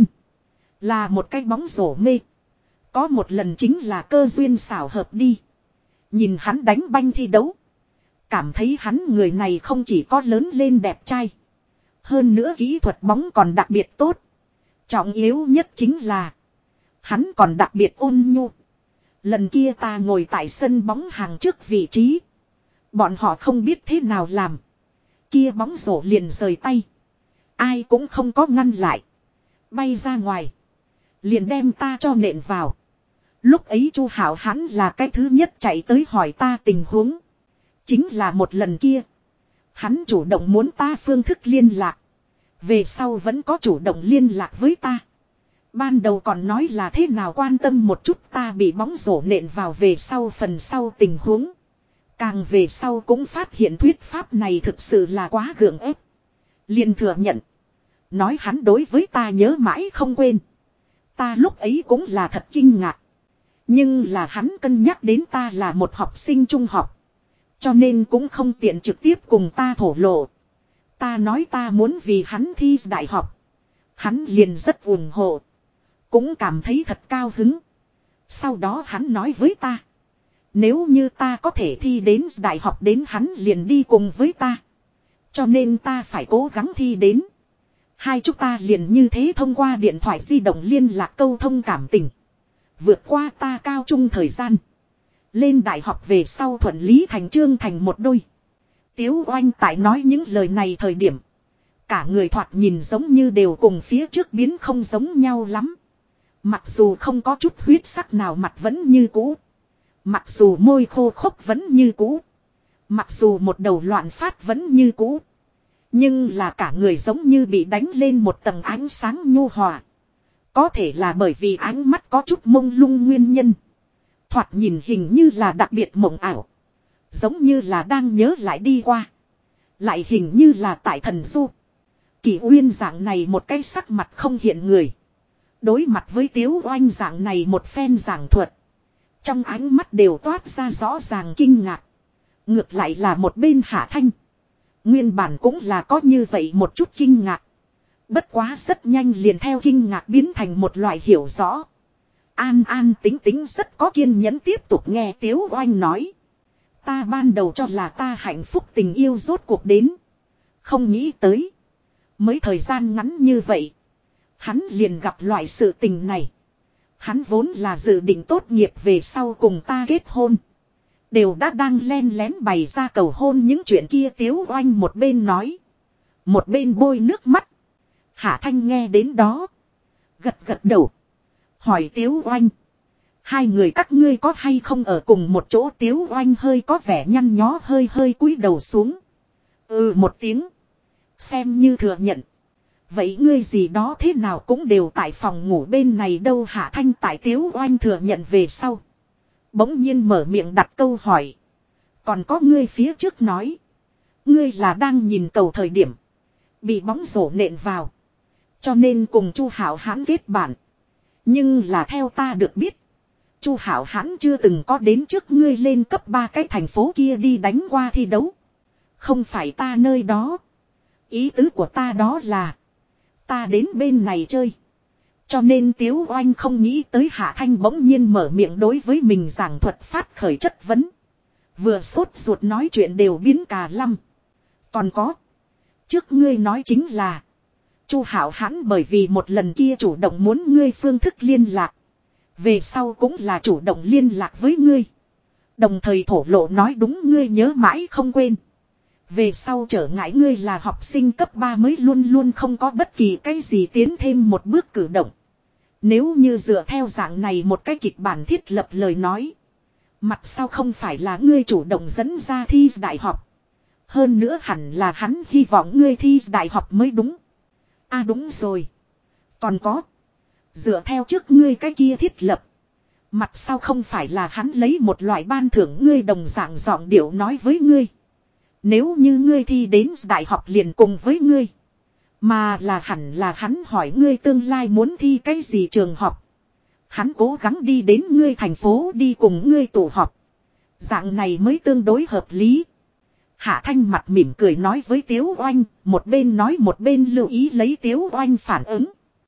Là một cái bóng rổ mê. Có một lần chính là cơ duyên xảo hợp đi. Nhìn hắn đánh banh thi đấu. Cảm thấy hắn người này không chỉ có lớn lên đẹp trai. Hơn nữa kỹ thuật bóng còn đặc biệt tốt. Trọng yếu nhất chính là. Hắn còn đặc biệt ôn nhu. Lần kia ta ngồi tại sân bóng hàng trước vị trí. Bọn họ không biết thế nào làm. Kia bóng rổ liền rời tay. Ai cũng không có ngăn lại. bay ra ngoài. Liền đem ta cho nện vào. Lúc ấy Chu Hảo hắn là cái thứ nhất chạy tới hỏi ta tình huống. Chính là một lần kia. Hắn chủ động muốn ta phương thức liên lạc. Về sau vẫn có chủ động liên lạc với ta. Ban đầu còn nói là thế nào quan tâm một chút ta bị bóng rổ nện vào về sau phần sau tình huống. Càng về sau cũng phát hiện thuyết pháp này thực sự là quá gượng ép. Liền thừa nhận. Nói hắn đối với ta nhớ mãi không quên. Ta lúc ấy cũng là thật kinh ngạc. Nhưng là hắn cân nhắc đến ta là một học sinh trung học. Cho nên cũng không tiện trực tiếp cùng ta thổ lộ. Ta nói ta muốn vì hắn thi đại học. Hắn liền rất ủng hộ. Cũng cảm thấy thật cao hứng. Sau đó hắn nói với ta. Nếu như ta có thể thi đến đại học đến hắn liền đi cùng với ta. Cho nên ta phải cố gắng thi đến. Hai chúng ta liền như thế thông qua điện thoại di động liên lạc câu thông cảm tình. Vượt qua ta cao trung thời gian. Lên đại học về sau thuận lý thành trương thành một đôi. Tiếu Oanh tại nói những lời này thời điểm. Cả người thoạt nhìn giống như đều cùng phía trước biến không giống nhau lắm. Mặc dù không có chút huyết sắc nào mặt vẫn như cũ. Mặc dù môi khô khốc vẫn như cũ. Mặc dù một đầu loạn phát vẫn như cũ. Nhưng là cả người giống như bị đánh lên một tầng ánh sáng nhu hòa. Có thể là bởi vì ánh mắt có chút mông lung nguyên nhân. Thoạt nhìn hình như là đặc biệt mộng ảo. Giống như là đang nhớ lại đi qua. Lại hình như là tại thần du. Kỷ Uyên dạng này một cái sắc mặt không hiện người. Đối mặt với Tiếu Oanh dạng này một phen giảng thuật. Trong ánh mắt đều toát ra rõ ràng kinh ngạc. Ngược lại là một bên Hạ Thanh. Nguyên bản cũng là có như vậy một chút kinh ngạc. Bất quá rất nhanh liền theo kinh ngạc biến thành một loại hiểu rõ. An an tính tính rất có kiên nhẫn tiếp tục nghe Tiếu Oanh nói. Ta ban đầu cho là ta hạnh phúc tình yêu rốt cuộc đến. Không nghĩ tới. Mới thời gian ngắn như vậy. Hắn liền gặp loại sự tình này. Hắn vốn là dự định tốt nghiệp về sau cùng ta kết hôn. Đều đã đang len lén bày ra cầu hôn những chuyện kia Tiếu Oanh một bên nói. Một bên bôi nước mắt. Hạ Thanh nghe đến đó. Gật gật đầu. Hỏi Tiếu Oanh. Hai người các ngươi có hay không ở cùng một chỗ Tiếu Oanh hơi có vẻ nhăn nhó hơi cúi đầu xuống. Ừ một tiếng. Xem như thừa nhận. Vậy ngươi gì đó thế nào cũng đều tại phòng ngủ bên này đâu Hạ Thanh tại Tiếu Oanh thừa nhận về sau. Bỗng nhiên mở miệng đặt câu hỏi. Còn có ngươi phía trước nói. Ngươi là đang nhìn cầu thời điểm. Bị bóng rổ nện vào. Cho nên cùng Chu Hảo Hãn kết bạn. Nhưng là theo ta được biết. Chu Hảo Hãn chưa từng có đến trước ngươi lên cấp 3 cái thành phố kia đi đánh qua thi đấu. Không phải ta nơi đó. Ý tứ của ta đó là. Ta đến bên này chơi. Cho nên Tiếu Oanh không nghĩ tới Hạ Thanh bỗng nhiên mở miệng đối với mình giảng thuật phát khởi chất vấn. Vừa sốt ruột nói chuyện đều biến cà lăm. Còn có. Trước ngươi nói chính là. Chu Hảo Hãn bởi vì một lần kia chủ động muốn ngươi phương thức liên lạc. Về sau cũng là chủ động liên lạc với ngươi. Đồng thời thổ lộ nói đúng ngươi nhớ mãi không quên. Về sau trở ngại ngươi là học sinh cấp 3 mới luôn luôn không có bất kỳ cái gì tiến thêm một bước cử động. Nếu như dựa theo dạng này một cái kịch bản thiết lập lời nói. Mặt sau không phải là ngươi chủ động dẫn ra thi đại học. Hơn nữa hẳn là hắn hy vọng ngươi thi đại học mới đúng. À đúng rồi. Còn có. Dựa theo trước ngươi cái kia thiết lập. Mặt sau không phải là hắn lấy một loại ban thưởng ngươi đồng dạng giọng điệu nói với ngươi. Nếu như ngươi thi đến đại học liền cùng với ngươi. Mà là hẳn là hắn hỏi ngươi tương lai muốn thi cái gì trường học. Hắn cố gắng đi đến ngươi thành phố đi cùng ngươi tụ họp. Dạng này mới tương đối hợp lý. Hạ Thanh mặt mỉm cười nói với Tiếu Oanh. Một bên nói một bên lưu ý lấy Tiếu Oanh phản ứng.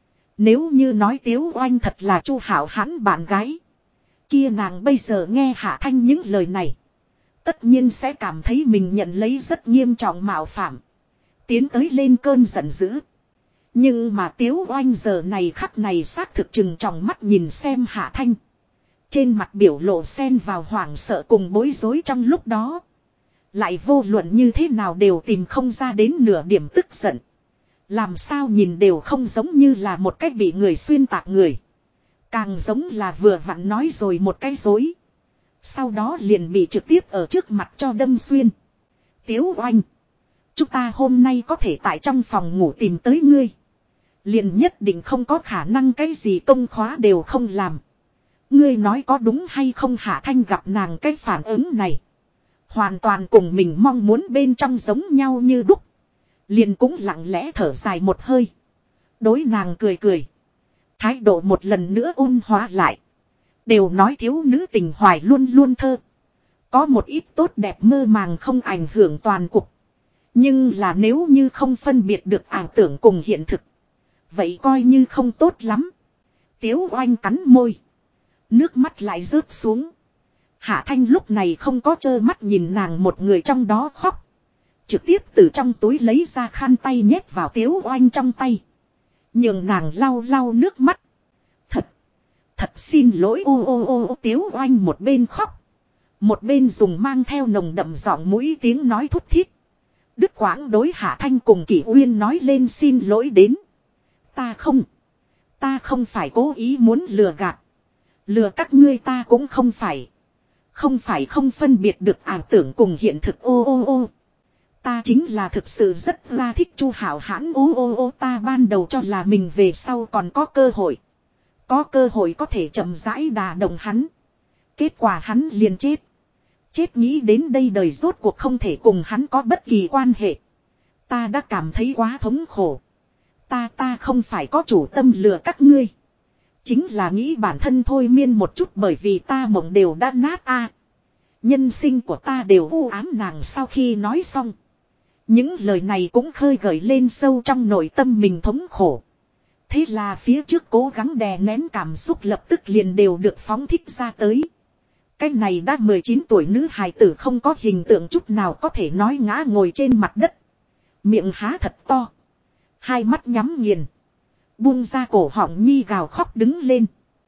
Nếu như nói Tiếu Oanh thật là Chu Hảo Hãn bạn gái. Kia nàng bây giờ nghe Hạ Thanh những lời này. Tất nhiên sẽ cảm thấy mình nhận lấy rất nghiêm trọng mạo phạm. Tiến tới lên cơn giận dữ. Nhưng mà Tiếu Oanh giờ này khắc này xác thực chừng trong mắt nhìn xem Hạ Thanh. Trên mặt biểu lộ xen vào hoảng sợ cùng bối rối trong lúc đó. Lại vô luận như thế nào đều tìm không ra đến nửa điểm tức giận. Làm sao nhìn đều không giống như là một cách bị người xuyên tạc người. Càng giống là vừa vặn nói rồi một cái dối. Sau đó liền bị trực tiếp ở trước mặt cho đâm xuyên. Tiếu Oanh. Chúng ta hôm nay có thể tại trong phòng ngủ tìm tới ngươi. Liền nhất định không có khả năng cái gì công khóa đều không làm. Ngươi nói có đúng hay không? Hạ Thanh gặp nàng cái phản ứng này. Hoàn toàn cùng mình mong muốn bên trong giống nhau như đúc. Liền cũng lặng lẽ thở dài một hơi. Đối nàng cười cười. Thái độ một lần nữa ôn hóa lại. Đều nói thiếu nữ tình hoài luôn luôn thơ. Có một ít tốt đẹp mơ màng không ảnh hưởng toàn cục. Nhưng là nếu như không phân biệt được ảo tưởng cùng hiện thực. Vậy coi như không tốt lắm. Tiếu Oanh cắn môi. Nước mắt lại rớt xuống. Hạ Thanh lúc này không có trơ mắt nhìn nàng một người trong đó khóc. Trực tiếp từ trong túi lấy ra khăn tay nhét vào Tiếu Oanh trong tay. Nhường nàng lau lau nước mắt. Thật xin lỗi ô Tiếu Oanh một bên khóc. Một bên dùng mang theo nồng đậm giọng mũi tiếng nói thút thít. Đức Quãng đối Hạ Thanh cùng Kỷ Uyên nói lên xin lỗi đến. Ta không phải cố ý muốn lừa gạt. Lừa các ngươi ta cũng không phải. Không phân biệt được ảo tưởng cùng hiện thực ô. Ta chính là thực sự rất là thích Chu Hảo Hãn ô ta ban đầu cho là mình về sau còn có cơ hội. Có cơ hội có thể chậm rãi đà động hắn. Kết quả hắn liền chết. Chết nghĩ đến đây đời rốt cuộc không thể cùng hắn có bất kỳ quan hệ. Ta đã cảm thấy quá thống khổ. Ta không phải có chủ tâm lừa các ngươi. Chính là nghĩ bản thân thôi miên một chút bởi vì ta mộng đều đã nát nhân sinh của ta đều u ám. Nàng sau khi nói xong. Những lời này cũng khơi gợi lên sâu trong nội tâm mình thống khổ. Thế là phía trước cố gắng đè nén cảm xúc lập tức liền đều được phóng thích ra tới. Cái này đã 19 tuổi nữ hài tử không có hình tượng chút nào có thể nói ngã ngồi trên mặt đất. Miệng há thật to. Hai mắt nhắm nghiền. Buông ra cổ họng nhi gào khóc đứng lên.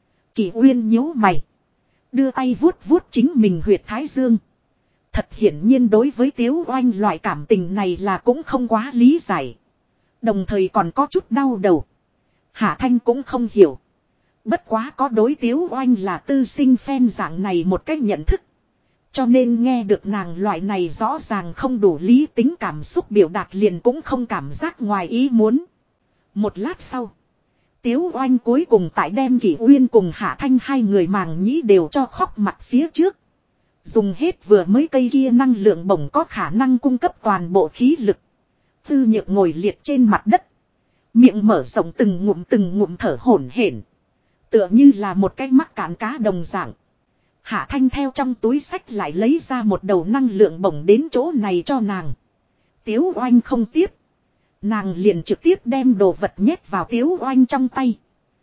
Kỷ Uyên nhíu mày. Đưa tay vuốt vuốt chính mình huyệt thái dương. Thật hiển nhiên đối với Tiếu Oanh loại cảm tình này là cũng không quá lý giải. Đồng thời còn có chút đau đầu. Hạ Thanh cũng không hiểu. Bất quá có đối Tiếu Oanh là tư sinh phen dạng này một cách nhận thức. Cho nên nghe được nàng loại này rõ ràng không đủ lý tính cảm xúc biểu đạt liền cũng không cảm giác ngoài ý muốn. Một lát sau. Tiếu Oanh cuối cùng tại đem Kỷ Uyên cùng Hạ Thanh hai người màng nhĩ đều cho khóc mặt phía trước. Dùng hết vừa mới cây kia năng lượng bổng có khả năng cung cấp toàn bộ khí lực. Tư Nhược ngồi liệt trên mặt đất. Miệng mở rộng từng ngụm thở hổn hển. Tựa như là một cái mắc cạn cá đồng dạng. Hạ Thanh theo trong túi sách lại lấy ra một đầu năng lượng bổng đến chỗ này cho nàng. Tiếu Oanh không tiếp. Nàng liền trực tiếp đem đồ vật nhét vào Tiếu Oanh trong tay.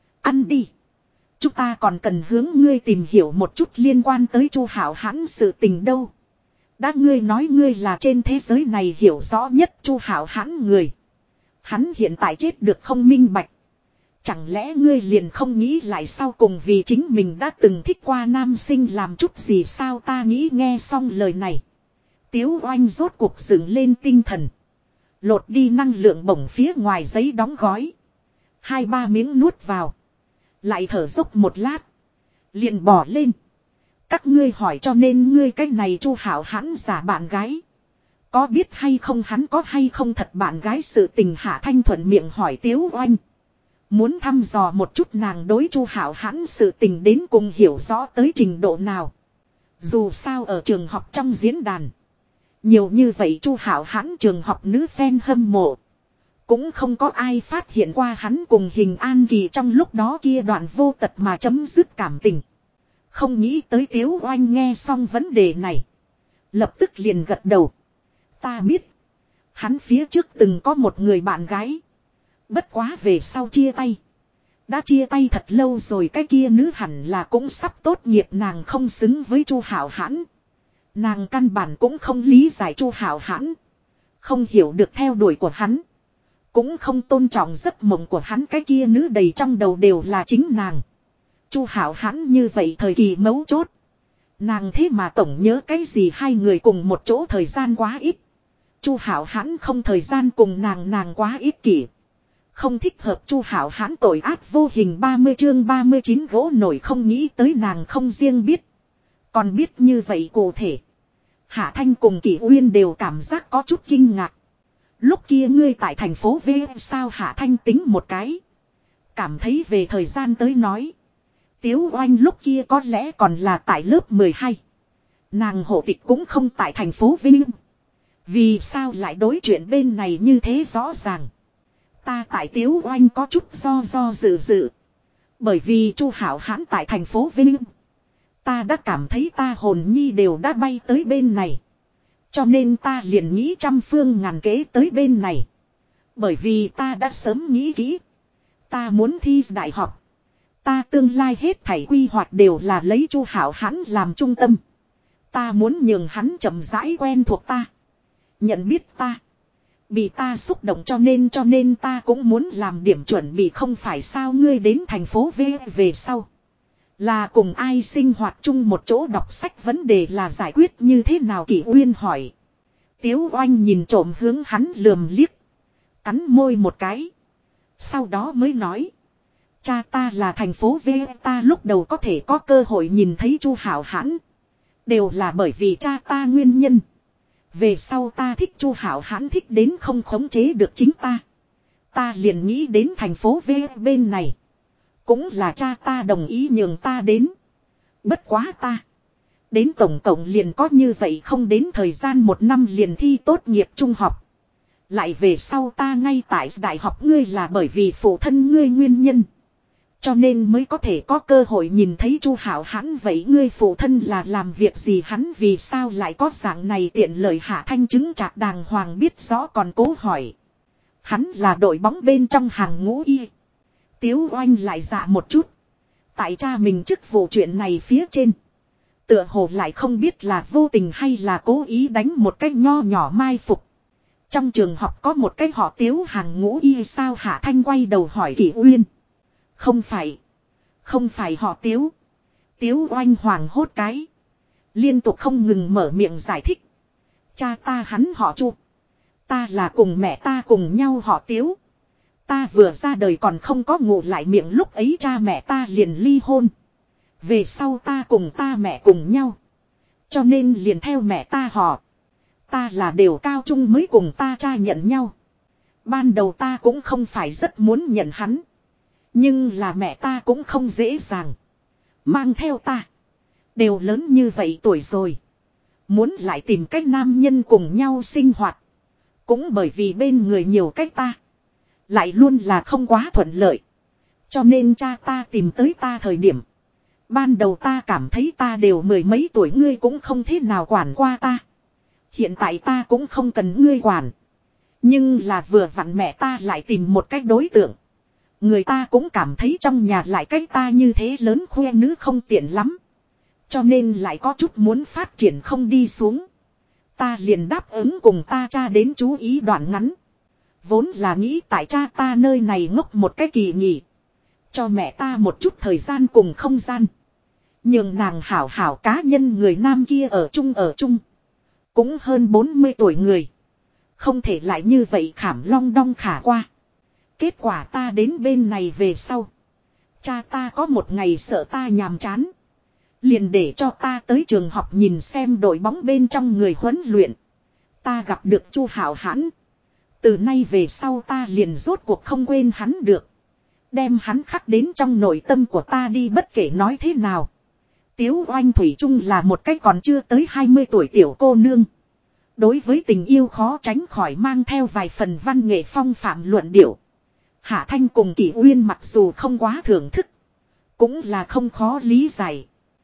Ăn đi. Chúng ta còn cần hướng ngươi tìm hiểu một chút liên quan tới Chu Hảo Hãn sự tình đâu. Đã ngươi nói ngươi là trên thế giới này hiểu rõ nhất Chu Hảo Hãn người. Hắn hiện tại chết được không minh bạch. Chẳng lẽ ngươi liền không nghĩ lại sau cùng vì chính mình đã từng thích qua nam sinh làm chút gì sao? Ta nghĩ nghe xong lời này. Tiếu Oanh rốt cuộc dựng lên tinh thần. Lột đi năng lượng bổng phía ngoài giấy đóng gói. 2-3 miếng nuốt vào. Lại thở dốc một lát. Liền bỏ lên. Các ngươi hỏi cho nên ngươi cái này Chu Hảo Hãn giả bạn gái. Có biết hay không hắn có hay không thật bạn gái sự tình? Hạ Thanh thuận miệng hỏi Tiếu Oanh. Muốn thăm dò một chút nàng đối Chu Hảo Hãn sự tình đến cùng hiểu rõ tới trình độ nào. Dù sao ở trường học trong diễn đàn. Nhiều như vậy Chu Hảo Hãn trường học nữ fan hâm mộ. Cũng không có ai phát hiện qua hắn cùng Hình An Kỳ trong lúc đó kia đoạn vô tật mà chấm dứt cảm tình. Không nghĩ tới Tiếu Oanh nghe xong vấn đề này. Lập tức liền gật đầu. Ta biết. Hắn phía trước từng có một người bạn gái. Bất quá về sau chia tay. Đã chia tay thật lâu rồi, cái kia nữ hẳn là cũng sắp tốt nghiệp, nàng không xứng với Chu Hảo Hãn. Nàng căn bản cũng không lý giải Chu Hảo Hãn. Không hiểu được theo đuổi của hắn. Cũng không tôn trọng giấc mộng của hắn, cái kia nữ đầy trong đầu đều là chính nàng. Chu Hảo Hãn như vậy thời kỳ mấu chốt. Nàng thế mà tổng nhớ cái gì hai người cùng một chỗ thời gian quá ít. Chu Hảo Hãn không thời gian cùng nàng quá ích kỷ. Không thích hợp Chu Hảo Hãn tội ác vô hình 30 chương 39 gỗ nổi không nghĩ tới nàng không riêng biết. Còn biết như vậy cụ thể. Hạ Thanh cùng Kỷ Uyên đều cảm giác có chút kinh ngạc. Lúc kia ngươi tại thành phố V sao Hạ Thanh tính một cái. Cảm thấy về thời gian tới nói. Tiếu Oanh lúc kia có lẽ còn là tại lớp 12. Nàng hộ tịch cũng không tại thành phố Vinh. Vì sao lại đối chuyện bên này như thế rõ ràng. Ta tại Tiếu Oanh có chút do dự. Bởi vì Chu Hảo Hãn tại thành phố Vinh. Ta đã cảm thấy ta hồn nhi đều đã bay tới bên này. Cho nên ta liền nghĩ trăm phương ngàn kế tới bên này. Bởi vì ta đã sớm nghĩ kỹ. Ta muốn thi đại học. Ta tương lai hết thảy quy hoạch đều là lấy Chu Hảo Hãn làm trung tâm. Ta muốn nhường hắn chậm rãi quen thuộc ta. Nhận biết ta. Bị ta xúc động cho nên ta cũng muốn làm điểm chuẩn bị không phải sao ngươi đến thành phố về sau. Là cùng ai sinh hoạt chung một chỗ đọc sách vấn đề là giải quyết như thế nào Kỷ Uyên hỏi. Tiếu Oanh nhìn trộm hướng hắn lườm liếc. Cắn môi một cái. Sau đó mới nói. Cha ta là thành phố V ta lúc đầu có thể có cơ hội nhìn thấy Chu Hảo Hãn. Đều là bởi vì cha ta nguyên nhân. Về sau ta thích Chu Hảo Hãn thích đến không khống chế được chính ta. Ta liền nghĩ đến thành phố V bên này. Cũng là cha ta đồng ý nhường ta đến. Bất quá ta. Đến tổng cộng liền có như vậy không đến thời gian 1 năm liền thi tốt nghiệp trung học. Lại về sau ta ngay tại đại học ngươi là bởi vì phụ thân ngươi nguyên nhân. Cho nên mới có thể có cơ hội nhìn thấy Chu Hảo Hãn vậy ngươi phụ thân là làm việc gì hắn vì sao lại có dạng này tiện lợi Hạ Thanh chứng trạc đàng hoàng biết rõ còn cố hỏi. Hắn là đội bóng bên trong hàng ngũ y. Tiếu Oanh lại dạ một chút. Tại cha mình chức vụ chuyện này phía trên. Tựa hồ lại không biết là vô tình hay là cố ý đánh một cách nho nhỏ mai phục. Trong trường học có một cái họ Tiếu hàng ngũ y sao Hạ Thanh quay đầu hỏi Kỷ Uyên. Không phải. Không phải họ Tiếu. Tiếu Oanh hoàng hốt cái. Liên tục không ngừng mở miệng giải thích. Cha ta hắn họ Chu. Ta là cùng mẹ ta cùng nhau họ Tiếu. Ta vừa ra đời còn không có ngủ lại miệng lúc ấy cha mẹ ta liền ly hôn. Về sau ta cùng ta mẹ cùng nhau. Cho nên liền theo mẹ ta họ. Ta là đều cao trung mới cùng ta cha nhận nhau. Ban đầu ta cũng không phải rất muốn nhận hắn. Nhưng là mẹ ta cũng không dễ dàng. Mang theo ta. Đều lớn như vậy tuổi rồi. Muốn lại tìm cách nam nhân cùng nhau sinh hoạt. Cũng bởi vì bên người nhiều cách ta. Lại luôn là không quá thuận lợi. Cho nên cha ta tìm tới ta thời điểm. Ban đầu ta cảm thấy ta đều 10 mấy tuổi ngươi cũng không thế nào quản qua ta. Hiện tại ta cũng không cần ngươi quản. Nhưng là vừa vặn mẹ ta lại tìm một cách đối tượng. Người ta cũng cảm thấy trong nhà lại cách ta như thế lớn khoe nữ không tiện lắm. Cho nên lại có chút muốn phát triển không đi xuống. Ta liền đáp ứng cùng ta cha đến chú ý đoạn ngắn. Vốn là nghĩ tại cha ta nơi này ngốc một cái kỳ nghỉ. Cho mẹ ta một chút thời gian cùng không gian. Nhưng nàng hảo hảo cá nhân người nam kia ở chung. Cũng hơn 40 tuổi người. Không thể lại như vậy khảm long đong khả qua. Kết quả ta đến bên này về sau. Cha ta có một ngày sợ ta nhàm chán. Liền để cho ta tới trường học nhìn xem đội bóng bên trong người huấn luyện. Ta gặp được Chu Hảo Hãn. Từ nay về sau ta liền rốt cuộc không quên hắn được. Đem hắn khắc đến trong nội tâm của ta đi bất kể nói thế nào. Tiếu Oanh Thủy Trung là một cách còn chưa tới 20 tuổi tiểu cô nương. Đối với tình yêu khó tránh khỏi mang theo vài phần văn nghệ phong phạm luận điệu. Hạ Thanh cùng Kỷ Uyên mặc dù không quá thưởng thức. Cũng là không khó lý giải.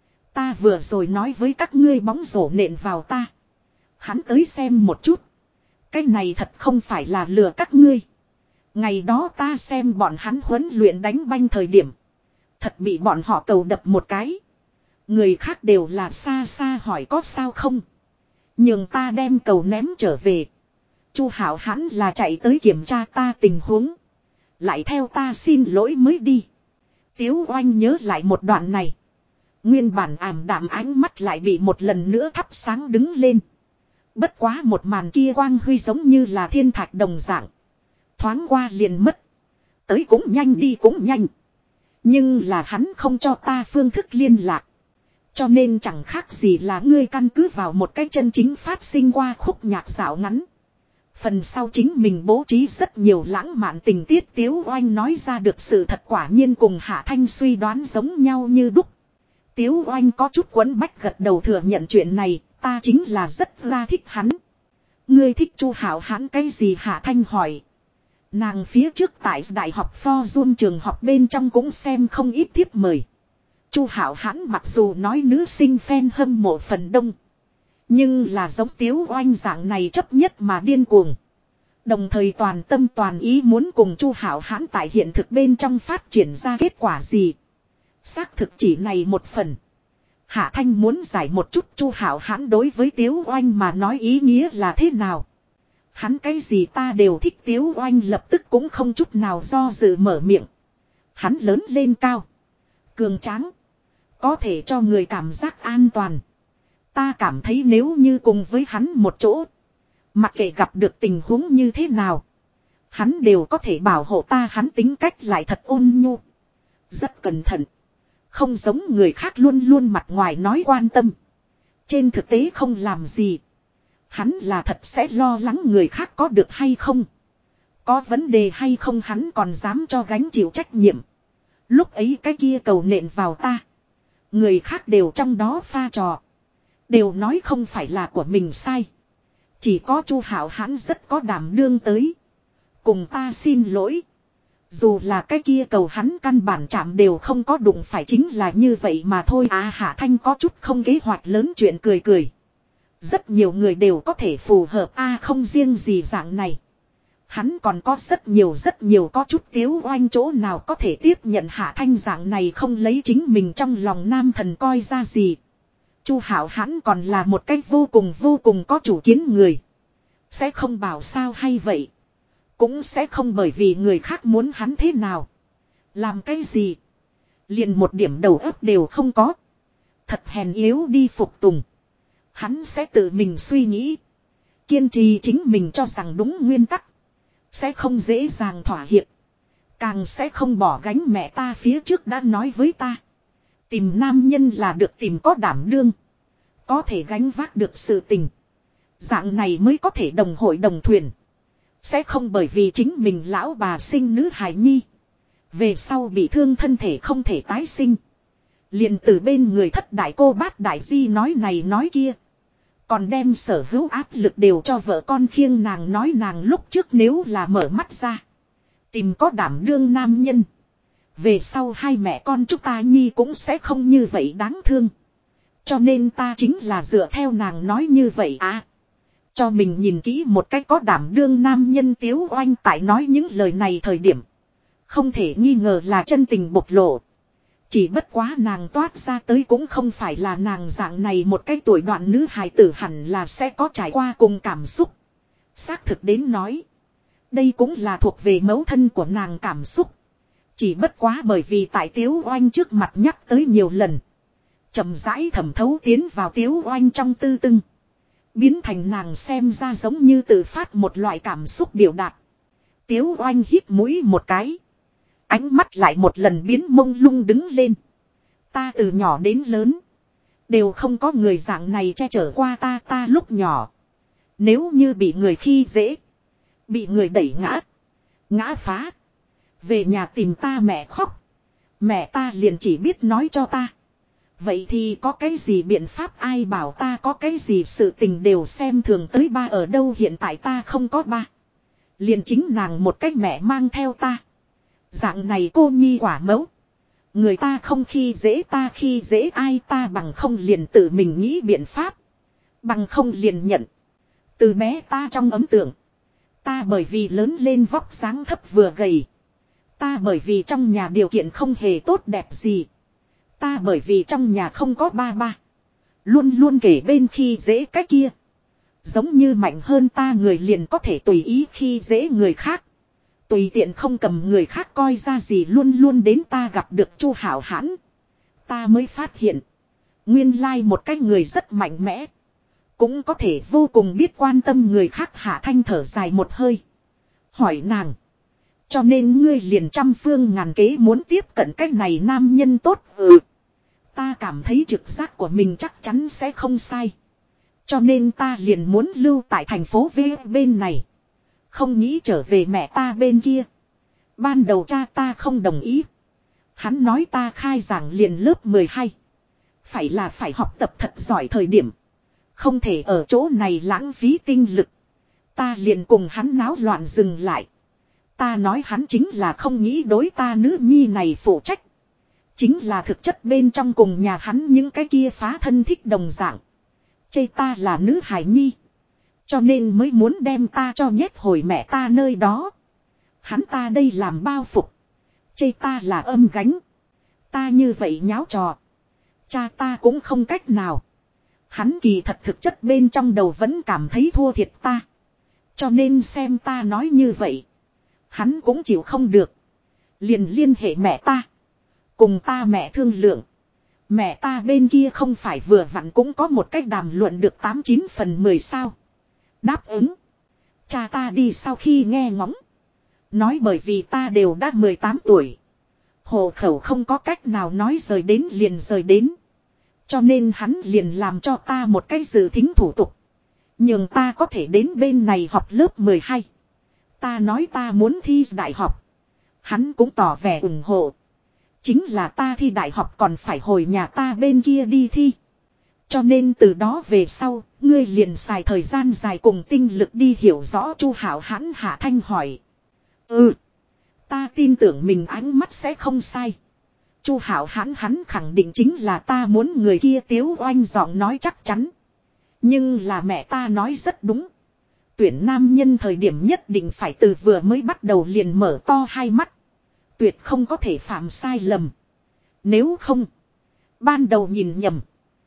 Ta vừa rồi nói với các ngươi bóng rổ nện vào ta. Hắn tới xem một chút. Cái này thật không phải là lừa các ngươi. Ngày đó ta xem bọn hắn huấn luyện đánh banh thời điểm. Thật bị bọn họ cầu đập một cái. Người khác đều là xa xa hỏi có sao không. Nhưng ta đem cầu ném trở về. Chu Hảo Hãn là chạy tới kiểm tra ta tình huống. Lại theo ta xin lỗi mới đi. Tiếu Oanh nhớ lại một đoạn này. Nguyên bản ảm đạm ánh mắt lại bị một lần nữa thắp sáng đứng lên. Bất quá một màn kia quang huy giống như là thiên thạch đồng dạng. Thoáng qua liền mất. Tới cũng nhanh đi cũng nhanh. Nhưng là hắn không cho ta phương thức liên lạc. Cho nên chẳng khác gì là ngươi căn cứ vào một cái chân chính phát sinh qua khúc nhạc dạo ngắn. Phần sau chính mình bố trí rất nhiều lãng mạn tình tiết. Tiếu Oanh nói ra được sự thật quả nhiên cùng Hạ Thanh suy đoán giống nhau như đúc. Tiếu Oanh có chút quấn bách gật đầu thừa nhận chuyện này, ta chính là rất ra thích hắn. Ngươi thích Chu Hảo Hãn cái gì? Hạ Thanh hỏi. Nàng phía trước tại Đại học Fortune trường học bên trong cũng xem không ít thiếp mời. Chu Hảo Hãn mặc dù nói nữ sinh fan hâm mộ phần đông, nhưng là giống Tiếu Oanh dạng này chấp nhất mà điên cuồng. Đồng thời toàn tâm toàn ý muốn cùng Chu Hảo Hãn tại hiện thực bên trong phát triển ra kết quả gì. Xác thực chỉ này một phần. Hạ Thanh muốn giải một chút Chu Hảo Hãn đối với Tiếu Oanh mà nói ý nghĩa là thế nào. Hắn cái gì ta đều thích. Tiếu Oanh lập tức cũng không chút nào do dự mở miệng. Hắn lớn lên cao, cường tráng, có thể cho người cảm giác an toàn. Ta cảm thấy nếu như cùng với hắn một chỗ, mặc kệ gặp được tình huống như thế nào, hắn đều có thể bảo hộ ta. Hắn tính cách lại thật ôn nhu, rất cẩn thận, không giống người khác luôn luôn mặt ngoài nói quan tâm, trên thực tế không làm gì. Hắn là thật sẽ lo lắng người khác có được hay không, có vấn đề hay không, hắn còn dám cho gánh chịu trách nhiệm. Lúc ấy cái kia cầu nện vào ta, người khác đều trong đó pha trò, đều nói không phải là của mình sai. Chỉ có Chu Hảo Hãn rất có đảm đương tới cùng ta xin lỗi. Dù là cái kia cầu hắn căn bản chạm đều không có đụng phải, chính là như vậy mà thôi. Hạ Thanh có chút không kế hoạch lớn chuyện cười cười. Rất nhiều người đều có thể phù hợp không riêng gì dạng này. Hắn còn có rất nhiều có chút Tiếu Oanh chỗ nào có thể tiếp nhận Hạ Thanh dạng này không lấy chính mình trong lòng nam thần coi ra gì. Chu Hảo Hãn còn là một cách vô cùng có chủ kiến người. Sẽ không bảo sao hay vậy. Cũng sẽ không bởi vì người khác muốn hắn thế nào, làm cái gì, liền một điểm đầu óc đều không có. Thật hèn yếu đi phục tùng. Hắn sẽ tự mình suy nghĩ, kiên trì chính mình cho rằng đúng nguyên tắc. Sẽ không dễ dàng thỏa hiệp, càng sẽ không bỏ gánh. Mẹ ta phía trước đã nói với ta, tìm nam nhân là được tìm có đảm đương, có thể gánh vác được sự tình. Dạng này mới có thể đồng hội đồng thuyền. Sẽ không bởi vì chính mình lão bà sinh nữ hài nhi, về sau bị thương thân thể không thể tái sinh, liền từ bên người thất đại cô bát đại di nói này nói kia. Còn đem sở hữu áp lực đều cho vợ con khiêng. Nàng nói nàng lúc trước nếu là mở mắt ra, tìm có đảm đương nam nhân, về sau hai mẹ con chúng ta nhi cũng sẽ không như vậy đáng thương. Cho nên ta chính là dựa theo nàng nói như vậy cho mình nhìn kỹ một cách có đảm đương nam nhân. Tiếu Oanh tại nói những lời này thời điểm, không thể nghi ngờ là chân tình bộc lộ. Chỉ bất quá nàng toát ra tới cũng không phải là nàng dạng này một cái tuổi đoạn nữ hài tử hẳn là sẽ có trải qua cùng cảm xúc. Xác thực đến nói, đây cũng là thuộc về mẫu thân của nàng cảm xúc. Chỉ bất quá bởi vì tại Tiếu Oanh trước mặt nhắc tới nhiều lần, chậm rãi thẩm thấu tiến vào Tiếu Oanh trong tư tưng, biến thành nàng xem ra giống như tự phát một loại cảm xúc biểu đạt. Tiếu Oanh hít mũi một cái, ánh mắt lại một lần biến mông lung đứng lên. Ta từ nhỏ đến lớn, đều không có người dạng này che chở qua ta. Ta lúc nhỏ, nếu như bị người khi dễ, bị người đẩy ngã, ngã phá, về nhà tìm ta mẹ khóc, mẹ ta liền chỉ biết nói cho ta, vậy thì có cái gì biện pháp, ai bảo ta có cái gì sự tình đều xem thường tới ba. Ở đâu hiện tại ta không có ba, liền chính nàng một cách mẹ mang theo ta. Dạng này cô nhi quả mẫu, người ta không khi dễ ta khi dễ ai, ta bằng không liền tự mình nghĩ biện pháp, bằng không liền nhận. Từ bé ta trong ấn tượng, ta bởi vì lớn lên vóc dáng thấp vừa gầy, ta bởi vì trong nhà điều kiện không hề tốt đẹp gì, ta bởi vì trong nhà không có ba ba, luôn luôn kể bên khi dễ cái kia. Giống như mạnh hơn ta người liền có thể tùy ý khi dễ người khác, tùy tiện không cầm người khác coi ra gì. Luôn luôn đến ta gặp được Chu Hảo Hãn, ta mới phát hiện, nguyên lai một cái người rất mạnh mẽ, cũng có thể vô cùng biết quan tâm người khác. Hạ Thanh thở dài một hơi, hỏi nàng, Cho nên ngươi liền trăm phương ngàn kế muốn tiếp cận cái này nam nhân tốt. Ta cảm thấy trực giác của mình chắc chắn sẽ không sai. Cho nên ta liền muốn lưu tại thành phố V bên này. Không nghĩ trở về mẹ ta bên kia. Ban đầu cha ta không đồng ý. Hắn nói ta khai giảng liền lớp 12. Phải là phải học tập thật giỏi thời điểm. Không thể ở chỗ này lãng phí tinh lực. Ta liền cùng hắn náo loạn dừng lại. Ta nói hắn chính là không nghĩ đối ta nữ nhi này phụ trách. Chính là thực chất bên trong cùng nhà hắn những cái kia phá thân thích đồng dạng. Chê ta là nữ hài nhi. Cho nên mới muốn đem ta cho nhét hồi mẹ ta nơi đó. Hắn ta đây làm bao phục. Chê ta là âm gánh. Ta như vậy nháo trò. Cha ta cũng không cách nào. Hắn kỳ thật thực chất bên trong đầu vẫn cảm thấy thua thiệt ta. Cho nên xem ta nói như vậy. Hắn cũng chịu không được. Liền liên hệ mẹ ta. Cùng ta mẹ thương lượng. Mẹ ta bên kia không phải vừa vặn cũng có một cách đàm luận được 89/10 sao. Đáp ứng. Cha ta đi sau khi nghe ngóng. Nói bởi vì ta đều đã 18 tuổi. Hộ khẩu không có cách nào nói rời đến liền rời đến. Cho nên hắn liền làm cho ta một cái dự thính thủ tục. Nhưng ta có thể đến bên này học lớp 12. Ta nói ta muốn thi đại học. Hắn cũng tỏ vẻ ủng hộ. Chính là ta thi đại học còn phải hồi nhà ta bên kia đi thi. Cho nên từ đó về sau, ngươi liền xài thời gian dài cùng tinh lực đi hiểu rõ Chu Hảo Hãn. Hạ Thanh hỏi. Ta tin tưởng mình ánh mắt sẽ không sai. Chu Hảo Hãn hắn khẳng định chính là ta muốn người kia. Tiếu Oanh giọng nói chắc chắn. Nhưng là mẹ ta nói rất đúng. Tuyển nam nhân thời điểm nhất định phải từ vừa mới bắt đầu liền mở to hai mắt. Tuyệt không có thể phạm sai lầm. Nếu không, ban đầu nhìn nhầm,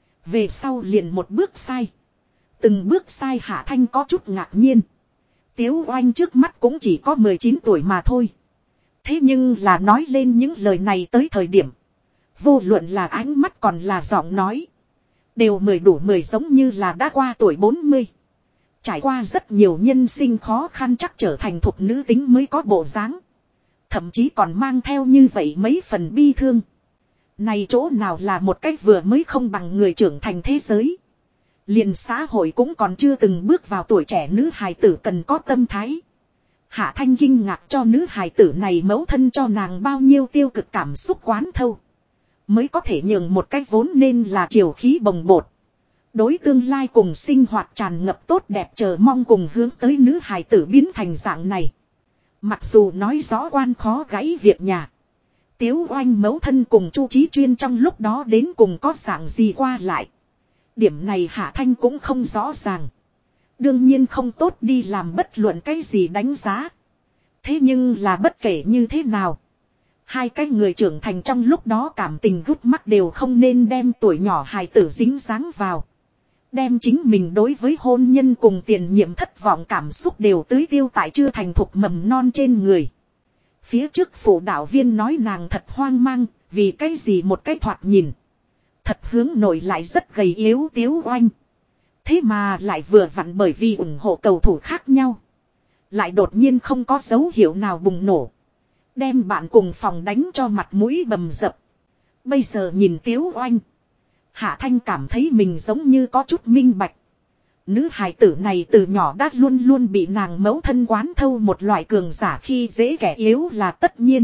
về sau liền một bước sai. Từng bước sai. Hạ Thanh có chút ngạc nhiên. Tiếu Oanh trước mắt cũng chỉ có 19 tuổi mà thôi. Thế nhưng là nói lên những lời này tới thời điểm, vô luận là ánh mắt còn là giọng nói, đều 10 đủ 10, giống như là đã qua tuổi 40. Trải qua rất nhiều nhân sinh khó khăn chắc trở thành thục nữ tính mới có bộ dáng. Thậm chí còn mang theo như vậy mấy phần bi thương. Này chỗ nào là một cách vừa mới không bằng người trưởng thành thế giới. Liền xã hội cũng còn chưa từng bước vào tuổi trẻ nữ hài tử cần có tâm thái. Hạ Thanh kinh ngạc cho nữ hài tử này mẫu thân cho nàng bao nhiêu tiêu cực cảm xúc quán thâu. Mới có thể nhường một cách vốn nên là triều khí bồng bột. Đối tương lai cùng sinh hoạt tràn ngập tốt đẹp chờ mong cùng hướng tới nữ hài tử biến thành dạng này. Mặc dù nói rõ quan khó gãy việc nhà. Tiếu Oanh mẫu thân cùng Chu Chí Chuyên trong lúc đó đến cùng có dạng gì qua lại. Điểm này Hạ Thanh cũng không rõ ràng. Đương nhiên không tốt đi làm bất luận cái gì đánh giá. Thế nhưng là bất kể như thế nào, hai cái người trưởng thành trong lúc đó cảm tình gút mắt đều không nên đem tuổi nhỏ hài tử dính dáng vào. Đem chính mình đối với hôn nhân cùng tiền nhiệm thất vọng cảm xúc đều tưới tiêu tại chưa thành thục mầm non trên người. Phía trước phụ đạo viên nói nàng thật hoang mang, vì cái gì một cái thoạt nhìn thật hướng nội lại rất gầy yếu Tiếu Oanh. Thế mà lại vừa vặn bởi vì ủng hộ cầu thủ khác nhau, lại đột nhiên không có dấu hiệu nào bùng nổ. Đem bạn cùng phòng đánh cho mặt mũi bầm dập. Bây giờ nhìn Tiếu Oanh, Hạ Thanh cảm thấy mình giống như có chút minh bạch. Nữ hài tử này từ nhỏ đã luôn luôn bị nàng mẫu thân quán thâu một loại cường giả khi dễ kẻ yếu là tất nhiên.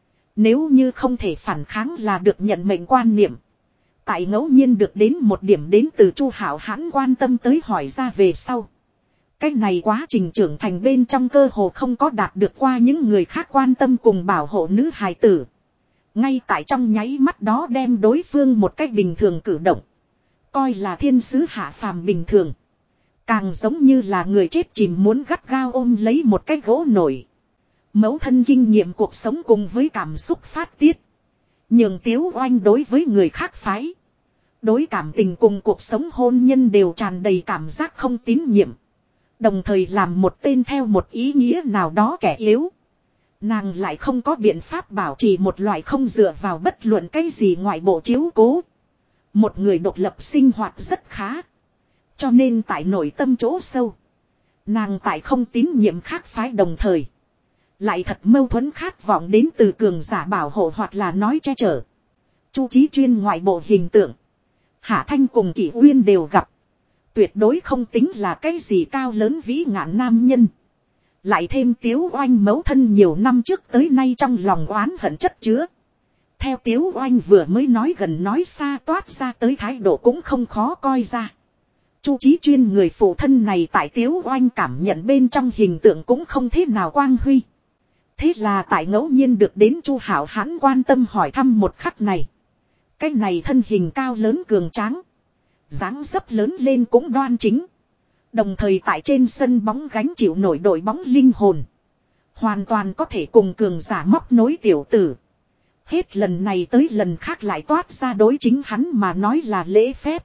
Nếu như không thể phản kháng là được nhận mệnh quan niệm. Tại ngẫu nhiên được đến một điểm đến từ Chu Hảo Hãn quan tâm tới hỏi ra về sau. Cái này quá trình trưởng thành bên trong cơ hồ không có đạt được qua những người khác quan tâm cùng bảo hộ nữ hài tử. Ngay tại trong nháy mắt đó đem đối phương một cách bình thường cử động coi là thiên sứ hạ phàm bình thường. Càng giống như là người chết chìm muốn gắt gao ôm lấy một cái gỗ nổi. Mẫu thân kinh nghiệm cuộc sống cùng với cảm xúc phát tiết, nhường Tiếu Oanh đối với người khác phái, đối cảm tình cùng cuộc sống hôn nhân đều tràn đầy cảm giác không tín nhiệm. Đồng thời làm một tên theo một ý nghĩa nào đó kẻ yếu. Nàng lại không có biện pháp bảo trì một loại không dựa vào bất luận cái gì ngoại bộ chiếu cố. Một người độc lập sinh hoạt rất khá. Cho nên tại nội tâm chỗ sâu, nàng tại không tín nhiệm khác phái đồng thời, Lại thật mâu thuẫn khát vọng đến từ cường giả bảo hộ hoặc là nói che chở. Chu Chí Chuyên ngoại bộ hình tượng. Hạ Thanh cùng Kỷ Uyên đều gặp. Tuyệt đối không tính là cái gì cao lớn vĩ ngạn nam nhân. Lại thêm Tiếu Oanh mẫu thân nhiều năm trước tới nay trong lòng oán hận chất chứa. Theo Tiếu Oanh vừa mới nói gần nói xa toát ra tới thái độ cũng không khó coi ra. Chu Chí Chuyên người phụ thân này tại Tiếu Oanh cảm nhận bên trong hình tượng cũng không thế nào quang huy. Thế là tại ngẫu nhiên được đến Chu Hảo Hãn quan tâm hỏi thăm một khắc này. Cái này thân hình cao lớn cường tráng. Dáng dấp lớn lên cũng đoan chính. Đồng thời tại trên sân bóng gánh chịu nổi đội bóng linh hồn. Hoàn toàn có thể cùng cường giả móc nối tiểu tử. Hết lần này tới lần khác lại toát ra đối chính hắn mà nói là lễ phép.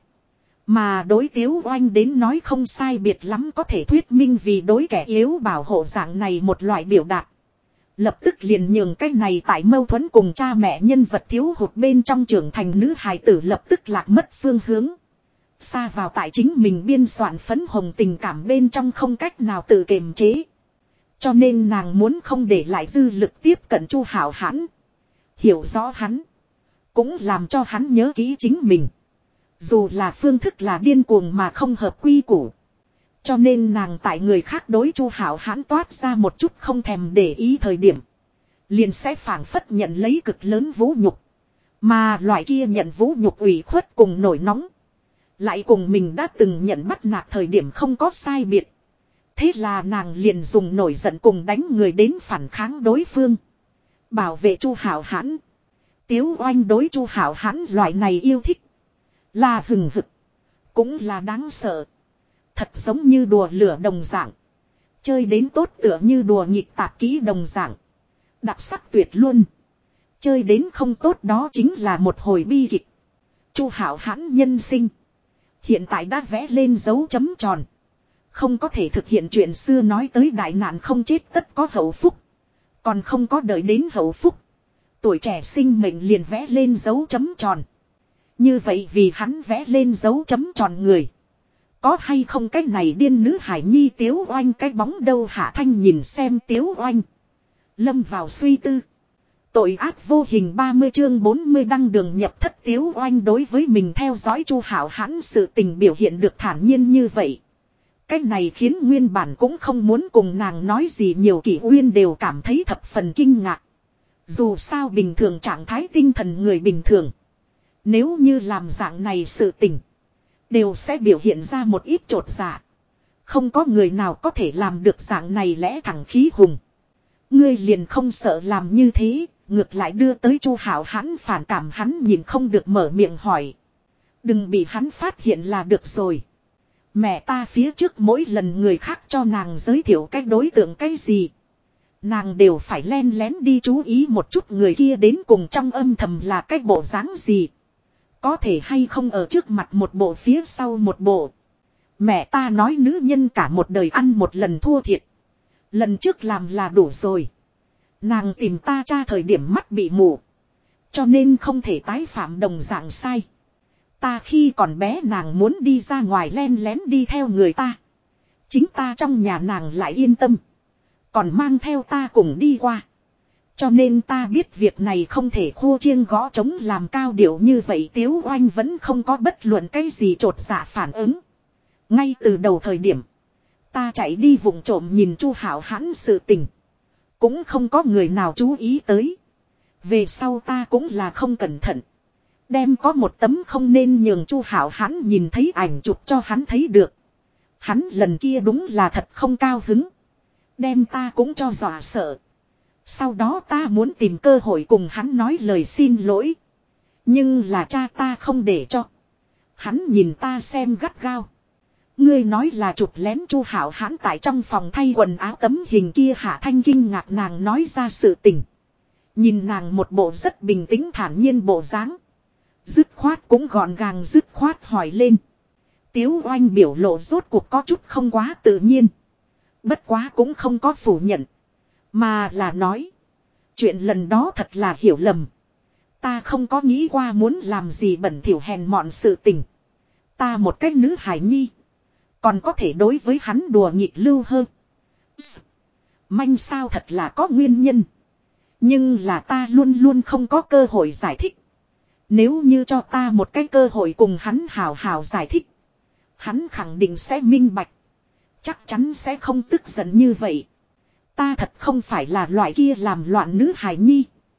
Mà đối Tiếu Oanh đến nói không sai biệt lắm có thể thuyết minh vì đối kẻ yếu bảo hộ dạng này một loại biểu đạt. Lập tức liền nhường cái này tại mâu thuẫn cùng cha mẹ nhân vật thiếu hụt bên trong trưởng thành nữ hài tử lập tức lạc mất phương hướng. Xa vào tại chính mình biên soạn phấn hồng tình cảm bên trong không cách nào tự kiềm chế. Cho nên nàng muốn không để lại dư lực tiếp cận Chu Hảo Hãn. Hiểu rõ hắn. Cũng làm cho hắn nhớ kỹ chính mình. Dù là phương thức là điên cuồng mà không hợp quy củ. Cho nên nàng tại người khác đối Chu Hảo Hãn toát ra một chút không thèm để ý thời điểm. Liền sẽ phảng phất nhận lấy cực lớn vũ nhục. Mà loại kia nhận vũ nhục ủy khuất cùng nổi nóng. Lại cùng mình đã từng nhận bắt nạt thời điểm không có sai biệt. Thế là nàng liền dùng nổi giận cùng đánh người đến phản kháng đối phương. Bảo vệ Chu Hảo Hãn. Tiếu Oanh đối Chu Hảo Hãn loại này yêu thích. Là hừng hực. Cũng là đáng sợ. Thật giống như đùa lửa đồng dạng. Chơi đến tốt tựa như đùa nghịch tạp kỹ đồng dạng. Đặc sắc tuyệt luôn. Chơi đến không tốt đó chính là một hồi bi kịch. Chu Hảo Hãn nhân sinh. Hiện tại đã vẽ lên dấu chấm tròn. Không có thể thực hiện chuyện xưa nói tới đại nạn không chết tất có hậu phúc. Còn không có đợi đến hậu phúc. Tuổi trẻ sinh mệnh liền vẽ lên dấu chấm tròn. Như vậy vì hắn vẽ lên dấu chấm tròn người. Có hay không cái này điên nữ hải nhi Tiếu Oanh cái bóng đâu Hạ Thanh nhìn xem Tiếu Oanh. Lâm vào suy tư. Tội ác vô hình 30 chương 40 đăng đường nhập thất Tiếu Oanh đối với mình theo dõi Chu Hảo Hãn sự tình biểu hiện được thản nhiên như vậy. Cái này khiến nguyên bản cũng không muốn cùng nàng nói gì nhiều Kỷ Uyên đều cảm thấy thập phần kinh ngạc. Dù sao bình thường trạng thái tinh thần người bình thường. Nếu như làm dạng này sự tình. Đều sẽ biểu hiện ra một ít trột dạ. Không có người nào có thể làm được dạng này lẽ thẳng khí hùng. Ngươi liền không sợ làm như thế. Ngược lại đưa tới Chu Hảo Hãn phản cảm hắn nhìn không được mở miệng hỏi. Đừng bị hắn phát hiện là được rồi. Mẹ ta phía trước mỗi lần người khác cho nàng giới thiệu cái đối tượng cái gì. Nàng đều phải len lén đi chú ý một chút người kia đến cùng trong âm thầm là cái bộ dáng gì. Có thể hay không ở trước mặt một bộ phía sau một bộ. Mẹ ta nói nữ nhân cả một đời ăn một lần thua thiệt. Lần trước làm là đủ rồi. Nàng tìm ta tra thời điểm mắt bị mù. Cho nên không thể tái phạm đồng dạng sai. Ta khi còn bé nàng muốn đi ra ngoài len lén đi theo người ta. Chính ta trong nhà nàng lại yên tâm. Còn mang theo ta cùng đi qua. Cho nên ta biết việc này không thể khô chiêng gõ trống làm cao điệu như vậy Tiếu Oanh vẫn không có bất luận cái gì trột dạ phản ứng. Ngay từ đầu thời điểm. Ta chạy đi vụng trộm nhìn Chu Hảo Hãn sự tình. Cũng không có người nào chú ý tới. Về sau ta cũng là không cẩn thận. Đem có một tấm không nên nhường Chu Hảo Hãn nhìn thấy ảnh chụp cho hắn thấy được. Hắn lần kia đúng là thật không cao hứng. Đem ta cũng cho dọa sợ. Sau đó ta muốn tìm cơ hội cùng hắn nói lời xin lỗi. Nhưng là cha ta không để cho. Hắn nhìn ta xem gắt gao. Ngươi nói là chụp lén Chu Hảo Hãn tại trong phòng thay quần áo tấm hình kia Hạ Thanh kinh ngạc nàng nói ra sự tình. Nhìn nàng một bộ rất bình tĩnh thản nhiên bộ dáng. Dứt khoát cũng gọn gàng dứt khoát hỏi lên. Tiếu Oanh biểu lộ rốt cuộc có chút không quá tự nhiên. Bất quá cũng không có phủ nhận. Mà là nói. Chuyện lần đó thật là hiểu lầm. Ta không có nghĩ qua muốn làm gì bẩn thỉu hèn mọn sự tình. Ta một cái nữ hải nhi. Còn có thể đối với hắn đùa nghịch lưu hơn. Manh sao thật là có nguyên nhân. Nhưng là ta luôn luôn không có cơ hội giải thích. Nếu như cho ta một cái cơ hội cùng hắn hào hào giải thích. Hắn khẳng định sẽ minh bạch. Chắc chắn sẽ không tức giận như vậy. Ta thật không phải là loại kia làm loạn nữ hài nhi.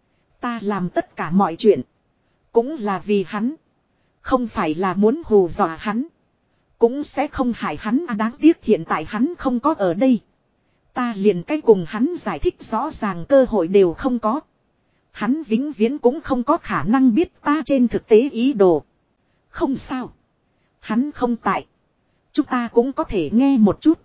Ta làm tất cả mọi chuyện. Cũng là vì hắn. Không phải là muốn hù dọa hắn. Cũng sẽ không hại hắn đáng tiếc hiện tại hắn không có ở đây. Ta liền cái cùng hắn giải thích rõ ràng cơ hội đều không có. Hắn vĩnh viễn cũng không có khả năng biết ta trên thực tế ý đồ. Không sao. Hắn không tại. Chúng ta cũng có thể nghe một chút.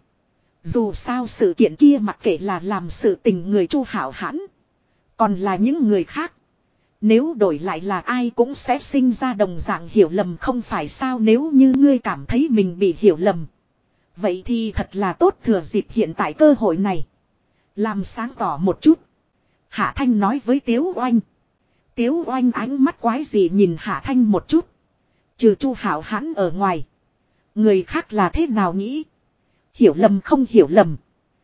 Dù sao sự kiện kia mặc kệ là làm sự tình người Chu Hảo Hãn. Còn là những người khác. Nếu đổi lại là ai cũng sẽ sinh ra đồng dạng hiểu lầm không phải sao nếu như ngươi cảm thấy mình bị hiểu lầm. Vậy thì thật là tốt thừa dịp hiện tại cơ hội này. Làm sáng tỏ một chút. Hạ Thanh nói với Tiếu Oanh. Tiếu Oanh ánh mắt quái gì nhìn Hạ Thanh một chút. Trừ Chu Hảo Hãn ở ngoài. Người khác là thế nào nghĩ. Hiểu lầm không hiểu lầm.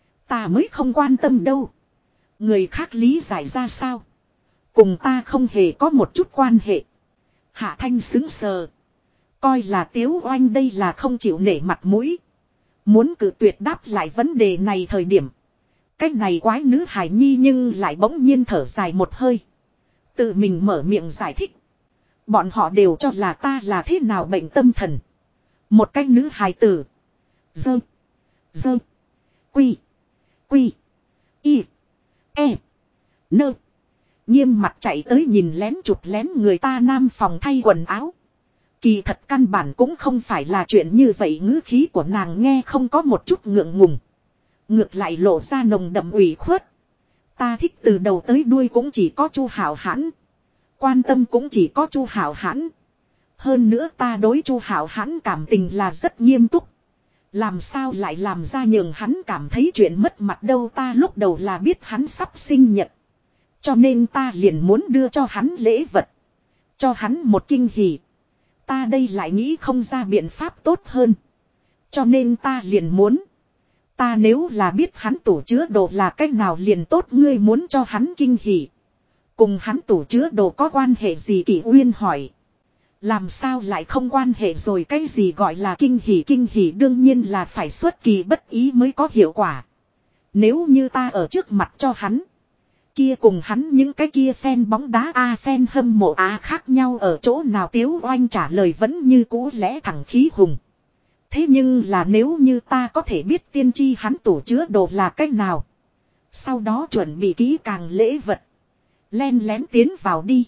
Ta mới không quan tâm đâu. Người khác lý giải ra sao. Cùng ta không hề có một chút quan hệ. Hạ Thanh xứng sờ. Coi là Tiếu Oanh đây là không chịu nể mặt mũi. Muốn cự tuyệt đáp lại vấn đề này thời điểm. Cách này quái nữ hài nhi nhưng lại bỗng nhiên thở dài một hơi. Tự mình mở miệng giải thích. Bọn họ đều cho là ta là thế nào bệnh tâm thần. Một cách nữ hài tử. Dơ. Dơ. Quy. Quy. Y. E. Nơ. Nghiêm mặt chạy tới nhìn lén chụp lén người ta nam phòng thay quần áo. Kỳ thật căn bản cũng không phải là chuyện như vậy ngữ khí của nàng nghe không có một chút ngượng ngùng. Ngược lại lộ ra nồng đậm ủy khuất. Ta thích từ đầu tới đuôi cũng chỉ có Chu Hảo Hãn. Quan tâm cũng chỉ có Chu Hảo Hãn. Hơn nữa ta đối Chu Hảo Hãn cảm tình là rất nghiêm túc. Làm sao lại làm ra nhường hắn cảm thấy chuyện mất mặt đâu ta lúc đầu là biết hắn sắp sinh nhật. Cho nên ta liền muốn đưa cho hắn lễ vật. Cho hắn một kinh hỉ. Ta đây lại nghĩ không ra biện pháp tốt hơn. Cho nên ta liền muốn. Ta nếu là biết hắn tủ chứa đồ là cách nào liền tốt ngươi muốn cho hắn kinh hỉ. Cùng hắn tủ chứa đồ có quan hệ gì Kỷ Uyên hỏi. Làm sao lại không quan hệ rồi cái gì gọi là kinh hỉ đương nhiên là phải xuất kỳ bất ý mới có hiệu quả. Nếu như ta ở trước mặt cho hắn. Kia cùng hắn những cái kia fan bóng đá fan hâm mộ khác nhau ở chỗ nào Tiếu Oanh trả lời vẫn như cũ lẽ thẳng khí hùng. Thế nhưng là nếu như ta có thể biết tiên tri hắn tủ chứa đồ là cách nào. Sau đó chuẩn bị kỹ càng lễ vật. Len lén tiến vào đi.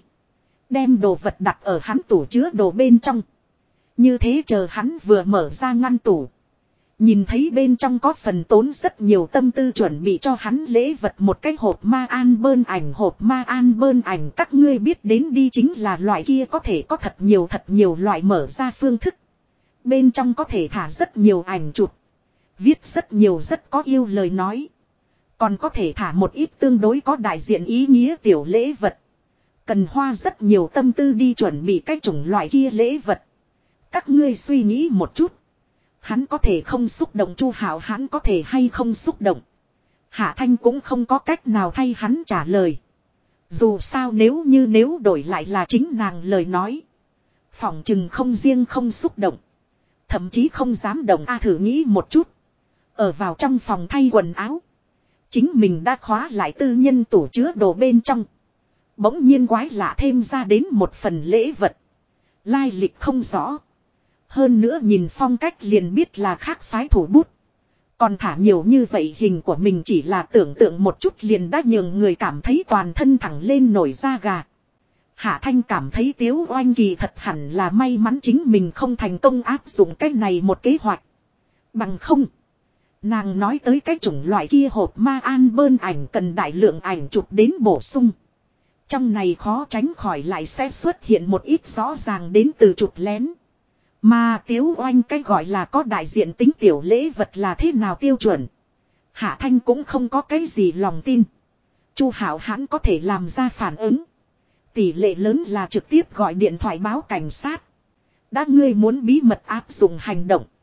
Đem đồ vật đặt ở hắn tủ chứa đồ bên trong. Như thế chờ hắn vừa mở ra ngăn tủ. Nhìn thấy bên trong có phần tốn rất nhiều tâm tư chuẩn bị cho hắn lễ vật một cái hộp ma an bơn ảnh các ngươi biết đến đi chính là loại kia có thể có thật nhiều loại mở ra phương thức. Bên trong có thể thả rất nhiều ảnh chụp. Viết rất nhiều rất có yêu lời nói. Còn có thể thả một ít tương đối có đại diện ý nghĩa tiểu lễ vật. Cần hoa rất nhiều tâm tư đi chuẩn bị cái chủng loại kia lễ vật. Các ngươi suy nghĩ một chút. Hắn có thể không xúc động Chu Hảo hắn có thể hay không xúc động. Hạ Thanh cũng không có cách nào thay hắn trả lời. Dù sao nếu đổi lại là chính nàng lời nói. Phỏng chừng không riêng không xúc động. Thậm chí không dám động thử nghĩ một chút. Ở vào trong phòng thay quần áo. Chính mình đã khóa lại tư nhân tủ chứa đồ bên trong. Bỗng nhiên quái lạ thêm ra đến một phần lễ vật. Lai lịch không rõ. Hơn nữa nhìn phong cách liền biết là khác phái thủ bút. Còn thả nhiều như vậy hình của mình chỉ là tưởng tượng một chút liền đã nhường người cảm thấy toàn thân thẳng lên nổi da gà. Hạ Thanh cảm thấy Tiếu Oanh kỳ thật hẳn là may mắn chính mình không thành công áp dụng cái này một kế hoạch. Bằng không. Nàng nói tới cái chủng loại kia hộp ma an bơn ảnh cần đại lượng ảnh chụp đến bổ sung. Trong này khó tránh khỏi lại sẽ xuất hiện một ít rõ ràng đến từ chụp lén. Mà Tiếu Oanh cái gọi là có đại diện tính tiểu lễ vật là thế nào tiêu chuẩn. Hạ Thanh cũng không có cái gì lòng tin. Chu Hảo hắn có thể làm ra phản ứng. Tỷ lệ lớn là trực tiếp gọi điện thoại báo cảnh sát. Đã ngươi muốn bí mật áp dụng hành động.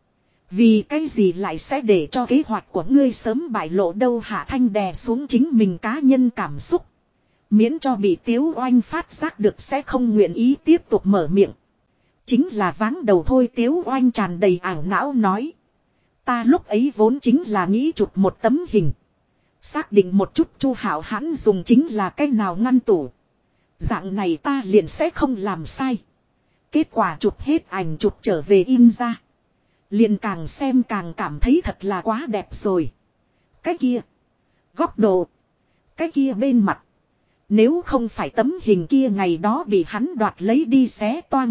Vì cái gì lại sẽ để cho kế hoạch của ngươi sớm bại lộ đâu. Hạ Thanh đè xuống chính mình cá nhân cảm xúc. Miễn cho bị Tiếu Oanh phát giác được sẽ không nguyện ý tiếp tục mở miệng. Chính là váng đầu thôi. Tiếu Oanh tràn đầy ảo não nói. Ta lúc ấy vốn chính là nghĩ chụp một tấm hình. Xác định một chút Chu Hạo Hãn dùng chính là cách nào ngăn tủ. Dạng này ta liền sẽ không làm sai. Kết quả chụp hết ảnh chụp trở về in ra. Liền càng xem càng cảm thấy thật là quá đẹp rồi. Cái kia. Góc độ. Cái kia bên mặt. Nếu không phải tấm hình kia ngày đó bị hắn đoạt lấy đi xé toang.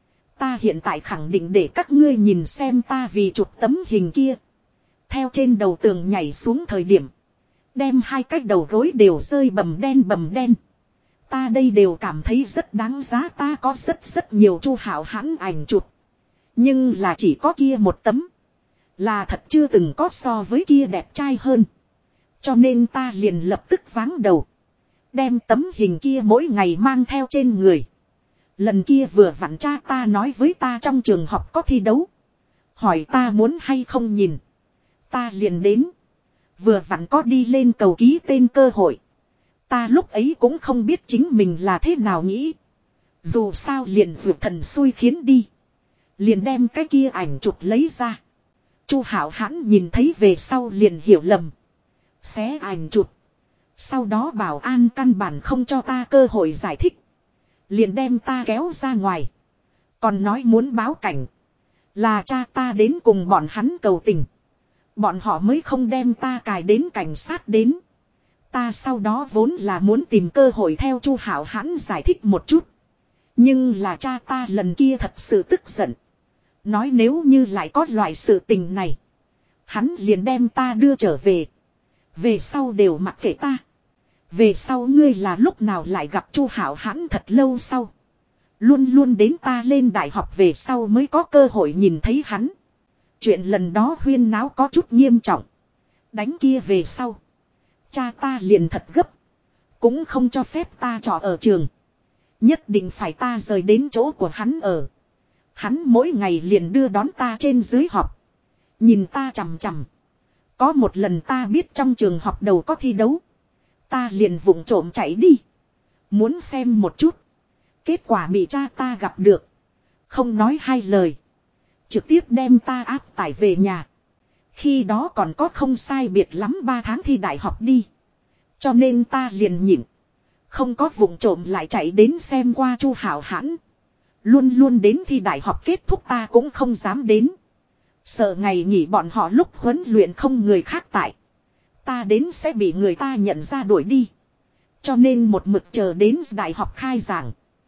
Ta hiện tại khẳng định để các ngươi nhìn xem ta vì chụp tấm hình kia. Theo trên đầu tường nhảy xuống thời điểm. Đem hai cái đầu gối đều rơi bầm đen. Ta đây đều cảm thấy rất đáng giá. Ta có rất nhiều Chu Hạo Hãn ảnh chụp. Nhưng là chỉ có kia một tấm. Là thật chưa từng có so với kia đẹp trai hơn. Cho nên ta liền lập tức váng đầu. Đem tấm hình kia mỗi ngày mang theo trên người. Lần kia vừa vặn cha ta nói với ta trong trường học có thi đấu. Hỏi ta muốn hay không nhìn. Ta liền đến. Vừa vặn có đi lên cầu ký tên cơ hội. Ta lúc ấy cũng không biết chính mình là thế nào nghĩ. Dù sao liền vượt thần xui khiến đi. Liền đem cái kia ảnh chụp lấy ra. Chu Hạo Hãn nhìn thấy về sau liền hiểu lầm. Xé ảnh chụp. Sau đó bảo an căn bản không cho ta cơ hội giải thích. Liền đem ta kéo ra ngoài. Còn nói muốn báo cảnh. Là cha ta đến cùng bọn hắn cầu tình. Bọn họ mới không đem ta cài đến cảnh sát đến. Ta sau đó vốn là muốn tìm cơ hội theo Chu Hạo Hãn giải thích một chút. Nhưng là cha ta lần kia thật sự tức giận. Nói nếu như lại có loại sự tình này. Hắn liền đem ta đưa trở về. Về sau đều mặc kệ ta. Về sau ngươi là lúc nào lại gặp Chu Hạo Hãn thật lâu sau. Luôn luôn đến ta lên đại học về sau mới có cơ hội nhìn thấy hắn. Chuyện lần đó huyên náo có chút nghiêm trọng. Đánh kia về sau. Cha ta liền thật gấp. Cũng không cho phép ta trọ ở trường. Nhất định phải ta rời đến chỗ của hắn ở. Hắn mỗi ngày liền đưa đón ta trên dưới học. Nhìn ta chằm chằm. Có một lần ta biết trong trường học đầu có thi đấu. Ta liền vụng trộm chạy đi. Muốn xem một chút. Kết quả bị cha ta gặp được. Không nói hai lời. Trực tiếp đem ta áp tải về nhà. Khi đó còn có không sai biệt lắm 3 tháng thi đại học đi. Cho nên ta liền nhịn. Không có vụng trộm lại chạy đến xem qua Chu Hạo Hãn. Luôn luôn đến thi đại học kết thúc ta cũng không dám đến. Sợ ngày nghỉ bọn họ lúc huấn luyện không người khác tại. Ta đến sẽ bị người ta nhận ra đuổi đi. Cho nên một mực chờ đến đại học khai giảng.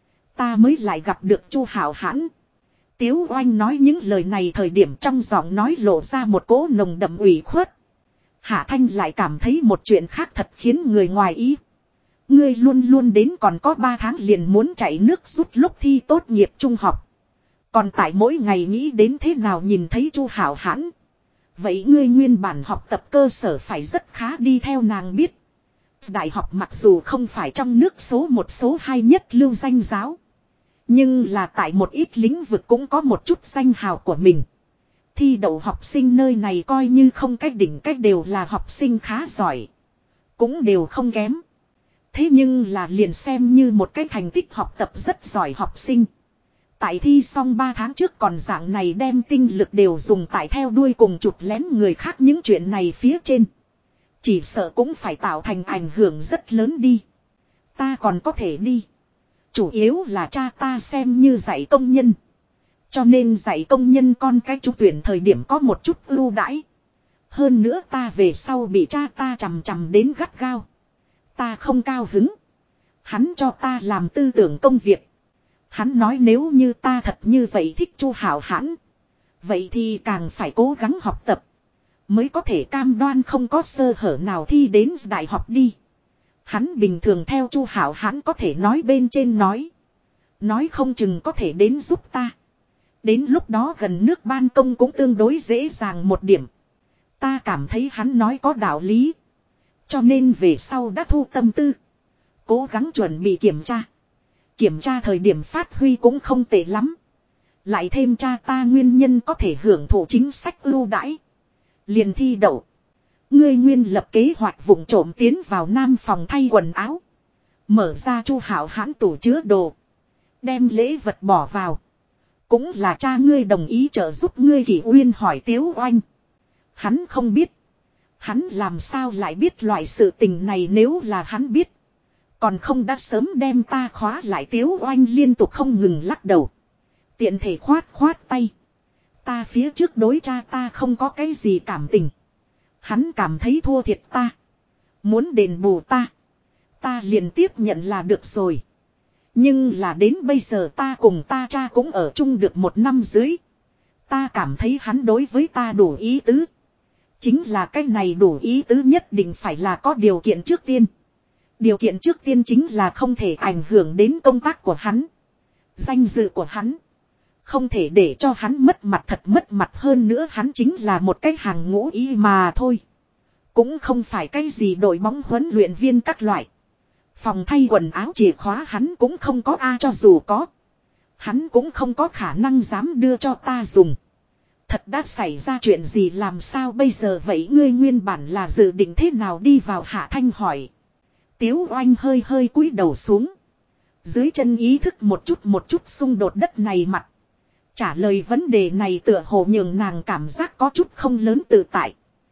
Ta mới lại gặp được Chu Hạo Hãn. Tiếu Oanh nói những lời này thời điểm trong giọng nói lộ ra một cỗ nồng đậm ủy khuất. Hạ Thanh lại cảm thấy một chuyện khác thật khiến người ngoài ý. Ngươi luôn luôn đến còn có 3 tháng liền muốn chạy nước rút lúc thi tốt nghiệp trung học. Còn tại mỗi ngày nghĩ đến thế nào nhìn thấy Chu Hạo Hãn. Vậy ngươi nguyên bản học tập cơ sở phải rất khá đi theo nàng biết. Đại học mặc dù không phải trong nước số 1 số 2 nhất lưu danh giáo. Nhưng là tại một ít lĩnh vực cũng có một chút danh hào của mình. Thi đậu học sinh nơi này coi như không cách đỉnh cách đều là học sinh khá giỏi. Cũng đều không kém. Thế nhưng là liền xem như một cái thành tích học tập rất giỏi học sinh. Tại thi xong 3 tháng trước còn dạng này đem tinh lực đều dùng tại theo đuôi cùng chụp lén người khác những chuyện này phía trên. Chỉ sợ cũng phải tạo thành ảnh hưởng rất lớn đi. Ta còn có thể đi. Chủ yếu là cha ta xem như dạy công nhân. Cho nên dạy công nhân con cái trúng tuyển thời điểm có một chút ưu đãi. Hơn nữa ta về sau bị cha ta chằm chằm đến gắt gao. Ta không cao hứng. Hắn cho ta làm tư tưởng công việc. Hắn nói nếu như ta thật như vậy thích Chu Hạo Hãn. Vậy thì càng phải cố gắng học tập. Mới có thể cam đoan không có sơ hở nào thi đến đại học đi. Hắn bình thường theo Chu Hạo Hãn có thể nói bên trên nói. Nói không chừng có thể đến giúp ta. Đến lúc đó gần nước ban công cũng tương đối dễ dàng một điểm. Ta cảm thấy hắn nói có đạo lý. Cho nên về sau đã thu tâm tư. Cố gắng chuẩn bị kiểm tra. Kiểm tra thời điểm phát huy cũng không tệ lắm. Lại thêm cha ta nguyên nhân có thể hưởng thụ chính sách ưu đãi. Liền thi đậu. Ngươi nguyên lập kế hoạch vụng trộm tiến vào nam phòng thay quần áo. Mở ra Chu Hạo Hãn tủ chứa đồ. Đem lễ vật bỏ vào. Cũng là cha ngươi đồng ý trợ giúp ngươi. Kỷ Uyên hỏi Tiếu Oanh. Hắn không biết. Hắn làm sao lại biết loại sự tình này, nếu là hắn biết. Còn không đã sớm đem ta khóa lại. Tiếu Oanh liên tục không ngừng lắc đầu. Tiện thể khoát khoát tay. Ta phía trước đối cha ta không có cái gì cảm tình. Hắn cảm thấy thua thiệt ta. Muốn đền bù ta. Ta liền tiếp nhận là được rồi. Nhưng là đến bây giờ ta cùng ta cha cũng ở chung được 1 năm dưới. Ta cảm thấy hắn đối với ta đủ ý tứ. Chính là cái này đủ ý tứ nhất định phải là có điều kiện trước tiên. Điều kiện trước tiên chính là không thể ảnh hưởng đến công tác của hắn. Danh dự của hắn. Không thể để cho hắn mất mặt, thật mất mặt. Hơn nữa hắn chính là một cái hàng ngũ y mà thôi. Cũng không phải cái gì đội bóng huấn luyện viên các loại. Phòng thay quần áo chìa khóa hắn cũng không có, cho dù có. Hắn cũng không có khả năng dám đưa cho ta dùng. Thật đã xảy ra chuyện gì làm sao bây giờ vậy? Ngươi nguyên bản là dự định thế nào đi vào? Hạ Thanh hỏi. Tiếu Oanh hơi hơi cúi đầu xuống. Dưới chân ý thức một chút xung đột đất này mặt. Trả lời vấn đề này tựa hồ nhường nàng cảm giác có chút không lớn tự tại.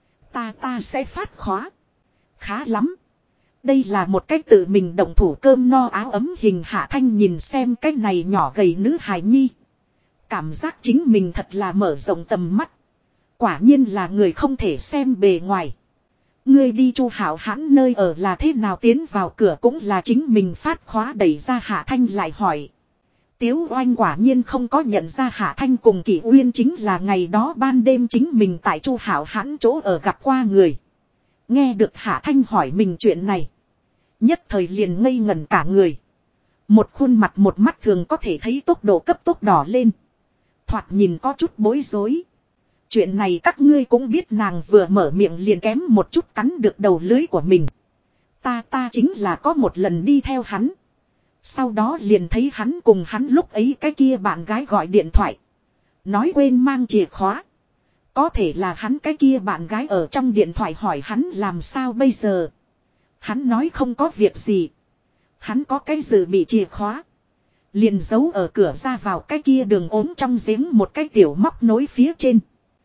Ta sẽ phát khóa. Khá lắm. Đây là một cách tự mình động thủ cơm no áo ấm hình. Hạ Thanh nhìn xem cái này nhỏ gầy nữ hài nhi. Cảm giác chính mình thật là mở rộng tầm mắt. Quả nhiên là người không thể xem bề ngoài. Ngươi đi Chu Hạo Hãn nơi ở là thế nào? Tiến vào cửa cũng là chính mình phát khóa đẩy ra. Hạ Thanh lại hỏi. Tiếu Oanh quả nhiên không có nhận ra Hạ Thanh cùng Kỷ Uyên chính là ngày đó ban đêm chính mình tại Chu Hạo Hãn chỗ ở gặp qua người. Nghe được Hạ Thanh hỏi mình chuyện này. Nhất thời liền ngây ngẩn cả người. Một khuôn mặt một mắt thường có thể thấy tốc độ cấp tốc đỏ lên. Thoạt nhìn có chút bối rối. Chuyện này các ngươi cũng biết. Nàng vừa mở miệng liền kém một chút cắn được đầu lưới của mình. Ta chính là có một lần đi theo hắn. Sau đó liền thấy hắn cùng hắn lúc ấy cái kia bạn gái gọi điện thoại. Nói quên mang chìa khóa. Có thể là hắn cái kia bạn gái ở trong điện thoại hỏi hắn làm sao bây giờ. Hắn nói không có việc gì. Hắn có cái dự bị chìa khóa. Liền giấu ở cửa ra vào cái kia đường ốm trong giếng một cái tiểu móc nối phía trên.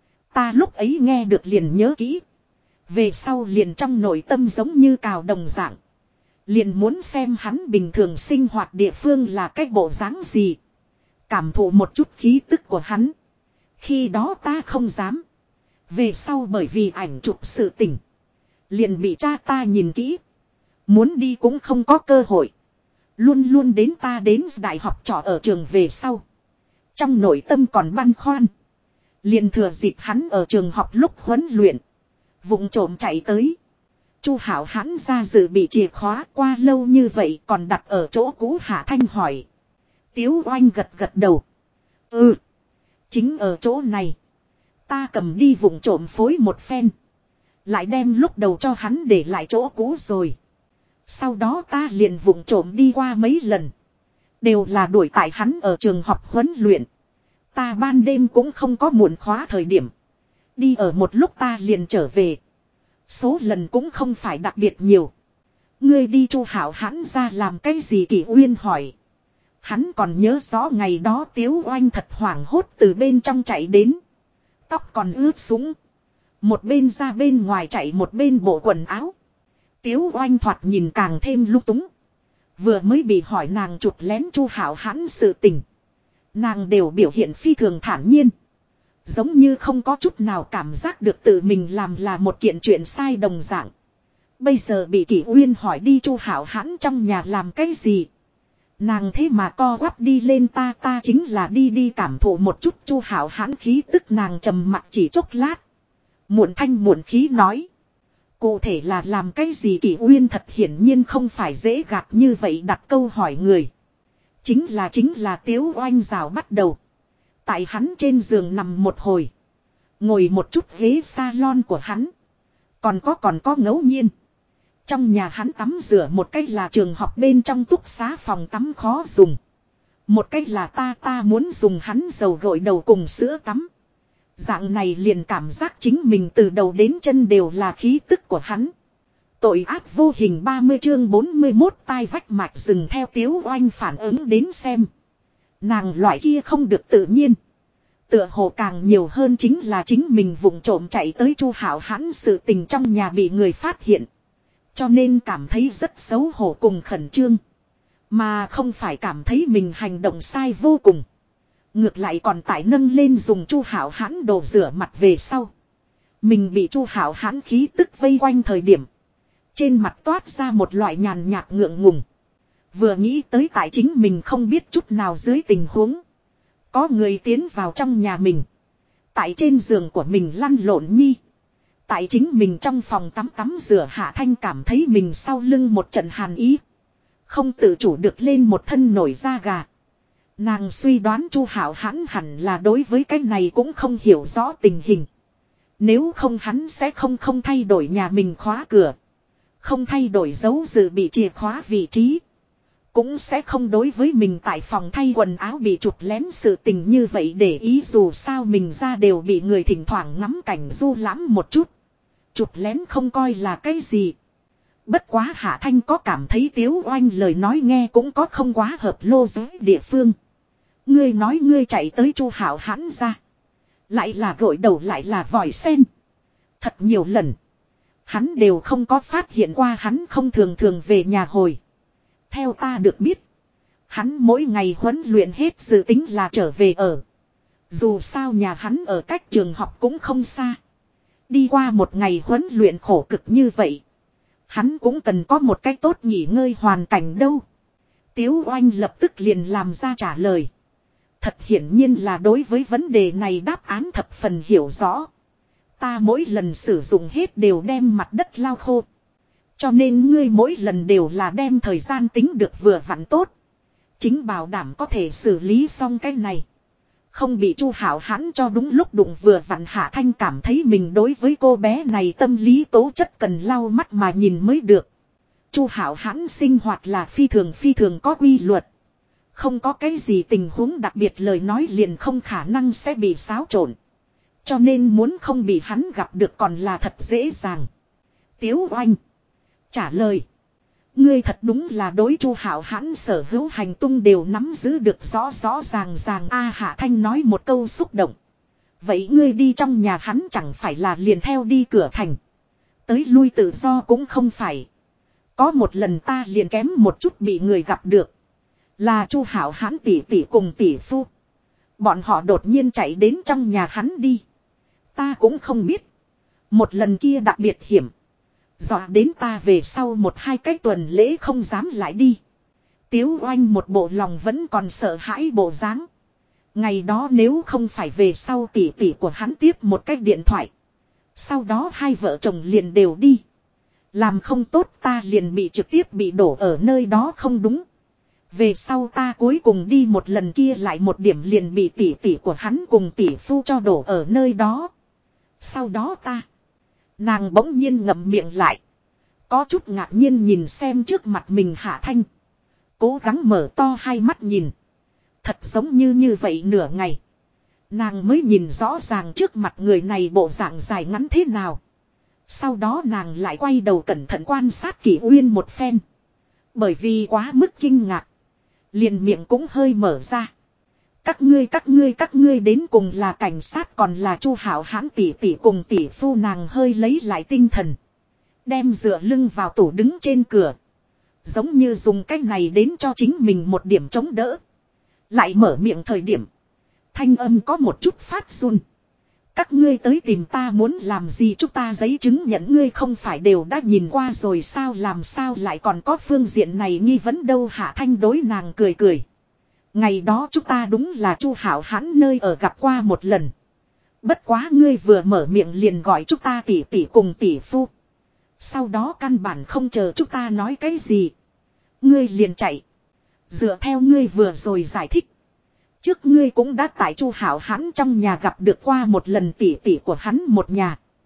Ta lúc ấy nghe được liền nhớ kỹ. Về sau liền trong nội tâm giống như cào đồng dạng. Liền muốn xem hắn bình thường sinh hoạt địa phương là cái bộ dáng gì. Cảm thụ một chút khí tức của hắn. Khi đó ta không dám. Về sau bởi vì ảnh chụp sự tình. Liền bị cha ta nhìn kỹ. Muốn đi cũng không có cơ hội. Luôn luôn đến ta đến đại học trọ ở trường về sau. Trong nội tâm còn băn khoăn. Liền thừa dịp hắn ở trường học lúc huấn luyện. Vụng trộm chạy tới. Chu Hạo Hãn ra dự bị chìa khóa qua lâu như vậy còn đặt ở chỗ cũ. Hạ Thanh hỏi. Tiếu Oanh gật gật đầu. Ừ. Chính ở chỗ này. Ta cầm đi vụng trộm phối một phen. Lại đem lúc đầu cho hắn để lại chỗ cũ rồi. Sau đó ta liền vụng trộm đi qua mấy lần. Đều là đuổi tại hắn ở trường học huấn luyện. Ta ban đêm cũng không có muộn khóa thời điểm. Đi ở một lúc ta liền trở về. Số lần cũng không phải đặc biệt nhiều. Ngươi đi Chu Hạo Hãn ra làm cái gì? Kỷ Uyên hỏi. Hắn còn nhớ rõ ngày đó. Tiếu Oanh thật hoảng hốt từ bên trong chạy đến. Tóc còn ướt sũng. Một bên ra bên ngoài chạy một bên bộ quần áo. Tiếu Oanh thoạt nhìn càng thêm lung túng. Vừa mới bị hỏi nàng chụp lén Chu Hạo Hãn sự tình. Nàng đều biểu hiện phi thường thản nhiên. Giống như không có chút nào cảm giác được tự mình làm là một kiện chuyện sai đồng dạng. Bây giờ bị Kỷ Uyên hỏi đi Chu Hạo Hãn trong nhà làm cái gì. Nàng thế mà co quắp đi lên. Ta chính là đi cảm thụ một chút Chu Hạo Hãn khí tức. Nàng trầm mặc chỉ chốc lát. Muộn thanh muộn khí nói. Cụ thể là làm cái gì? Kỷ Uyên thật hiển nhiên không phải dễ gạt như vậy đặt câu hỏi người. Chính là Tiếu Oanh rào bắt đầu. Tại hắn trên giường nằm một hồi. Ngồi một chút ghế salon của hắn. Còn có ngẫu nhiên. Trong nhà hắn tắm rửa một cách là trường học bên trong túc xá phòng tắm khó dùng. Một cách là ta muốn dùng hắn dầu gội đầu cùng sữa tắm. Dạng này liền cảm giác chính mình từ đầu đến chân đều là khí tức của hắn. Tội ác vô hình 30 chương 41 tai vách mạch dừng theo Tiếu Oanh phản ứng đến xem. Nàng loại kia không được tự nhiên. Tựa hồ càng nhiều hơn chính là chính mình vụng trộm chạy tới Chu Hạo Hãn sự tình trong nhà bị người phát hiện. Cho nên cảm thấy rất xấu hổ cùng khẩn trương. Mà không phải cảm thấy mình hành động sai vô cùng. Ngược lại còn tại nâng lên dùng Chu Hạo Hãn đồ rửa mặt về sau. Mình bị Chu Hạo Hãn khí tức vây quanh thời điểm. Trên mặt toát ra một loại nhàn nhạt ngượng ngùng. Vừa nghĩ tới tại chính mình không biết chút nào dưới tình huống. Có người tiến vào trong nhà mình. Tại trên giường của mình lăn lộn nhi. Tại chính mình trong phòng tắm rửa Hạ Thanh cảm thấy mình sau lưng một trận hàn ý. Không tự chủ được lên một thân nổi da gà. Nàng suy đoán Chu Hạo Hãn hẳn là đối với cái này cũng không hiểu rõ tình hình. Nếu không hắn sẽ không thay đổi nhà mình khóa cửa. Không thay đổi dấu dự bị chìa khóa vị trí. Cũng sẽ không đối với mình tại phòng thay quần áo bị chụp lén sự tình như vậy để ý, dù sao mình ra đều bị người thỉnh thoảng ngắm cảnh du lãm một chút. Chụp lén không coi là cái gì. Bất quá Hạ Thanh có cảm thấy Tiếu Oanh lời nói nghe cũng có không quá hợp lô giới địa phương. Ngươi nói ngươi chạy tới Chu Hạo Hãn ra. Lại là gội đầu lại là vòi sen. Thật nhiều lần. Hắn đều không có phát hiện qua hắn không thường thường về nhà hồi. Theo ta được biết. Hắn mỗi ngày huấn luyện hết dự tính là trở về ở. Dù sao nhà hắn ở cách trường học cũng không xa. Đi qua một ngày huấn luyện khổ cực như vậy. Hắn cũng cần có một cách tốt nghỉ ngơi hoàn cảnh đâu. Tiếu Oanh lập tức liền làm ra trả lời. Thật hiển nhiên là đối với vấn đề này đáp án thập phần hiểu rõ. Ta mỗi lần sử dụng hết đều đem mặt đất lau khô. Cho nên ngươi mỗi lần đều là đem thời gian tính được vừa vặn tốt. Chính bảo đảm có thể xử lý xong cái này. Không bị Chu Hạo Hãn cho đúng lúc đụng vừa vặn. Hạ Thanh cảm thấy mình đối với cô bé này tâm lý tố chất cần lau mắt mà nhìn mới được. Chu Hạo Hãn sinh hoạt là phi thường có quy luật. Không có cái gì tình huống đặc biệt lời nói liền không khả năng sẽ bị xáo trộn. Cho nên muốn không bị hắn gặp được còn là thật dễ dàng. Tiếu Oanh trả lời. Ngươi thật đúng là đối Chu Hạo Hãn sở hữu hành tung đều nắm giữ được rõ ràng. Hạ Thanh nói một câu xúc động. Vậy ngươi đi trong nhà hắn chẳng phải là liền theo đi cửa thành. Tới lui tự do cũng không phải. Có một lần ta liền kém một chút bị người gặp được. Là Chu Hạo Hãn tỷ tỷ cùng tỷ phu. Bọn họ đột nhiên chạy đến trong nhà hắn đi. Ta cũng không biết. Một lần kia đặc biệt hiểm. Dọa đến ta về sau 1-2 cái tuần lễ không dám lại đi. Tiếu Oanh một bộ lòng vẫn còn sợ hãi bộ dáng. Ngày đó nếu không phải về sau tỷ tỷ của hắn tiếp một cái điện thoại. Sau đó hai vợ chồng liền đều đi. Làm không tốt ta liền bị trực tiếp bị đổ ở nơi đó không đúng. Về sau ta cuối cùng đi một lần kia lại một điểm liền bị tỷ tỷ của hắn cùng tỷ phu cho đổ ở nơi đó. Sau đó ta. Nàng bỗng nhiên ngậm miệng lại. Có chút ngạc nhiên nhìn xem trước mặt mình Hạ Thanh. Cố gắng mở to hai mắt nhìn. Thật giống như vậy nửa ngày. Nàng mới nhìn rõ ràng trước mặt người này bộ dạng dài ngắn thế nào. Sau đó nàng lại quay đầu cẩn thận quan sát Kỷ Uyên một phen. Bởi vì quá mức kinh ngạc. Liền miệng cũng hơi mở ra. Các ngươi đến cùng là cảnh sát còn là Chu Hạo Hãn tỷ tỷ cùng tỷ phu. Nàng hơi lấy lại tinh thần. Đem dựa lưng vào tủ đứng trên cửa. Giống như dùng cách này đến cho chính mình một điểm chống đỡ. Lại mở miệng thời điểm. Thanh âm có một chút phát run. Các ngươi tới tìm ta muốn làm gì, chúng ta giấy chứng nhận ngươi không phải đều đã nhìn qua rồi sao, làm sao lại còn có phương diện này nghi vấn đâu. Hạ Thanh đối nàng cười cười. Ngày đó chúng ta đúng là Chu Hạo Hãn nơi ở gặp qua một lần. Bất quá ngươi vừa mở miệng liền gọi chúng ta tỷ tỷ cùng tỷ phu. Sau đó căn bản không chờ chúng ta nói cái gì. Ngươi liền chạy. Dựa theo ngươi vừa rồi giải thích. Trước ngươi cũng đã tại Chu Hạo Hãn trong nhà gặp được qua một lần tỷ tỷ của hắn một nhà.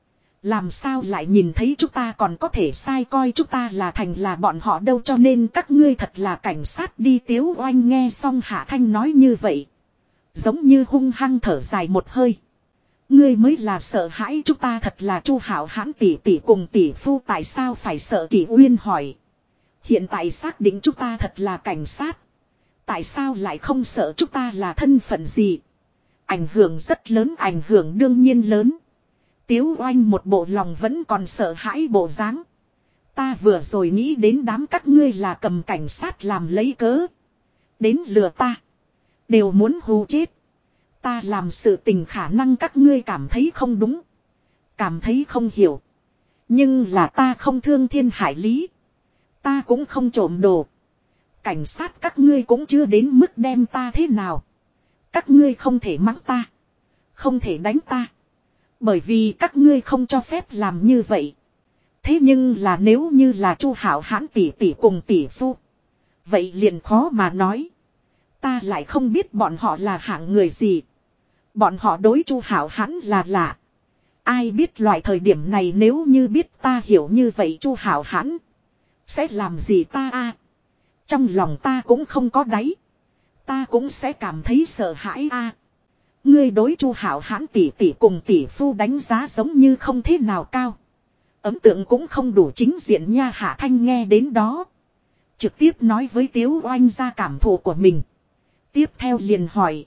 Làm sao lại nhìn thấy chúng ta còn có thể sai coi chúng ta là thành là bọn họ đâu, cho nên các ngươi thật là cảnh sát đi. Tiếu Oanh nghe xong Hạ Thanh nói như vậy. Giống như hung hăng thở dài một hơi. Ngươi mới là sợ hãi chúng ta thật là Chu Hảo Hãn tỷ tỷ cùng tỷ phu, tại sao phải sợ? Kỷ Uyên hỏi. Hiện tại xác định chúng ta thật là cảnh sát. Tại sao lại không sợ? Chúng ta là thân phận gì? Ảnh hưởng rất lớn, ảnh hưởng đương nhiên lớn. Tiếu Oanh một bộ lòng vẫn còn sợ hãi bộ dáng. Ta vừa rồi nghĩ đến đám các ngươi là cầm cảnh sát làm lấy cớ. Đến lừa ta. Đều muốn hù chết. Ta làm sự tình khả năng các ngươi cảm thấy không đúng. Cảm thấy không hiểu. Nhưng là ta không thương thiên hại lý. Ta cũng không trộm đồ. Cảnh sát các ngươi cũng chưa đến mức đem ta thế nào. Các ngươi không thể mắng ta. Không thể đánh ta. Bởi vì các ngươi không cho phép làm như vậy. Thế nhưng là nếu như là Chu Hảo Hãn tỷ tỷ cùng tỷ phu. Vậy liền khó mà nói. Ta lại không biết bọn họ là hạng người gì. Bọn họ đối Chu Hảo Hãn là lạ. Ai biết loại thời điểm này nếu như biết ta hiểu như vậy Chu Hảo Hãn sẽ làm gì ta a? Trong lòng ta cũng không có đáy. Ta cũng sẽ cảm thấy sợ hãi a. Ngươi đối Chu Hảo Hãn tỷ tỷ cùng tỷ phu đánh giá giống như không thế nào cao. Ấn tượng cũng không đủ chính diện nha. Hạ Thanh nghe đến đó. Trực tiếp nói với Tiếu Oanh ra cảm thụ của mình. Tiếp theo liền hỏi.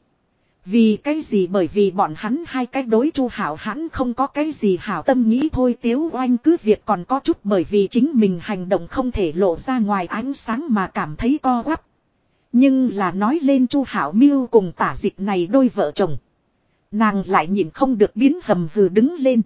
Vì cái gì? Bởi vì bọn hắn hai cái đối Chu Hảo Hãn không có cái gì hảo tâm nghĩ thôi. Tiếu Oanh cứ việc còn có chút bởi vì chính mình hành động không thể lộ ra ngoài ánh sáng mà cảm thấy co quắp. Nhưng là nói lên Chu Hảo Miêu cùng Tả Dịch này đôi vợ chồng. Nàng lại nhịn không được biến hầm hừ đứng lên.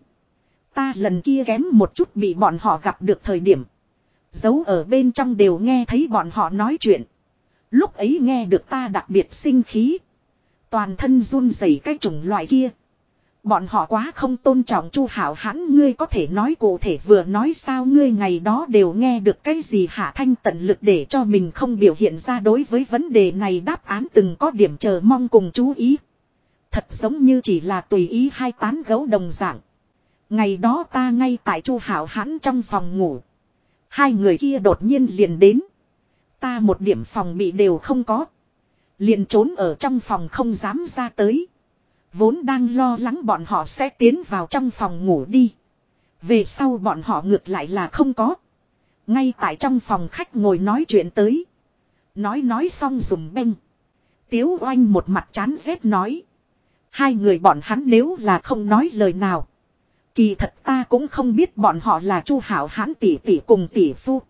Ta lần kia kém một chút bị bọn họ gặp được thời điểm. Giấu ở bên trong đều nghe thấy bọn họ nói chuyện. Lúc ấy nghe được ta đặc biệt sinh khí. Toàn thân run rẩy cái chủng loại kia. Bọn họ quá không tôn trọng Chu Hảo Hãn. Ngươi có thể nói cụ thể vừa nói sao? Ngươi ngày đó đều nghe được cái gì? Hạ Thanh tận lực để cho mình không biểu hiện ra đối với vấn đề này đáp án từng có điểm chờ mong cùng chú ý. Thật giống như chỉ là tùy ý hai tán gấu đồng dạng. Ngày đó ta ngay tại Chu Hảo Hãn trong phòng ngủ. Hai người kia đột nhiên liền đến. Ta một điểm phòng bị đều không có. Liền trốn ở trong phòng không dám ra tới. Vốn đang lo lắng bọn họ sẽ tiến vào trong phòng ngủ đi. Về sau bọn họ ngược lại là không có. Ngay tại trong phòng khách ngồi nói chuyện tới. Nói xong dùng beng. Tiếu Oanh một mặt chán ghét nói. Hai người bọn hắn nếu là không nói lời nào. Kỳ thật ta cũng không biết bọn họ là Chu Hảo Hãn tỷ tỷ cùng tỷ phu.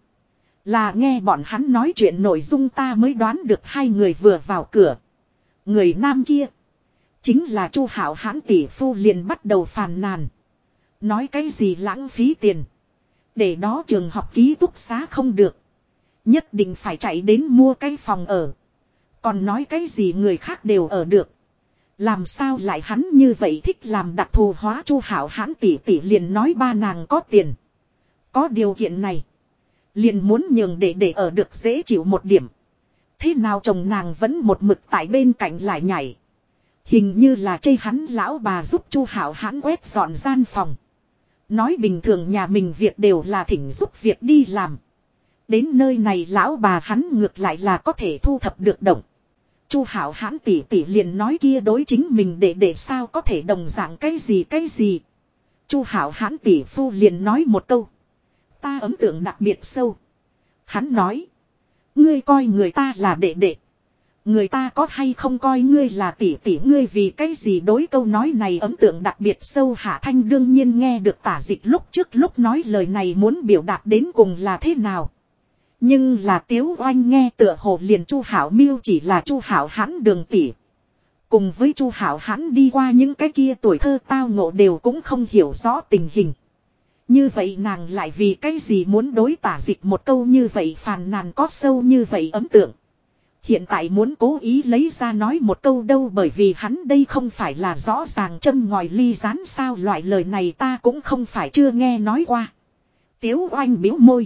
Là nghe bọn hắn nói chuyện nội dung ta mới đoán được hai người vừa vào cửa. Người nam kia. Chính là Chu Hảo Hãn tỷ phu liền bắt đầu phàn nàn. Nói cái gì lãng phí tiền. Để đó trường học ký túc xá không được. Nhất định phải chạy đến mua cái phòng ở. Còn nói cái gì người khác đều ở được. Làm sao lại hắn như vậy thích làm đặc thù hóa? Chu Hảo Hãn tỷ tỷ liền nói ba nàng có tiền. Có điều kiện này. Liền muốn nhường để ở được dễ chịu một điểm. Thế nào chồng nàng vẫn một mực tại bên cạnh lại nhảy. Hình như là chê hắn lão bà giúp Chu Hảo Hãn quét dọn gian phòng. Nói bình thường nhà mình việc đều là thỉnh giúp việc đi làm. Đến nơi này lão bà hắn ngược lại là có thể thu thập được động. Chu Hảo Hãn tỷ tỷ liền nói kia đối chính mình để sao có thể đồng dạng cái gì. Chu Hảo Hãn tỷ phu liền nói một câu. Ta ấn tượng đặc biệt sâu. Hắn nói. Ngươi coi người ta là đệ. Người ta có hay không coi ngươi là tỷ tỷ? Ngươi vì cái gì? Đối câu nói này ấn tượng đặc biệt sâu. Hạ Thanh đương nhiên nghe được Tả Dịch lúc trước lúc nói lời này muốn biểu đạt đến cùng là thế nào. Nhưng là Tiếu Oanh nghe tựa hồ liền Chu Hảo Miêu chỉ là Chu Hảo Hãn đường tỷ. Cùng với Chu Hảo Hãn đi qua những cái kia tuổi thơ tao ngộ đều cũng không hiểu rõ tình hình. Như vậy nàng lại vì cái gì muốn đối Tả Dịch một câu như vậy phàn nàn có sâu như vậy ấn tượng. Hiện tại muốn cố ý lấy ra nói một câu đâu, bởi vì hắn đây không phải là rõ ràng châm ngòi ly rán sao? Loại lời này ta cũng không phải chưa nghe nói qua. Tiếu Oanh bĩu môi.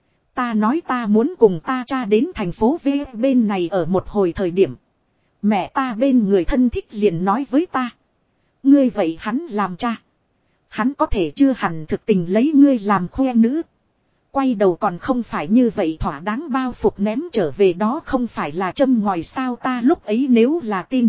Ta nói ta muốn cùng ta cha đến thành phố V bên này ở một hồi thời điểm. Mẹ ta bên người thân thích liền nói với ta. Ngươi vậy hắn làm cha. Hắn có thể chưa hẳn thực tình lấy ngươi làm khoe nữ. Quay đầu còn không phải như vậy thỏa đáng bao phục ném trở về đó không phải là châm ngòi sao ta lúc ấy nếu là tin.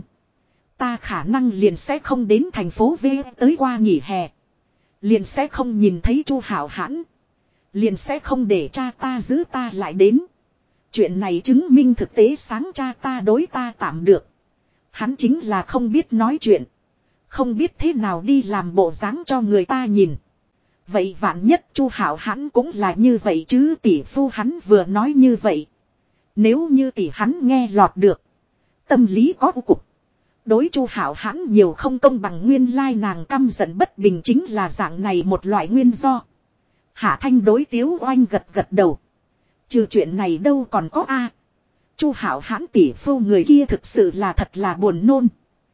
Ta khả năng liền sẽ không đến thành phố V tới qua nghỉ hè. Liền sẽ không nhìn thấy Chu Hảo Hãn. Liền sẽ không để cha ta giữ ta lại đến. Chuyện này chứng minh thực tế sáng cha ta đối ta tạm được. Hắn chính là không biết nói chuyện. Không biết thế nào đi làm bộ dáng cho người ta nhìn. Vậy vạn nhất Chu Hảo Hãn cũng là như vậy chứ tỷ phu hắn vừa nói như vậy. Nếu như tỷ hắn nghe lọt được. Tâm lý có cục. Đối Chu Hảo Hãn nhiều không công bằng nguyên lai nàng căm giận bất bình chính là dạng này một loại nguyên do. Hạ Thanh đối Tiếu Oanh gật gật đầu. Trừ chuyện này đâu còn có a. Chu Hảo Hãn tỷ phu người kia thực sự là thật là buồn nôn.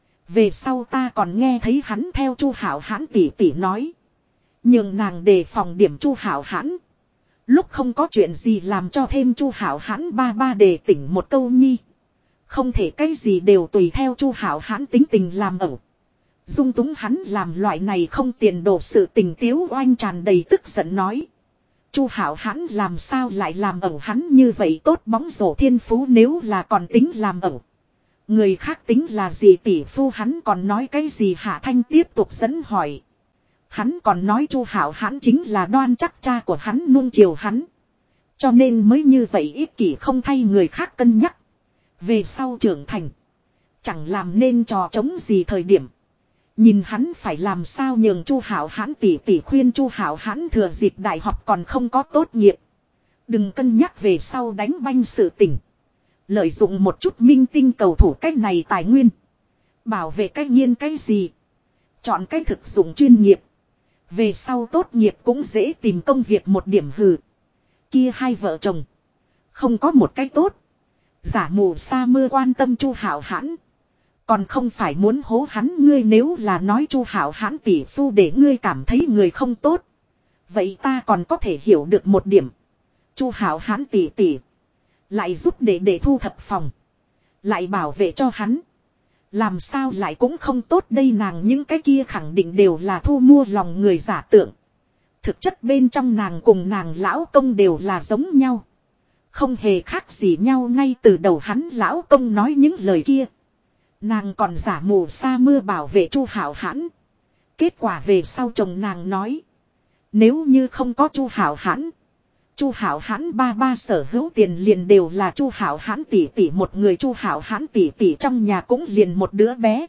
Về sau ta còn nghe thấy hắn theo Chu Hảo Hãn tỷ tỷ nói. Nhưng nàng đề phòng điểm Chu Hảo Hãn. Lúc không có chuyện gì làm cho thêm Chu Hảo Hãn ba ba đề tỉnh một câu nhi. Không thể cái gì đều tùy theo Chu Hảo Hãn tính tình làm ẩu. Dung túng hắn làm loại này không tiền đồ sự tình Tiếu Oanh tràn đầy tức giận nói. Chu Hảo Hãn làm sao lại làm ẩu hắn như vậy tốt bóng rổ thiên phú nếu là còn tính làm ẩu. Người khác tính là gì tỷ phu hắn còn nói cái gì Hạ Thanh tiếp tục dẫn hỏi. Hắn còn nói Chu Hảo Hãn chính là đoan chắc cha của hắn nuông chiều hắn. Cho nên mới như vậy ích kỷ không thay người khác cân nhắc. Về sau trưởng thành. Chẳng làm nên trò chống gì thời điểm. Nhìn hắn phải làm sao nhường Chu Hảo Hãn tỷ tỷ khuyên Chu Hảo Hãn thừa dịp đại học còn không có tốt nghiệp. Đừng cân nhắc về sau đánh banh sự tình. Lợi dụng một chút minh tinh cầu thủ cách này tài nguyên. Bảo vệ cách nhiên cái gì. Chọn cách thực dụng chuyên nghiệp. Về sau tốt nghiệp cũng dễ tìm công việc một điểm hừ. Kia hai vợ chồng. Không có một cách tốt. Giả mù sa mưa quan tâm Chu Hảo Hãn. Còn không phải muốn hố hắn ngươi nếu là nói Chu Hảo Hãn tỷ phu để ngươi cảm thấy người không tốt. Vậy ta còn có thể hiểu được một điểm. Chu Hảo Hãn tỷ tỷ. Lại giúp để thu thập phòng. Lại bảo vệ cho hắn. Làm sao lại cũng không tốt đây nàng những cái kia khẳng định đều là thu mua lòng người giả tượng. Thực chất bên trong nàng cùng nàng lão công đều là giống nhau. Không hề khác gì nhau ngay từ đầu hắn lão công nói những lời kia. Nàng còn giả mù sa mưa bảo vệ Chu Hảo Hãn. Kết quả về sau chồng nàng nói. Nếu như không có Chu Hảo Hãn. Chu Hảo Hãn ba ba sở hữu tiền liền đều là Chu Hảo Hãn tỷ tỷ một người Chu Hảo Hãn tỷ tỷ trong nhà cũng liền một đứa bé.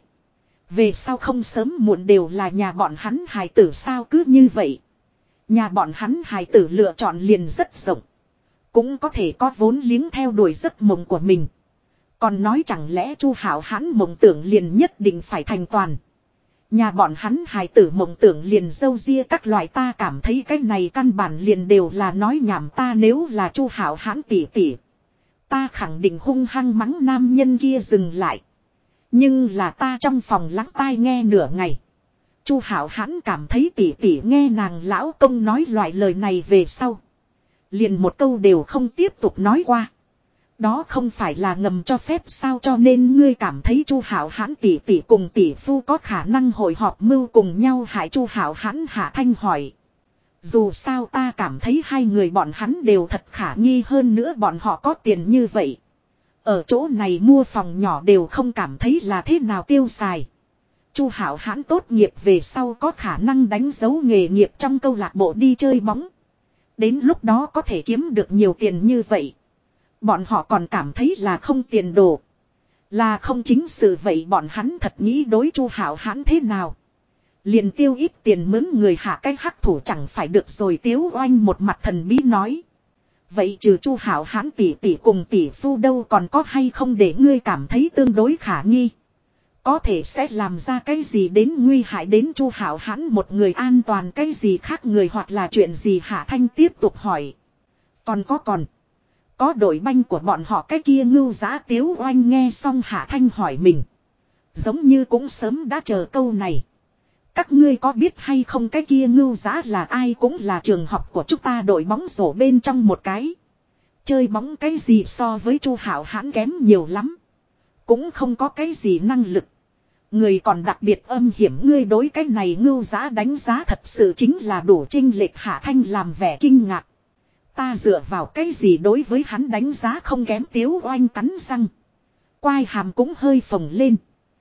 Về sau không sớm muộn đều là nhà bọn hắn hài tử sao cứ như vậy. Nhà bọn hắn hài tử lựa chọn liền rất rộng. Cũng có thể có vốn liếng theo đuổi giấc mộng của mình. Còn nói chẳng lẽ Chu Hảo Hãn mộng tưởng liền nhất định phải thành toàn. Nhà bọn hắn hài tử mộng tưởng liền dâu ria các loại ta cảm thấy cái này căn bản liền đều là nói nhảm ta nếu là Chu Hảo Hãn tỷ tỷ. Ta khẳng định hung hăng mắng nam nhân kia dừng lại. Nhưng là ta trong phòng lắng tai nghe nửa ngày. Chu Hảo Hãn cảm thấy tỷ tỷ nghe nàng lão công nói loại lời này về sau. Liền một câu đều không tiếp tục nói qua. Đó không phải là ngầm cho phép sao cho nên ngươi cảm thấy Chu Hảo Hãn tỷ tỷ cùng tỷ phu có khả năng hội họp mưu cùng nhau hại Chu Hảo Hãn Hạ Thanh hỏi. Dù sao ta cảm thấy hai người bọn hắn đều thật khả nghi hơn nữa bọn họ có tiền như vậy. Ở chỗ này mua phòng nhỏ đều không cảm thấy là thế nào tiêu xài. Chu Hảo Hãn tốt nghiệp về sau có khả năng đánh dấu nghề nghiệp trong câu lạc bộ đi chơi bóng. Đến lúc đó có thể kiếm được nhiều tiền như vậy. Bọn họ còn cảm thấy là không tiền đồ. Là không chính sự vậy bọn hắn thật nghĩ đối Chu Hảo Hãn thế nào. Liền tiêu ít tiền mướn người hạ cái hắc thủ chẳng phải được rồi Tiếu Oanh một mặt thần bí nói. Vậy trừ Chu Hảo Hãn tỷ tỷ cùng tỷ phu đâu còn có hay không để ngươi cảm thấy tương đối khả nghi. Có thể sẽ làm ra cái gì đến nguy hại đến Chu Hảo Hãn một người an toàn cái gì khác người hoặc là chuyện gì Hạ Thanh tiếp tục hỏi. Còn có đội banh của bọn họ cái kia ngưu giá Tiếu Oanh nghe xong Hạ Thanh hỏi mình. Giống như cũng sớm đã chờ câu này. Các ngươi có biết hay không cái kia ngưu giá là ai cũng là trường học của chúng ta đội bóng rổ bên trong một cái. Chơi bóng cái gì so với Chu Hảo Hãn kém nhiều lắm. Cũng không có cái gì năng lực. Người còn đặc biệt âm hiểm, ngươi đối cái này ngưu giá đánh giá thật sự chính là đủ chênh lệch. Hạ Thanh làm vẻ kinh ngạc. Ta dựa vào cái gì đối với hắn đánh giá không kém. Tiếu Oanh cắn răng. Quai hàm cũng hơi phồng lên.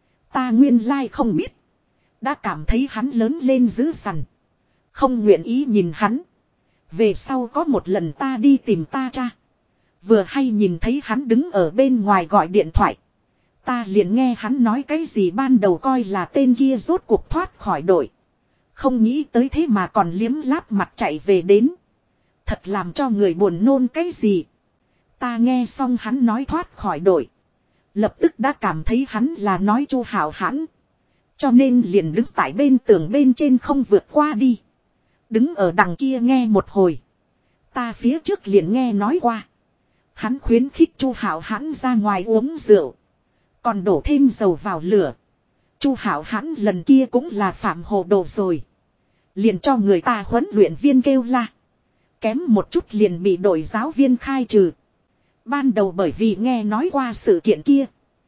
Ta nguyên lai không biết. Đã cảm thấy hắn lớn lên dữ dằn. Không nguyện ý nhìn hắn. Về sau có một lần ta đi tìm ta cha. Vừa hay nhìn thấy hắn đứng ở bên ngoài gọi điện thoại. Ta liền nghe hắn nói cái gì ban đầu coi là tên kia rốt cuộc thoát khỏi đội. Không nghĩ tới thế mà còn liếm láp mặt chạy về đến. Thật làm cho người buồn nôn cái gì. Ta nghe xong hắn nói thoát khỏi đội. Lập tức đã cảm thấy hắn là nói Chu Hảo Hãn. Cho nên liền đứng tại bên tường bên trên không vượt qua đi. Đứng ở đằng kia nghe một hồi. Ta phía trước liền nghe nói qua. Hắn khuyến khích Chu Hảo Hãn ra ngoài uống rượu. Còn đổ thêm dầu vào lửa. Chu Hảo Hãn lần kia cũng là phạm hồ đồ rồi. Liền cho người ta huấn luyện viên kêu la. Kém một chút liền bị đội giáo viên khai trừ. Ban đầu bởi vì nghe nói qua sự kiện kia.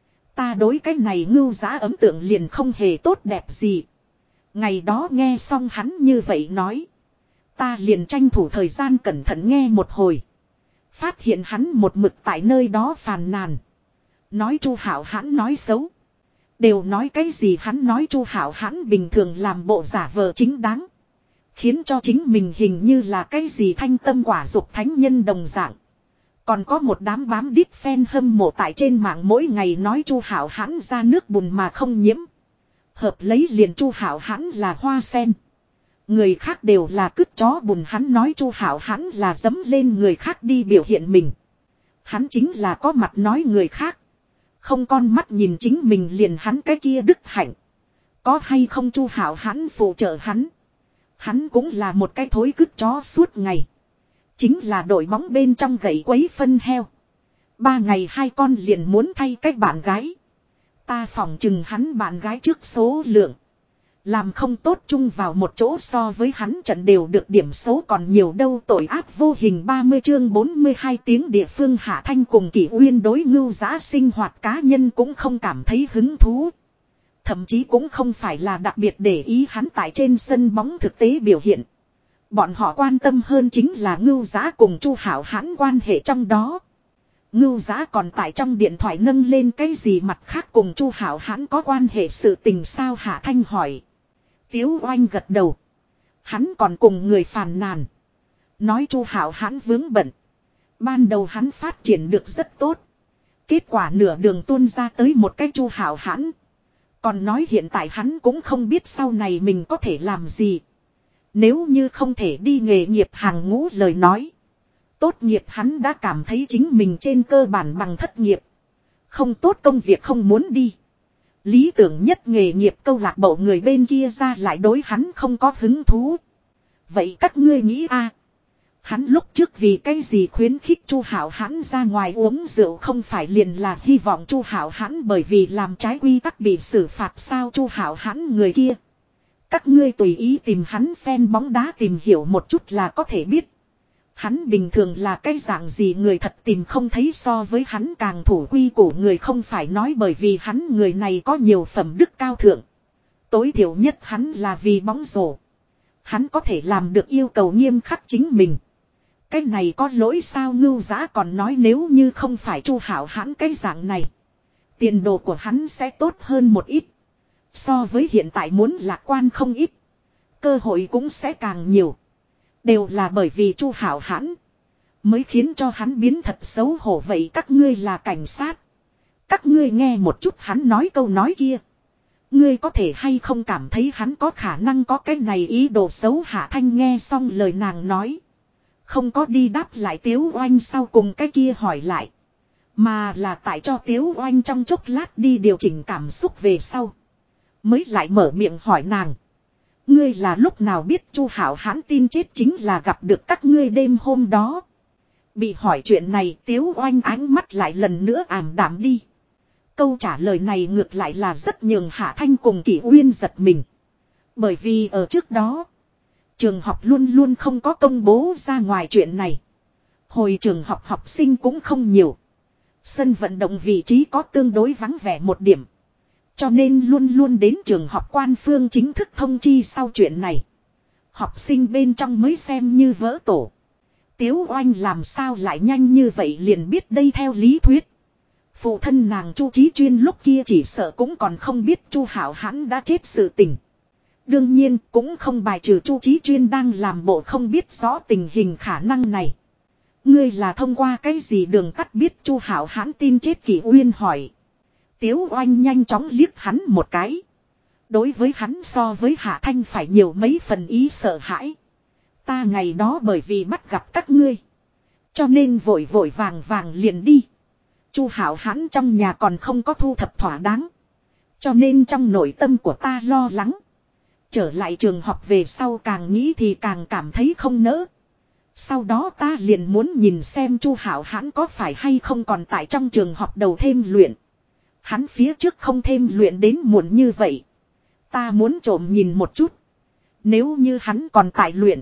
Ta đối cái này ngưu giá ấn tượng liền không hề tốt đẹp gì. Ngày đó nghe xong hắn như vậy nói. Ta liền tranh thủ thời gian cẩn thận nghe một hồi. Phát hiện hắn một mực tại nơi đó phàn nàn. Nói Chu Hảo Hãn nói xấu. Đều nói cái gì hắn nói Chu Hảo Hãn bình thường làm bộ giả vờ chính đáng. Khiến cho chính mình hình như là cái gì thanh tâm quả dục thánh nhân đồng dạng. Còn có một đám bám đít fan hâm mộ tại trên mạng mỗi ngày nói Chu Hảo Hãn ra nước bùn mà không nhiễm. Hợp lấy liền Chu Hảo Hãn là hoa sen. Người khác đều là cứt chó bùn, hắn nói Chu Hảo Hãn là dấm lên người khác đi biểu hiện mình. Hắn chính là có mặt nói người khác. Không con mắt nhìn chính mình liền hắn cái kia đức hạnh. Có hay không Chu Hảo Hãn phụ trợ hắn. Hắn cũng là một cái thối cứt chó suốt ngày. Chính là đội bóng bên trong gậy quấy phân heo. 3 ngày 2 con liền muốn thay cách bạn gái. Ta phỏng chừng hắn bạn gái trước số lượng. Làm không tốt chung vào một chỗ so với hắn trận đều được điểm số còn nhiều đâu. Tội ác vô hình 30 chương 42 tiếng địa phương. Hạ Thanh cùng Kỷ Uyên đối ngưu giá sinh hoạt cá nhân cũng không cảm thấy hứng thú. Thậm chí cũng không phải là đặc biệt để ý hắn tại trên sân bóng thực tế biểu hiện. Bọn họ quan tâm hơn chính là ngưu giá cùng Chu Hảo Hãn quan hệ trong đó. Ngưu giá còn tại trong điện thoại nâng lên cái gì mặt khác cùng Chu Hảo Hãn có quan hệ sự tình sao, Hạ Thanh hỏi. Tiếu Oanh gật đầu. Hắn còn cùng người phàn nàn. Nói Chu Hảo Hãn vướng bận. Ban đầu hắn phát triển được rất tốt. Kết quả nửa đường tuôn ra tới một cái Chu Hảo Hãn. Còn nói hiện tại hắn cũng không biết sau này mình có thể làm gì. Nếu như không thể đi nghề nghiệp hàng ngũ lời nói. Tốt nghiệp hắn đã cảm thấy chính mình trên cơ bản bằng thất nghiệp. Không tốt công việc không muốn đi. Lý tưởng nhất nghề nghiệp câu lạc bộ người bên kia ra lại đối hắn không có hứng thú. Vậy các ngươi nghĩ a? Hắn lúc trước vì cái gì khuyến khích Chu Hảo Hãn ra ngoài uống rượu, không phải liền là hy vọng Chu Hảo Hãn bởi vì làm trái quy tắc bị xử phạt sao? Chu Hảo Hãn người kia. Các ngươi tùy ý tìm hắn fan bóng đá tìm hiểu một chút là có thể biết. Hắn bình thường là cái dạng gì người thật tìm không thấy, so với hắn càng thủ quy củ người không phải nói bởi vì hắn người này có nhiều phẩm đức cao thượng. Tối thiểu nhất hắn là vì bóng rổ. Hắn có thể làm được yêu cầu nghiêm khắc chính mình. Cái này có lỗi sao? Ngưu giá còn nói nếu như không phải Chu Hảo Hãn cái dạng này. Tiền đồ của hắn sẽ tốt hơn một ít. So với hiện tại muốn lạc quan không ít. Cơ hội cũng sẽ càng nhiều. Đều là bởi vì Chu Hảo Hãn mới khiến cho hắn biến thật xấu hổ. Vậy các ngươi là cảnh sát. Các ngươi nghe một chút hắn nói câu nói kia. Ngươi có thể hay không cảm thấy hắn có khả năng có cái này ý đồ xấu? Hạ Thanh nghe xong lời nàng nói. Không có đi đáp lại Tiếu Oanh sau cùng cái kia hỏi lại. Mà là tại cho Tiếu Oanh trong chốc lát đi điều chỉnh cảm xúc về sau. Mới lại mở miệng hỏi nàng. Ngươi là lúc nào biết Chu Hảo Hãn tin chết chính là gặp được các ngươi đêm hôm đó? Bị hỏi chuyện này Tiếu Oanh ánh mắt lại lần nữa ảm đạm đi. Câu trả lời này ngược lại là rất nhường Hạ Thanh cùng Kỷ Uyên giật mình. Bởi vì ở trước đó, trường học luôn luôn không có công bố ra ngoài chuyện này. Hồi trường học học sinh cũng không nhiều. Sân vận động vị trí có tương đối vắng vẻ một điểm. Cho nên luôn luôn đến trường học quan phương chính thức thông chi sau chuyện này. Học sinh bên trong mới xem như vỡ tổ. Tiếu Oanh làm sao lại nhanh như vậy liền biết đây theo lý thuyết. Phụ thân nàng Chu Chí Chuyên lúc kia chỉ sợ cũng còn không biết Chu Hạo Hãn đã chết sự tình. Đương nhiên cũng không bài trừ Chu Chí Chuyên đang làm bộ không biết rõ tình hình khả năng này. Ngươi là thông qua cái gì đường tắt biết Chu Hạo Hãn tin chết Kỷ Uyên hỏi. Tiếu Oanh nhanh chóng liếc hắn một cái. Đối với hắn so với Hạ Thanh phải nhiều mấy phần ý sợ hãi. Ta ngày đó bởi vì bắt gặp các ngươi. Cho nên vội vội vàng vàng liền đi. Chu Hạo Hãn trong nhà còn không có thu thập thỏa đáng. Cho nên trong nội tâm của ta lo lắng. Trở lại trường học về sau càng nghĩ thì càng cảm thấy không nỡ. Sau đó ta liền muốn nhìn xem Chu Hạo Hãn có phải hay không còn tại trong trường học đầu thêm luyện. Hắn phía trước không thêm luyện đến muộn như vậy. Ta muốn trộm nhìn một chút. Nếu như hắn còn tại luyện.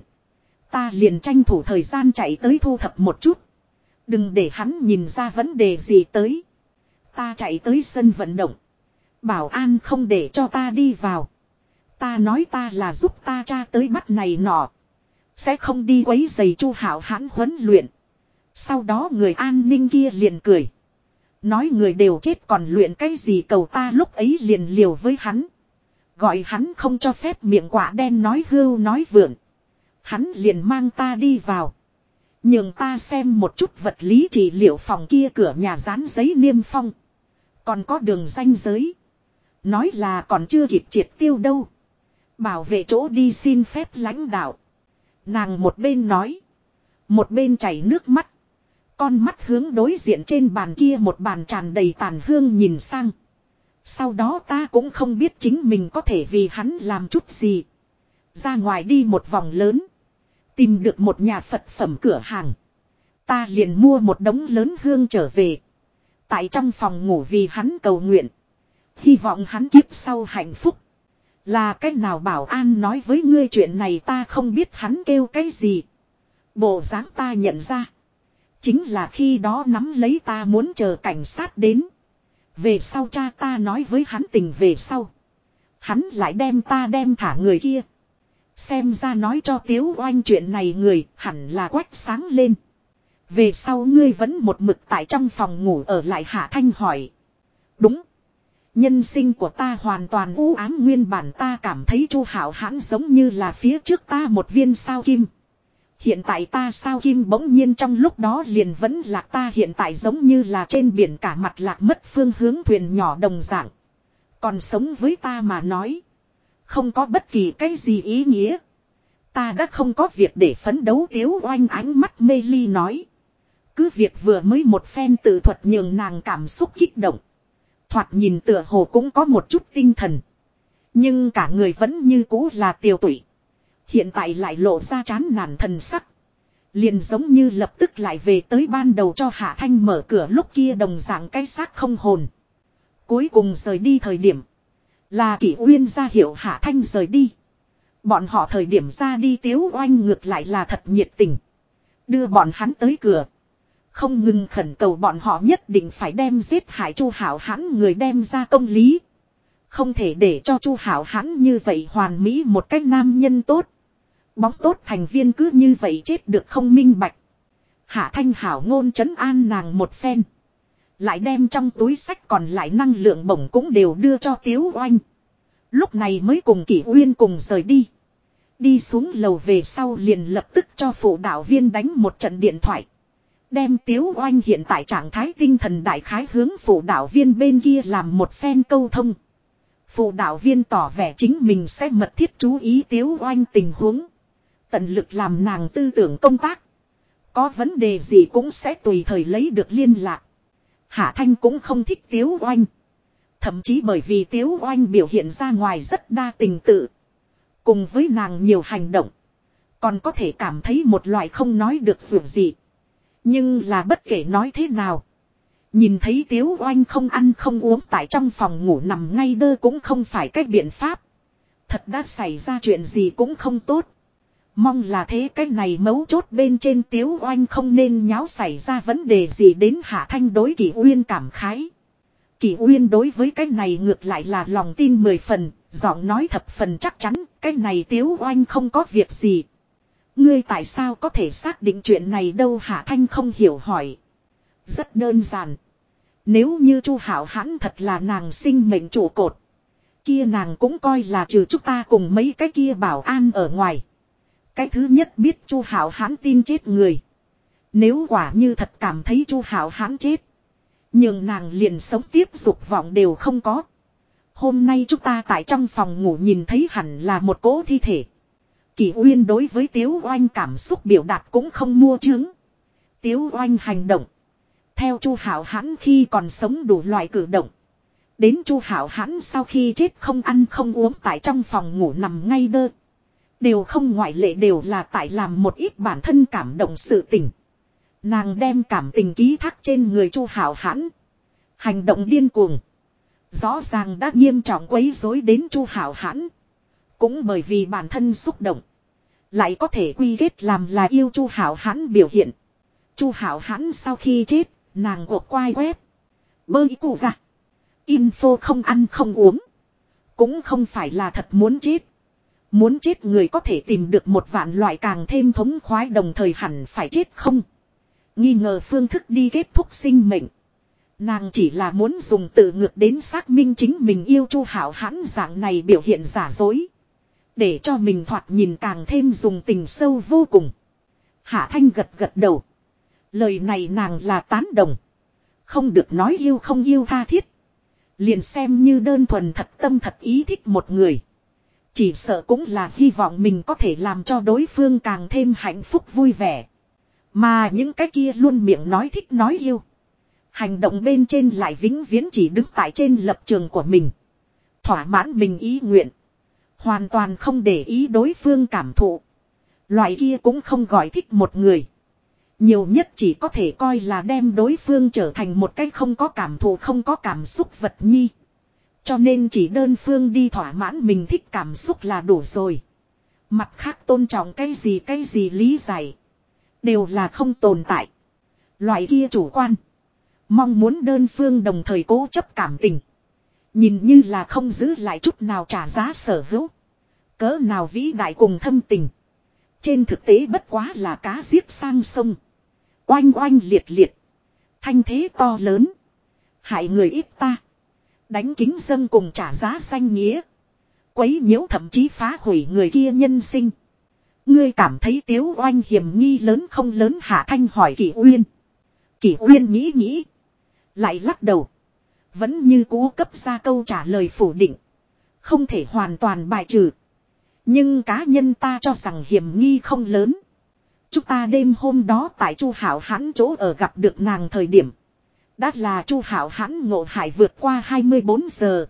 Ta liền tranh thủ thời gian chạy tới thu thập một chút. Đừng để hắn nhìn ra vấn đề gì tới. Ta chạy tới sân vận động. Bảo an không để cho ta đi vào. Ta nói ta là giúp ta cha tới bắt này nọ. Sẽ không đi quấy giày Chu Hạo Hãn huấn luyện. Sau đó người an ninh kia liền cười. Nói người đều chết còn luyện cái gì cầu ta lúc ấy liền liều với hắn. Gọi hắn không cho phép miệng quả đen nói hưu nói vượn. Hắn liền mang ta đi vào. Nhường ta xem một chút vật lý trị liệu phòng kia cửa nhà dán giấy niêm phong. Còn có đường ranh giới. Nói là còn chưa kịp triệt tiêu đâu. Bảo vệ chỗ đi xin phép lãnh đạo. Nàng một bên nói. Một bên chảy nước mắt. Con mắt hướng đối diện trên bàn kia một bàn tràn đầy tàn hương nhìn sang. Sau đó ta cũng không biết chính mình có thể vì hắn làm chút gì. Ra ngoài đi một vòng lớn. Tìm được một nhà Phật phẩm cửa hàng. Ta liền mua một đống lớn hương trở về. Tại trong phòng ngủ vì hắn cầu nguyện. Hy vọng hắn kiếp sau hạnh phúc. Là cách nào bảo an nói với ngươi chuyện này ta không biết hắn kêu cái gì. Bộ dáng ta nhận ra. Chính là khi đó nắm lấy ta muốn chờ cảnh sát đến. Về sau cha ta nói với hắn tình về sau. Hắn lại đem ta đem thả người kia. Xem ra nói cho Tiếu Oanh chuyện này người hẳn là quách sáng lên. Về sau ngươi vẫn một mực tại trong phòng ngủ ở lại Hạ Thanh hỏi. Đúng. Nhân sinh của ta hoàn toàn u ám nguyên bản ta cảm thấy Chu Hạo Hãn giống như là phía trước ta một viên sao kim. Hiện tại ta sao kim bỗng nhiên trong lúc đó liền vẫn lạc ta hiện tại giống như là trên biển cả mặt lạc mất phương hướng thuyền nhỏ đồng dạng. Còn sống với ta mà nói. Không có bất kỳ cái gì ý nghĩa. Ta đã không có việc để phấn đấu Tiếu Oanh ánh mắt mê ly nói. Cứ việc vừa mới một phen tự thuật nhường nàng cảm xúc kích động. Thoạt nhìn tựa hồ cũng có một chút tinh thần. Nhưng cả người vẫn như cũ là tiều tụy. Hiện tại lại lộ ra chán nản thần sắc. Liền giống như lập tức lại về tới ban đầu cho Hạ Thanh mở cửa lúc kia đồng dạng cái xác không hồn. Cuối cùng rời đi thời điểm. Là Kỷ Uyên ra hiệu Hạ Thanh rời đi. Bọn họ thời điểm ra đi Tiếu Oanh ngược lại là thật nhiệt tình. Đưa bọn hắn tới cửa. Không ngừng khẩn cầu bọn họ nhất định phải đem giết hại Chu Hạo Hãn người đem ra công lý. Không thể để cho Chu Hạo Hãn như vậy hoàn mỹ một cách nam nhân tốt. Bóng tốt thành viên cứ như vậy chết được không minh bạch. Hạ Thanh hảo ngôn trấn an nàng một phen. Lại đem trong túi sách còn lại năng lượng bổng cũng đều đưa cho Tiếu Oanh. Lúc này mới cùng Kỷ Uyên cùng rời đi. Đi xuống lầu về sau liền lập tức cho phụ đạo viên đánh một trận điện thoại. Đem Tiếu Oanh hiện tại trạng thái tinh thần đại khái hướng phụ đạo viên bên kia làm một phen câu thông. Phụ đạo viên tỏ vẻ chính mình sẽ mật thiết chú ý Tiếu Oanh tình huống. Tận lực làm nàng tư tưởng công tác. Có vấn đề gì cũng sẽ tùy thời lấy được liên lạc. Hạ Thanh cũng không thích Tiếu Oanh. Thậm chí bởi vì Tiếu Oanh biểu hiện ra ngoài rất đa tình tự. Cùng với nàng nhiều hành động. Còn có thể cảm thấy một loại không nói được dù gì. Nhưng là bất kể nói thế nào. Nhìn thấy Tiếu Oanh không ăn không uống tại trong phòng ngủ nằm ngay đơ cũng không phải cách biện pháp. Thật đã xảy ra chuyện gì cũng không tốt. Mong là thế cái này mấu chốt bên trên Tiếu Oanh không nên nháo xảy ra vấn đề gì đến Hạ Thanh đối Kỷ Uyên cảm khái. Kỷ Uyên đối với cái này ngược lại là lòng tin 10 phần, giọng nói thập phần chắc chắn, cái này Tiếu Oanh không có việc gì. Ngươi tại sao có thể xác định chuyện này đâu? Hạ Thanh không hiểu hỏi. Rất đơn giản. Nếu như Chu Hảo Hãn thật là nàng sinh mệnh trụ cột, kia nàng cũng coi là trừ chúng ta cùng mấy cái kia bảo an ở ngoài. Cái thứ nhất biết Chu Hảo Hãn tin chết người. Nếu quả như thật cảm thấy Chu Hảo Hãn chết, nhưng nàng liền sống tiếp dục vọng đều không có. Hôm nay chúng ta tại trong phòng ngủ nhìn thấy hẳn là một cỗ thi thể. Kỷ Uyên đối với Tiếu Oanh cảm xúc biểu đạt cũng không mua chướng. Tiếu Oanh hành động theo Chu Hảo Hãn khi còn sống đủ loại cử động, đến Chu Hảo Hãn sau khi chết không ăn không uống tại trong phòng ngủ nằm ngay đơ, đều không ngoại lệ đều là tại làm một ít bản thân cảm động sự tình. Nàng đem cảm tình ký thác trên người Chu Hảo Hãn, hành động điên cuồng, rõ ràng đã nghiêm trọng quấy rối đến Chu Hảo Hãn. Cũng bởi vì bản thân xúc động, lại có thể quy kết làm là yêu Chu Hảo Hãn biểu hiện. Chu Hảo Hãn sau khi chết, nàng cuộc quay web bơ ý cụ ra info không ăn không uống, cũng không phải là thật muốn chết. Muốn chết người có thể tìm được một vạn loại càng thêm thống khoái, đồng thời hẳn phải chết không nghi ngờ phương thức đi kết thúc sinh mệnh. Nàng chỉ là muốn dùng tự ngược đến xác minh chính mình yêu Chu Hảo Hãn dạng này biểu hiện giả dối, để cho mình thoạt nhìn càng thêm dùng tình sâu vô cùng. Hạ Thanh gật gật đầu. Lời này nàng là tán đồng. Không được nói yêu không yêu tha thiết. Liền xem như đơn thuần thật tâm thật ý thích một người, chỉ sợ cũng là hy vọng mình có thể làm cho đối phương càng thêm hạnh phúc vui vẻ. Mà những cái kia luôn miệng nói thích nói yêu, hành động bên trên lại vĩnh viễn chỉ đứng tại trên lập trường của mình, thỏa mãn mình ý nguyện, hoàn toàn không để ý đối phương cảm thụ. Loại kia cũng không gọi thích một người. Nhiều nhất chỉ có thể coi là đem đối phương trở thành một cái không có cảm thụ không có cảm xúc vật nhi. Cho nên chỉ đơn phương đi thỏa mãn mình thích cảm xúc là đủ rồi. Mặt khác tôn trọng cái gì lý giải, đều là không tồn tại. Loại kia chủ quan, mong muốn đơn phương đồng thời cố chấp cảm tình, nhìn như là không giữ lại chút nào trả giá sở hữu. Cỡ nào vĩ đại cùng thâm tình, trên thực tế bất quá là cá giết sang sông. Oanh oanh liệt liệt, thanh thế to lớn, hại người ít ta, đánh kính dân cùng trả giá danh nghĩa, quấy nhiễu thậm chí phá hủy người kia nhân sinh. Ngươi cảm thấy Tiếu Oanh hiểm nghi lớn không lớn? Hạ Thanh hỏi Kỷ Uyên. Kỷ Uyên nghĩ nghĩ, lại lắc đầu, vẫn như cũ cấp ra câu trả lời phủ định. Không thể hoàn toàn bài trừ, nhưng cá nhân ta cho rằng hiểm nghi không lớn. Chúng ta đêm hôm đó tại Chu Hảo Hãn chỗ ở gặp được nàng thời điểm, đã là Chu Hảo Hãn ngộ hại vượt qua 24 giờ.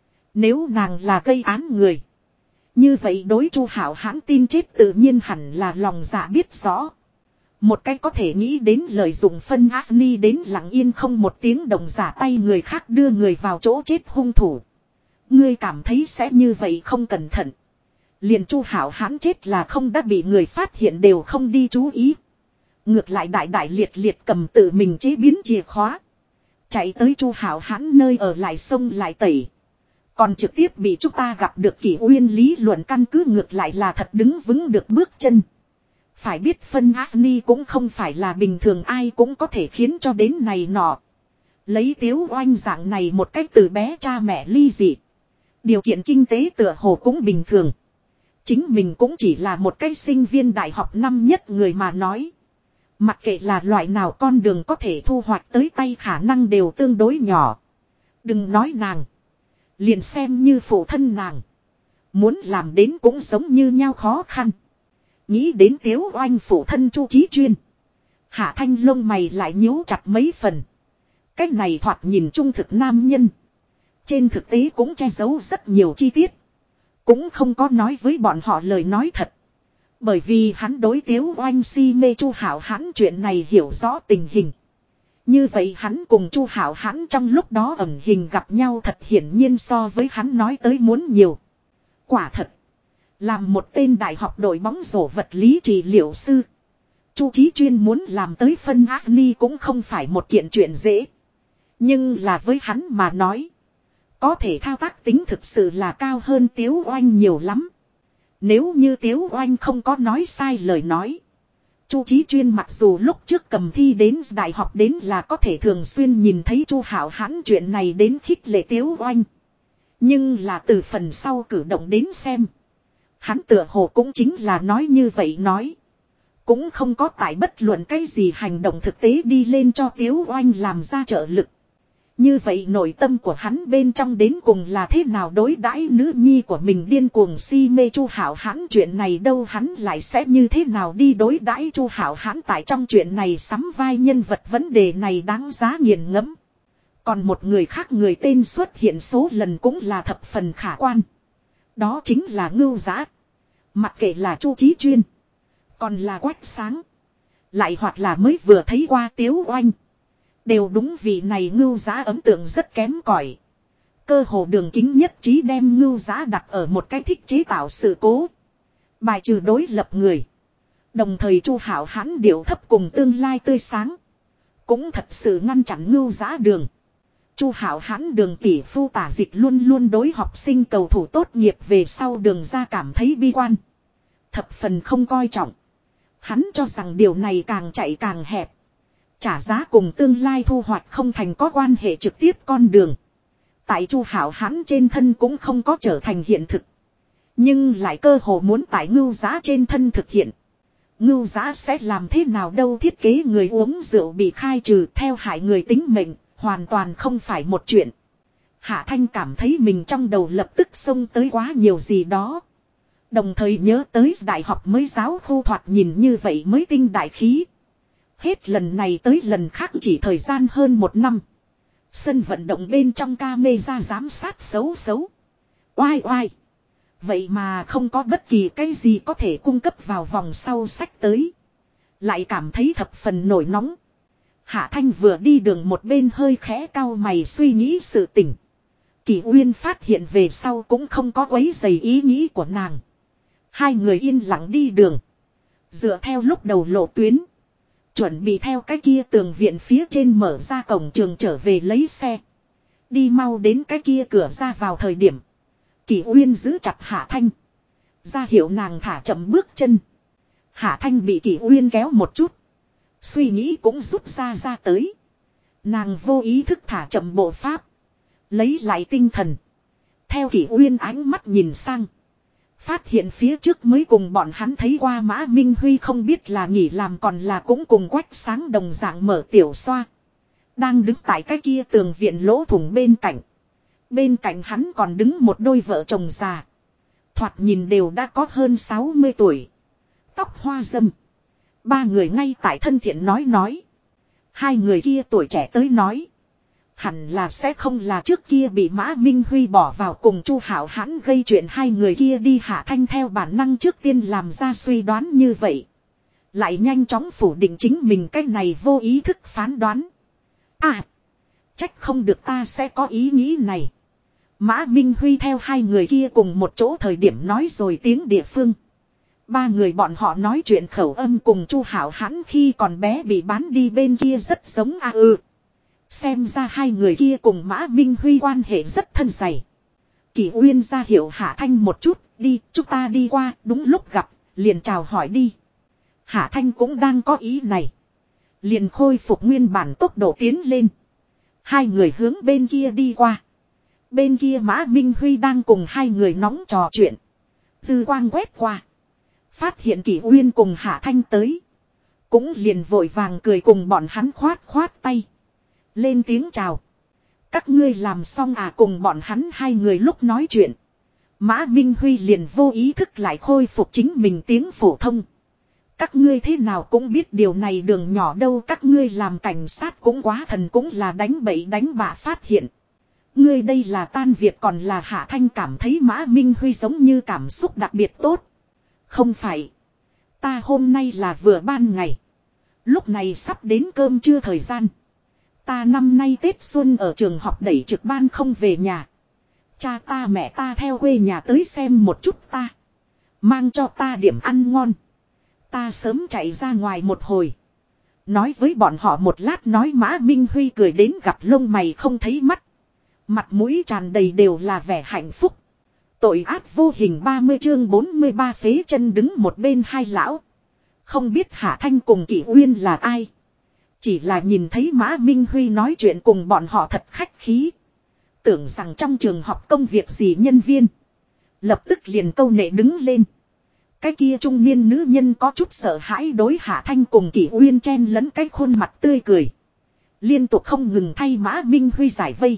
Nếu nàng là gây án người, như vậy đối Chu Hảo Hãn tin chết tự nhiên hẳn là lòng dạ biết rõ. Một cách có thể nghĩ đến lợi dụng phân Asni đến lặng yên không một tiếng động giả tay người khác đưa người vào chỗ chết hung thủ. Ngươi cảm thấy sẽ như vậy không cẩn thận, liền Chu Hảo Hãn chết là không đã bị người phát hiện đều không đi chú ý. Ngược lại đại đại liệt liệt cầm tự mình chế biến chìa khóa, chạy tới Chu Hảo Hãn nơi ở lại xông lại tẩy. Còn trực tiếp bị chúng ta gặp được Kỷ Uyên lý luận căn cứ ngược lại là thật đứng vững được bước chân. Phải biết phân Asni cũng không phải là bình thường ai cũng có thể khiến cho đến này nọ. Lấy Tiếu Oanh dạng này một cách từ bé cha mẹ ly dị, điều kiện kinh tế tựa hồ cũng bình thường. Chính mình cũng chỉ là một cái sinh viên đại học năm nhất người mà nói. Mặc kệ là loại nào con đường có thể thu hoạch tới tay khả năng đều tương đối nhỏ. Đừng nói nàng, liền xem như phụ thân nàng, muốn làm đến cũng giống như nhau khó khăn. Nghĩ đến Tiếu Oanh phụ thân Chu Chí Chuyên, Hạ Thanh lông mày lại nhíu chặt mấy phần. Cách này thoạt nhìn trung thực nam nhân, trên thực tế cũng che giấu rất nhiều chi tiết, cũng không có nói với bọn họ lời nói thật. Bởi vì hắn đối Tiếu Oanh si mê Chu Hảo Hãn chuyện này hiểu rõ tình hình. Như vậy hắn cùng Chu Hảo Hãn trong lúc đó ẩn hình gặp nhau thật hiển nhiên so với hắn nói tới muốn nhiều. Quả thật, làm một tên đại học đội bóng rổ vật lý trị liệu sư, Chu Chí Chuyên muốn làm tới phân Asni cũng không phải một kiện chuyện dễ. Nhưng là với hắn mà nói. Có thể thao tác tính thực sự là cao hơn Tiếu Oanh nhiều lắm. Nếu như Tiếu Oanh không có nói sai lời nói. Chu Chí Chuyên mặc dù lúc trước cầm thi đến đại học đến là có thể thường xuyên nhìn thấy Chu Hạo Hãn chuyện này đến khích lệ Tiếu Oanh. Nhưng là từ phần sau cử động đến xem. Hắn tựa hồ cũng chính là nói như vậy nói. Cũng không có tại bất luận cái gì hành động thực tế đi lên cho Tiếu Oanh làm ra trợ lực. Như vậy nội tâm của hắn bên trong đến cùng là thế nào đối đãi nữ nhi của mình điên cuồng si mê Chu Hạo Hãn chuyện này đâu hắn lại sẽ như thế nào đi đối đãi Chu Hạo Hãn tại trong chuyện này sắm vai nhân vật vấn đề này đáng giá nghiền ngẫm. Còn một người khác người tên xuất hiện số lần cũng là thập phần khả quan. Đó chính là Ngưu Dã. Mặc kệ là Chu Chí Chuyên, còn là Quách Sáng, lại hoặc là mới vừa thấy qua Tiếu Oanh. Đều đúng vì này Ngưu Dã ấn tượng rất kém cỏi. Cơ hồ đường kính nhất trí đem Ngưu Dã đặt ở một cái thích chế tạo sự cố. Bài trừ đối lập người. Đồng thời Chu Hạo Hãn điệu thấp cùng tương lai tươi sáng. Cũng thật sự ngăn chặn Ngưu Dã đường. Chu Hạo Hãn đường tỷ phu Tả Dịch luôn luôn đối học sinh cầu thủ tốt nghiệp về sau đường ra cảm thấy bi quan. Thập phần không coi trọng. Hắn cho rằng điều này càng chạy càng hẹp. Trả giá cùng tương lai thu hoạch không thành có quan hệ trực tiếp con đường. Tại Chu Hạo Hãn trên thân cũng không có trở thành hiện thực. Nhưng lại cơ hồ muốn tại Ngưu Dã trên thân thực hiện. Ngưu Dã sẽ làm thế nào đâu thiết kế người uống rượu bị khai trừ theo hại người tính mệnh, hoàn toàn không phải một chuyện. Hạ Thanh cảm thấy mình trong đầu lập tức xông tới quá nhiều gì đó. Đồng thời nhớ tới đại học mới giáo khu thoạt nhìn như vậy mới tinh đại khí. Hết lần này tới lần khác chỉ thời gian hơn 1 năm. Sân vận động bên trong camera giám sát xấu xấu. Oai oai. Vậy mà không có bất kỳ cái gì có thể cung cấp vào vòng sau sách tới. Lại cảm thấy thập phần nổi nóng. Hạ Thanh vừa đi đường một bên hơi khẽ cau mày suy nghĩ sự tình. Kỳ Uyên phát hiện về sau cũng không có quấy rầy ý nghĩ của nàng. Hai người yên lặng đi đường. Dựa theo lúc đầu lộ tuyến. Chuẩn bị theo cái kia tường viện phía trên mở ra cổng trường trở về lấy xe. Đi mau đến cái kia cửa ra vào thời điểm. Kỳ Uyên giữ chặt Hạ Thanh. Ra hiệu nàng thả chậm bước chân. Hạ Thanh bị Kỳ Uyên kéo một chút. Suy nghĩ cũng rút ra tới. Nàng vô ý thức thả chậm bộ pháp. Lấy lại tinh thần. Theo Kỳ Uyên ánh mắt nhìn sang. Phát hiện phía trước mới cùng bọn hắn thấy qua Mã Minh Huy không biết là nghỉ làm còn là cũng cùng Quách Sáng đồng dạng mở tiểu xoa. Đang đứng tại cái kia tường viện lỗ thủng bên cạnh. Bên cạnh hắn còn đứng một đôi vợ chồng già. Thoạt nhìn đều đã có hơn 60 tuổi. Tóc hoa râm. Ba người ngay tại thân thiện nói. Hai người kia tuổi trẻ tới nói. Hẳn là sẽ không là trước kia bị Mã Minh Huy bỏ vào cùng Chu Hạo Hãn gây chuyện hai người kia đi. Hạ Thanh theo bản năng trước tiên làm ra suy đoán như vậy. Lại nhanh chóng phủ định chính mình cái này vô ý thức phán đoán. À! Trách không được ta sẽ có ý nghĩ này. Mã Minh Huy theo hai người kia cùng một chỗ thời điểm nói rồi tiếng địa phương. Ba người bọn họ nói chuyện khẩu âm cùng Chu Hạo Hãn khi còn bé bị bán đi bên kia rất giống Xem ra hai người kia cùng Mã Minh Huy quan hệ rất thân dày. Kỳ Uyên ra hiệu Hạ Thanh một chút, đi, chúng ta đi qua, đúng lúc gặp, liền chào hỏi đi. Hạ Thanh cũng đang có ý này. Liền khôi phục nguyên bản tốc độ tiến lên. Hai người hướng bên kia đi qua. Bên kia Mã Minh Huy đang cùng hai người nóng trò chuyện. Dư quang quét qua. Phát hiện Kỳ Uyên cùng Hạ Thanh tới. Cũng liền vội vàng cười cùng bọn hắn khoát tay. Lên tiếng chào. Các ngươi làm xong cùng bọn hắn hai người lúc nói chuyện. Mã Minh Huy liền vô ý thức lại khôi phục chính mình tiếng phổ thông. Các ngươi thế nào cũng biết điều này đường nhỏ đâu các ngươi làm cảnh sát cũng quá thần cũng là đánh bậy đánh bạ phát hiện. Ngươi đây là tan việc còn là Hạ Thanh cảm thấy Mã Minh Huy giống như cảm xúc đặc biệt tốt. Không phải. Ta hôm nay là vừa ban ngày. Lúc này sắp đến cơm trưa thời gian. Ta năm nay Tết Xuân ở trường học đẩy trực ban không về nhà. Cha ta mẹ ta theo quê nhà tới xem một chút ta. Mang cho ta điểm ăn ngon. Ta sớm chạy ra ngoài một hồi. Nói với bọn họ một lát nói Mã Minh Huy cười đến gặp lông mày không thấy mắt. Mặt mũi tràn đầy đều là vẻ hạnh phúc. Tội ác vô hình 30 chương 43 phế chân đứng một bên hai lão. Không biết Hạ Thanh cùng Kỷ Uyên là ai. Chỉ là nhìn thấy Mã Minh Huy nói chuyện cùng bọn họ thật khách khí. Tưởng rằng trong trường học công việc gì nhân viên. Lập tức liền câu nệ đứng lên. Cái kia trung niên nữ nhân có chút sợ hãi đối Hạ Thanh cùng Kỷ Uyên chen lẫn cái khuôn mặt tươi cười. Liên tục không ngừng thay Mã Minh Huy giải vây.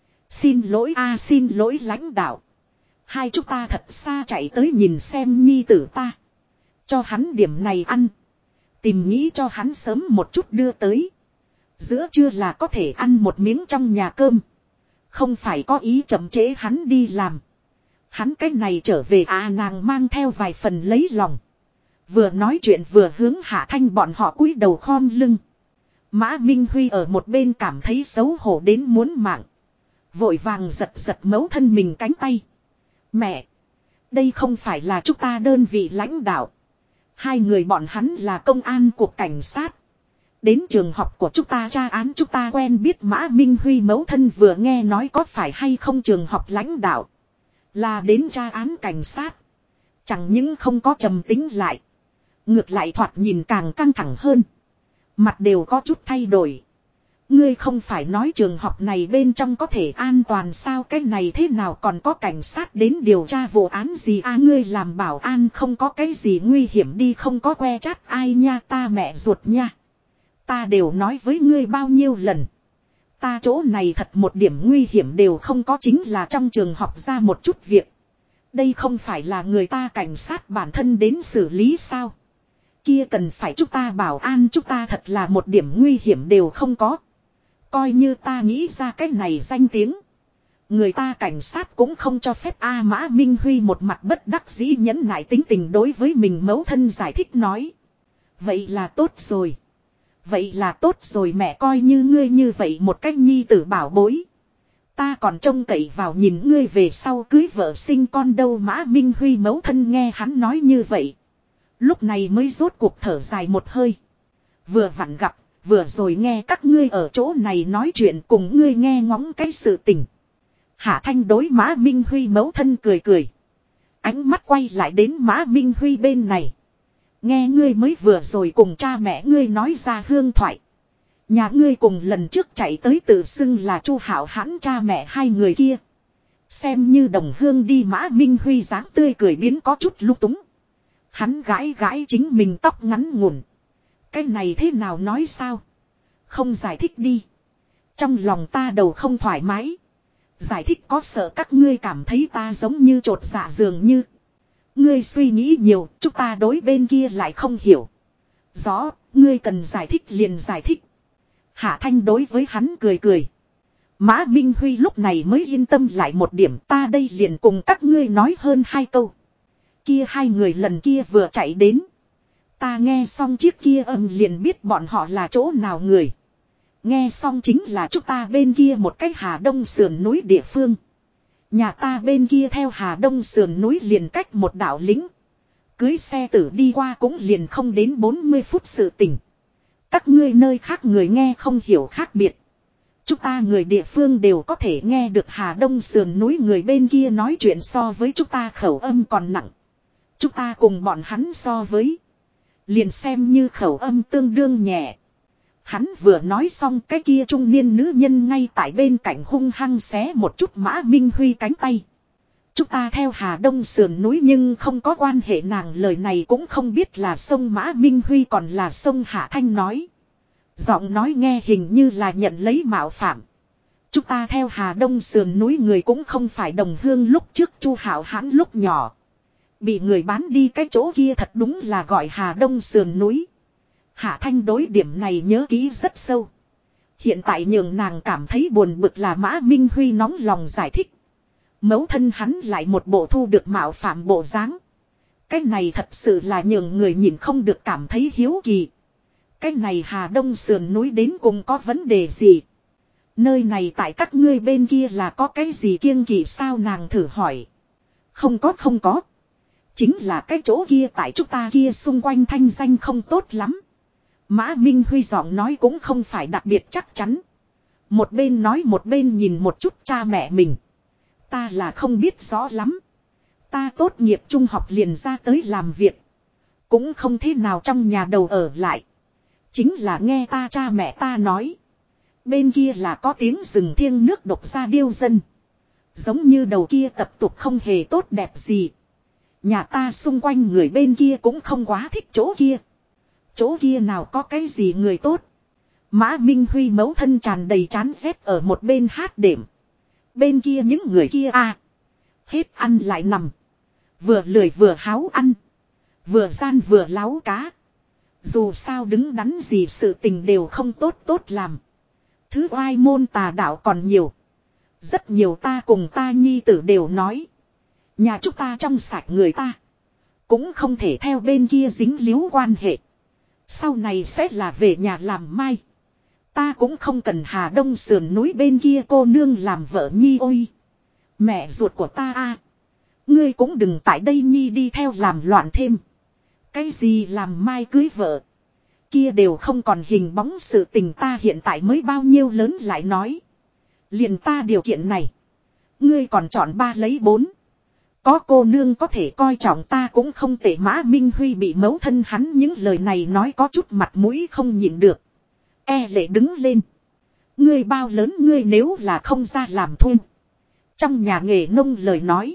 Xin lỗi xin lỗi lãnh đạo. Hai chúng ta thật xa chạy tới nhìn xem nhi tử ta. Cho hắn điểm này ăn. Tìm nghĩ cho hắn sớm một chút đưa tới. Giữa trưa là có thể ăn một miếng trong nhà cơm. Không phải có ý chậm trễ hắn đi làm. Hắn cái này trở về nàng mang theo vài phần lấy lòng. Vừa nói chuyện vừa hướng Hạ Thanh bọn họ cúi đầu khom lưng. Mã Minh Huy ở một bên cảm thấy xấu hổ đến muốn mạng. Vội vàng giật giật mấu thân mình cánh tay. Mẹ! Đây không phải là chúng ta đơn vị lãnh đạo. Hai người bọn hắn là công an cuộc cảnh sát. Đến trường học của chúng ta tra án chúng ta quen biết Mã Minh Huy mẫu thân vừa nghe nói có phải hay không trường học lãnh đạo. Là đến tra án cảnh sát. Chẳng những không có trầm tính lại. Ngược lại thoạt nhìn càng căng thẳng hơn. Mặt đều có chút thay đổi. Ngươi không phải nói trường học này bên trong có thể an toàn sao, cái này thế nào còn có cảnh sát đến điều tra vụ án gì ngươi làm bảo an không có cái gì nguy hiểm đi, không có que chát ai nha, ta mẹ ruột nha. Ta đều nói với ngươi bao nhiêu lần. Ta chỗ này thật một điểm nguy hiểm đều không có, chính là trong trường học ra một chút việc. Đây không phải là người ta cảnh sát bản thân đến xử lý sao. Kia cần phải chúng ta bảo an chúng ta thật là một điểm nguy hiểm đều không có. Coi như ta nghĩ ra cái này danh tiếng. Người ta cảnh sát cũng không cho phép Mã Minh Huy một mặt bất đắc dĩ nhẫn nại tính tình đối với mình mẫu thân giải thích nói. Vậy là tốt rồi. Vậy là tốt rồi mẹ, coi như ngươi như vậy một cách nhi tử bảo bối. Ta còn trông cậy vào nhìn ngươi về sau cưới vợ sinh con đâu. Mã Minh Huy mẫu thân nghe hắn nói như vậy. Lúc này mới rốt cuộc thở dài một hơi. Vừa vặn gặp. Vừa rồi nghe các ngươi ở chỗ này nói chuyện cùng ngươi nghe ngóng cái sự tình. Hạ Thanh đối Mã Minh Huy mẫu thân cười cười. Ánh mắt quay lại đến Mã Minh Huy bên này. Nghe ngươi mới vừa rồi cùng cha mẹ ngươi nói ra hương thoại. Nhà ngươi cùng lần trước chạy tới tự xưng là Chu Hảo Hãn cha mẹ hai người kia. Xem như đồng hương đi. Mã Minh Huy dáng tươi cười biến có chút lung túng. Hắn gãi gãi chính mình tóc ngắn ngủn. Cái này thế nào nói sao? Không giải thích đi. Trong lòng ta đầu không thoải mái. Giải thích có sợ các ngươi cảm thấy ta giống như trột dạ dường như. Ngươi suy nghĩ nhiều, chúng ta đối bên kia lại không hiểu. Rõ, ngươi cần giải thích liền giải thích. Hạ Thanh đối với hắn cười cười. Mã Minh Huy lúc này mới yên tâm lại một điểm, ta đây liền cùng các ngươi nói hơn hai câu. Kia hai người lần kia vừa chạy đến. Ta nghe xong chiếc kia âm liền biết bọn họ là chỗ nào người. Nghe xong chính là chúng ta bên kia một cái Hà Đông sườn núi địa phương. Nhà ta bên kia theo Hà Đông sườn núi liền cách một đảo lính. Cưới xe tử đi qua cũng liền không đến 40 phút sự tình. Các ngươi nơi khác người nghe không hiểu khác biệt. Chúng ta người địa phương đều có thể nghe được Hà Đông sườn núi người bên kia nói chuyện so với chúng ta khẩu âm còn nặng. Chúng ta cùng bọn hắn so với. Liền xem như khẩu âm tương đương nhẹ. Hắn vừa nói xong cái kia trung niên nữ nhân ngay tại bên cạnh hung hăng xé một chút Mã Minh Huy cánh tay. Chúng ta theo Hà Đông sườn núi nhưng không có quan hệ, nàng lời này cũng không biết là sông Mã Minh Huy còn là sông Hạ Thanh nói. Giọng nói nghe hình như là nhận lấy mạo phạm. Chúng ta theo Hà Đông sườn núi người cũng không phải đồng hương, lúc trước Chu Hảo Hãn lúc nhỏ. Bị người bán đi cái chỗ kia thật đúng là gọi Hà Đông sườn núi. Hạ Thanh đối điểm này nhớ kỹ rất sâu. Hiện tại nhường nàng cảm thấy buồn bực là Mã Minh Huy nóng lòng giải thích. Mẫu thân hắn lại một bộ thu được mạo phạm bộ dáng. Cái này thật sự là nhường người nhìn không được cảm thấy hiếu kỳ. Cái này Hà Đông sườn núi đến cùng có vấn đề gì? Nơi này tại các ngươi bên kia là có cái gì kiêng kỵ sao, nàng thử hỏi. Không có. Chính là cái chỗ kia tại chúng ta kia xung quanh thanh danh không tốt lắm. Mã Minh Huy giọng nói cũng không phải đặc biệt chắc chắn. Một bên nói một bên nhìn một chút cha mẹ mình. Ta là không biết rõ lắm. Ta tốt nghiệp trung học liền ra tới làm việc. Cũng không thế nào trong nhà đầu ở lại. Chính là nghe ta cha mẹ ta nói. Bên kia là có tiếng rừng thiêng nước độc ra điêu dân. Giống như đầu kia tập tục không hề tốt đẹp gì. Nhà ta xung quanh người bên kia cũng không quá thích chỗ kia. Chỗ kia nào có cái gì người tốt. Mã Minh Huy mấu thân tràn đầy chán ghét ở một bên hát đệm. Bên kia những người kia à. Hết ăn lại nằm. Vừa lười vừa háo ăn. Vừa gian vừa láo cá. Dù sao đứng đắn gì sự tình đều không tốt làm. Thứ oai môn tà đạo còn nhiều. Rất nhiều ta cùng ta nhi tử đều nói. Nhà chúng ta trong sạch người ta. Cũng không thể theo bên kia dính líu quan hệ. Sau này sẽ là về nhà làm mai. Ta cũng không cần Hà Đông sườn núi bên kia cô nương làm vợ nhi ôi. Mẹ ruột của ta a, ngươi cũng đừng tại đây nhi đi theo làm loạn thêm. Cái gì làm mai cưới vợ. Kia đều không còn hình bóng sự tình ta hiện tại mới bao nhiêu lớn lại nói. Liền ta điều kiện này. Ngươi còn chọn 3 lấy 4. Có cô nương có thể coi trọng ta cũng không tệ. Mã Minh Huy bị mấu thân hắn những lời này nói có chút mặt mũi không nhịn được. E lệ đứng lên. Ngươi bao lớn ngươi nếu là không ra làm thuê. Trong nhà nghề nông lời nói.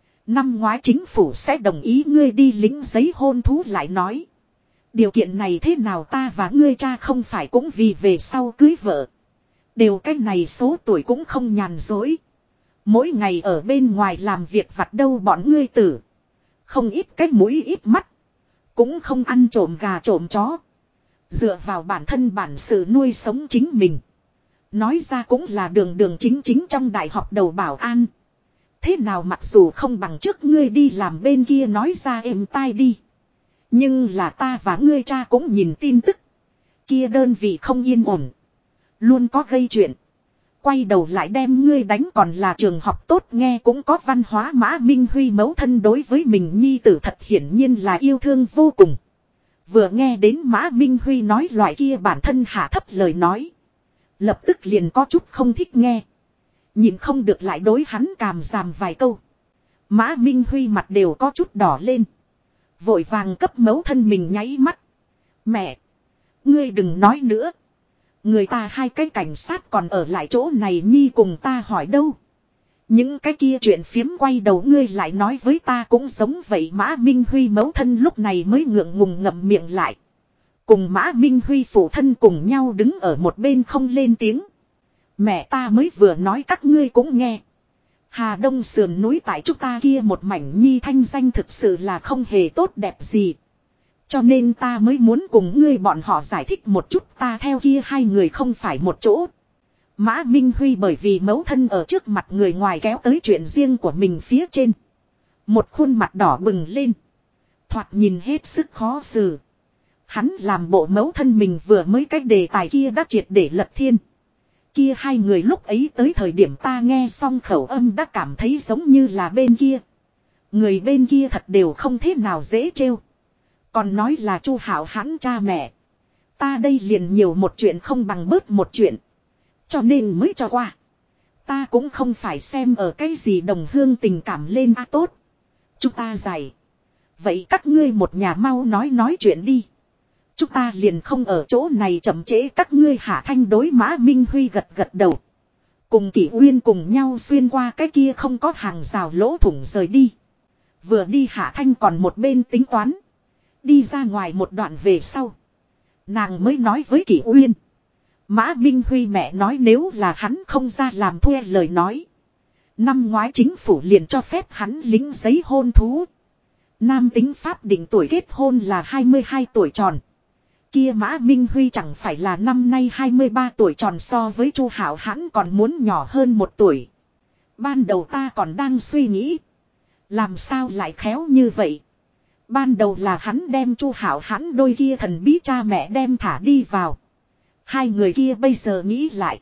Năm ngoái chính phủ sẽ đồng ý ngươi đi lính giấy hôn thú lại nói. Điều kiện này thế nào ta và ngươi cha không phải cũng vì về sau cưới vợ. Đều cái này số tuổi cũng không nhàn dối. Mỗi ngày ở bên ngoài làm việc vặt đâu bọn ngươi tử. Không ít cái mũi ít mắt. Cũng không ăn trộm gà trộm chó. Dựa vào bản thân bản sự nuôi sống chính mình. Nói ra cũng là đường chính trong đại học đầu bảo an. Thế nào mặc dù không bằng trước ngươi đi làm bên kia nói ra êm tai đi. Nhưng là ta và ngươi cha cũng nhìn tin tức. Kia đơn vị không yên ổn. Luôn có gây chuyện. Quay đầu lại đem ngươi đánh còn là trường học tốt nghe cũng có văn hóa. Mã Minh Huy mấu thân đối với mình nhi tử thật hiển nhiên là yêu thương vô cùng. Vừa nghe đến Mã Minh Huy nói loại kia bản thân hạ thấp lời nói. Lập tức liền có chút không thích nghe. Nhìn không được lại đối hắn càm ràm vài câu. Mã Minh Huy mặt đều có chút đỏ lên. Vội vàng cấp mấu thân mình nháy mắt. Mẹ! Ngươi đừng nói nữa. Người ta hai cái cảnh sát còn ở lại chỗ này nhi cùng ta hỏi đâu. Những cái kia chuyện phiếm quay đầu ngươi lại nói với ta cũng giống vậy. Mã Minh Huy mấu thân lúc này mới ngượng ngùng ngậm miệng lại. Cùng Mã Minh Huy phụ thân cùng nhau đứng ở một bên không lên tiếng. Mẹ ta mới vừa nói các ngươi cũng nghe. Hà Đông sườn núi tại chúng ta kia một mảnh nhi thanh danh thực sự là không hề tốt đẹp gì. Cho nên ta mới muốn cùng ngươi bọn họ giải thích một chút ta theo kia hai người không phải một chỗ. Mã Minh Huy bởi vì mấu thân ở trước mặt người ngoài kéo tới chuyện riêng của mình phía trên. Một khuôn mặt đỏ bừng lên. Thoạt nhìn hết sức khó xử. Hắn làm bộ mấu thân mình vừa mới cách đề tài kia đã triệt để lật thiên. Kia hai người lúc ấy tới thời điểm ta nghe xong khẩu âm đã cảm thấy giống như là bên kia. Người bên kia thật đều không thế nào dễ trêu. Còn nói là Chu Hảo hắn cha mẹ. Ta đây liền nhiều một chuyện không bằng bớt một chuyện. Cho nên mới cho qua. Ta cũng không phải xem ở cái gì đồng hương tình cảm lên tốt. Chúng ta dạy. Vậy các ngươi một nhà mau nói chuyện đi. Chúng ta liền không ở chỗ này chậm trễ các ngươi. Hạ Thanh đối Mã Minh Huy gật đầu. Cùng Kỷ Uyên cùng nhau xuyên qua cái kia không có hàng rào lỗ thủng rời đi. Vừa đi Hạ Thanh còn một bên tính toán. Đi ra ngoài một đoạn về sau. Nàng mới nói với Kỷ Uyên. Mã Minh Huy mẹ nói nếu là hắn không ra làm thuê lời nói. Năm ngoái chính phủ liền cho phép hắn lính giấy hôn thú. Nam tính pháp định tuổi kết hôn là 22 tuổi tròn. Kia Mã Minh Huy chẳng phải là năm nay 23 tuổi tròn so với Chu Hảo hắn còn muốn nhỏ hơn 1 tuổi. Ban đầu ta còn đang suy nghĩ. Làm sao lại khéo như vậy. Ban đầu là hắn đem Chu Hảo hắn đôi kia thần bí cha mẹ đem thả đi vào. Hai người kia bây giờ nghĩ lại.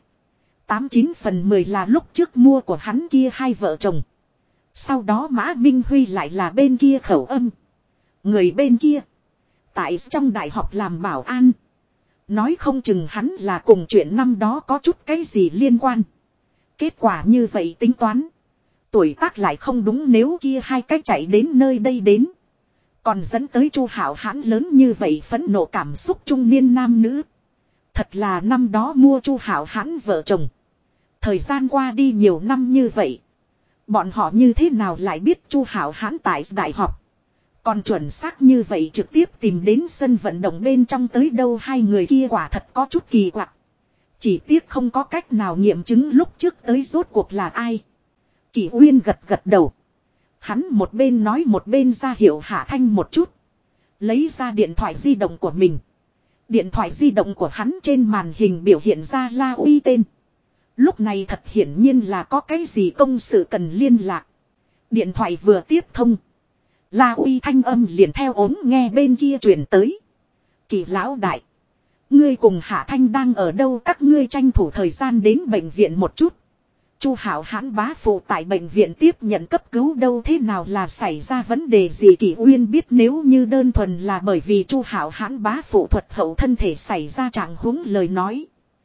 89 phần 10 là lúc trước mua của hắn kia hai vợ chồng. Sau đó Mã Minh Huy lại là bên kia khẩu âm. Người bên kia. Tại trong đại học làm bảo an. Nói không chừng hắn là cùng chuyện năm đó có chút cái gì liên quan. Kết quả như vậy tính toán. Tuổi tác lại không đúng, nếu kia hai cái chạy đến nơi đây đến. Còn dẫn tới Chu Hạo Hãn lớn như vậy phẫn nộ cảm xúc trung niên nam nữ. Thật là năm đó mua Chu Hạo Hãn vợ chồng. Thời gian qua đi nhiều năm như vậy. Bọn họ như thế nào lại biết Chu Hạo Hãn tại đại học. Còn chuẩn xác như vậy trực tiếp tìm đến sân vận động bên trong tới đâu, hai người kia quả thật có chút kỳ quặc. Chỉ tiếc không có cách nào nghiệm chứng lúc trước tới rốt cuộc là ai. Kỷ Uyên gật gật đầu. Hắn một bên nói một bên ra hiệu Hạ Thanh một chút. Lấy ra điện thoại di động của mình. Điện thoại di động của hắn trên màn hình biểu hiện ra La Uy tên. Lúc này thật hiển nhiên là có cái gì công sự cần liên lạc. Điện thoại vừa tiếp thông. La Uy thanh âm liền theo ốm nghe bên kia truyền tới. Kỳ lão đại. Ngươi cùng Hạ Thanh đang ở đâu, các ngươi tranh thủ thời gian đến bệnh viện một chút. Chu Hạo Hãn bá phụ tại bệnh viện tiếp nhận cấp cứu đâu, thế nào là xảy ra vấn đề gì? Kỷ Uyên biết nếu như đơn thuần là bởi vì Chu Hạo Hãn bá phụ thuật hậu thân thể xảy ra trạng huống lời nói.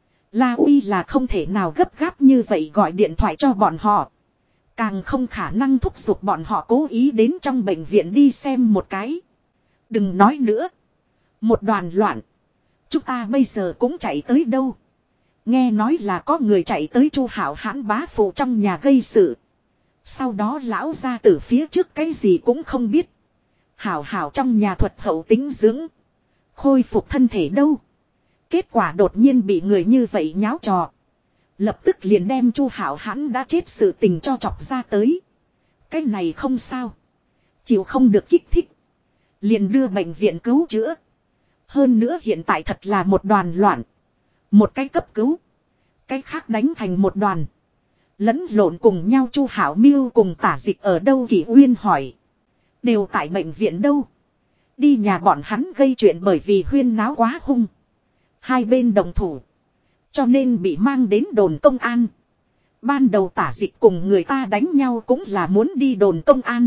La Uy là không thể nào gấp gáp như vậy gọi điện thoại cho bọn họ. Càng không khả năng thúc giục bọn họ cố ý đến trong bệnh viện đi xem một cái. Đừng nói nữa. Một đoàn loạn. Chúng ta bây giờ cũng chạy tới đâu. Nghe nói là có người chạy tới Chu Hạo Hãn bá phụ trong nhà gây sự. Sau đó lão ra từ phía trước cái gì cũng không biết. Hảo hảo trong nhà thuật hậu tính dưỡng. Khôi phục thân thể đâu. Kết quả đột nhiên bị người như vậy nháo trò. Lập tức liền đem Chu Hạo Hãn đã chết sự tình cho chọc ra tới. Cái này không sao. Chịu không được kích thích. Liền đưa bệnh viện cứu chữa. Hơn nữa hiện tại thật là một đoàn loạn. Một cái cấp cứu. Cái khác đánh thành một đoàn. Lẫn lộn cùng nhau. Chu Hảo Miêu cùng Tả Dịch ở đâu? Kỷ Uyên hỏi. Đều tại bệnh viện đâu. Đi nhà bọn hắn gây chuyện bởi vì huyên náo quá hung. Hai bên đồng thủ. Cho nên bị mang đến đồn công an. Ban đầu Tả Dịch cùng người ta đánh nhau cũng là muốn đi đồn công an.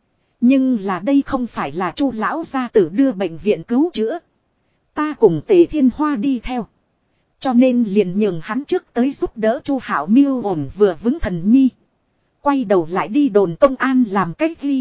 Nhưng là đây không phải là Chu lão gia tử đưa bệnh viện cứu chữa. Ta cùng Tề Thiên Hoa đi theo. Cho nên liền nhường hắn trước tới giúp đỡ Chu Hảo Miêu ổn vừa vững thần nhi. Quay đầu lại đi đồn công an làm cách ghi.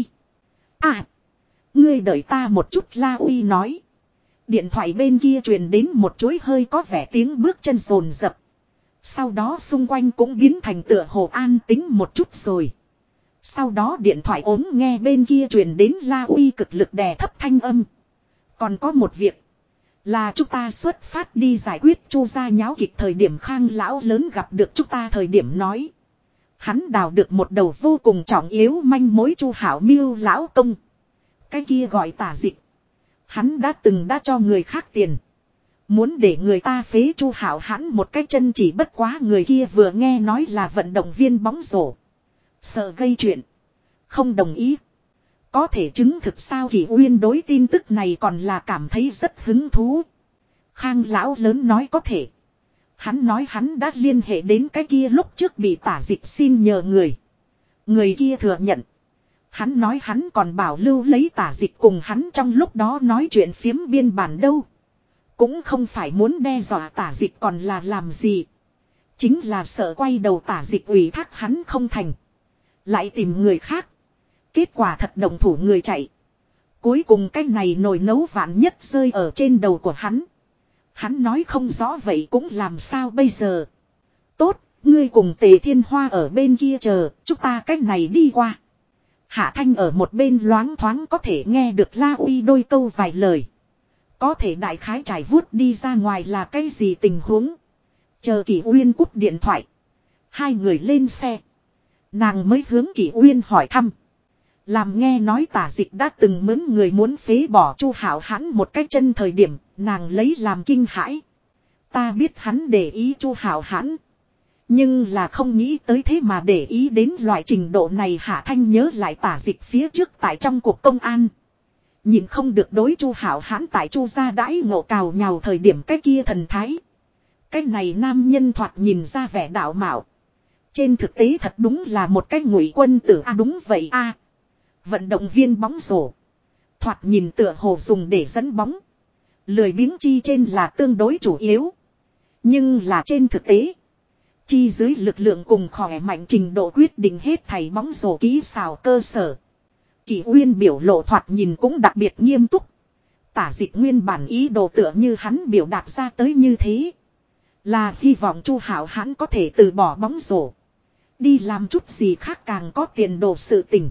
À. Ngươi đợi ta một chút, La Uy nói. Điện thoại bên kia truyền đến một chuỗi hơi có vẻ tiếng bước chân rồn rập. Sau đó xung quanh cũng biến thành tựa hồ an tĩnh một chút rồi. Sau đó điện thoại ốm nghe bên kia truyền đến La Uy cực lực đè thấp thanh âm. Còn có một việc. Là chúng ta xuất phát đi giải quyết Chu gia nháo kịch thời điểm Khang lão lớn gặp được chúng ta thời điểm nói. Hắn đào được một đầu vô cùng trọng yếu manh mối. Chu Hảo Miêu lão công. Cái kia gọi Tả Dịch. Hắn đã từng cho người khác tiền. Muốn để người ta phế Chu Hảo Hãn một cái chân, chỉ bất quá người kia vừa nghe nói là vận động viên bóng rổ. Sợ gây chuyện. Không đồng ý. Có thể chứng thực sao? Kỷ Uyên đối tin tức này còn là cảm thấy rất hứng thú. Khang lão lớn nói có thể. Hắn nói hắn đã liên hệ đến cái kia lúc trước bị Tả Dịch xin nhờ người. Người kia thừa nhận. Hắn nói hắn còn bảo lưu lấy Tả Dịch cùng hắn trong lúc đó nói chuyện phiếm biên bản đâu. Cũng không phải muốn đe dọa Tả Dịch còn là làm gì. Chính là sợ quay đầu Tả Dịch ủy thác hắn không thành. Lại tìm người khác. Kết quả thật động thủ người chạy. Cuối cùng cái này nồi nấu vạn nhất rơi ở trên đầu của hắn. Hắn nói không rõ vậy cũng làm sao bây giờ. Tốt, ngươi cùng Tề Thiên Hoa ở bên kia chờ, chúng ta cách này đi qua. Hạ Thanh ở một bên loáng thoáng có thể nghe được La Uy đôi câu vài lời. Có thể đại khái trải vuốt đi ra ngoài là cái gì tình huống. Chờ Kỷ Uyên cúp điện thoại. Hai người lên xe. Nàng mới hướng Kỷ Uyên hỏi thăm. Làm nghe nói Tả Dịch đã từng mướn người muốn phế bỏ Chu Hảo Hãn một cái chân thời điểm, nàng lấy làm kinh hãi. Ta biết hắn để ý Chu Hảo Hãn. Nhưng là không nghĩ tới thế mà để ý đến loại trình độ này. Hạ Thanh nhớ lại Tả Dịch phía trước tại trong cuộc công an. Nhìn không được đối Chu Hảo Hãn tại Chu gia đãi ngộ cào nhào thời điểm cái kia thần thái. Cái này nam nhân thoạt nhìn ra vẻ đạo mạo. Trên thực tế thật đúng là một cái ngụy quân tử. Đúng vậy vận động viên bóng rổ. Thoạt nhìn tựa hồ dùng để dẫn bóng. Lười biếng chi trên là tương đối chủ yếu. Nhưng là trên thực tế. Chi dưới lực lượng cùng khỏe mạnh trình độ quyết định hết thảy bóng rổ kỹ xảo cơ sở. Kỷ Uyên biểu lộ thoạt nhìn cũng đặc biệt nghiêm túc. Tả dịch nguyên bản ý đồ tựa như hắn biểu đạt ra tới như thế. Là hy vọng Chu Hạo hắn có thể từ bỏ bóng rổ. Đi làm chút gì khác càng có tiền đồ sự tình.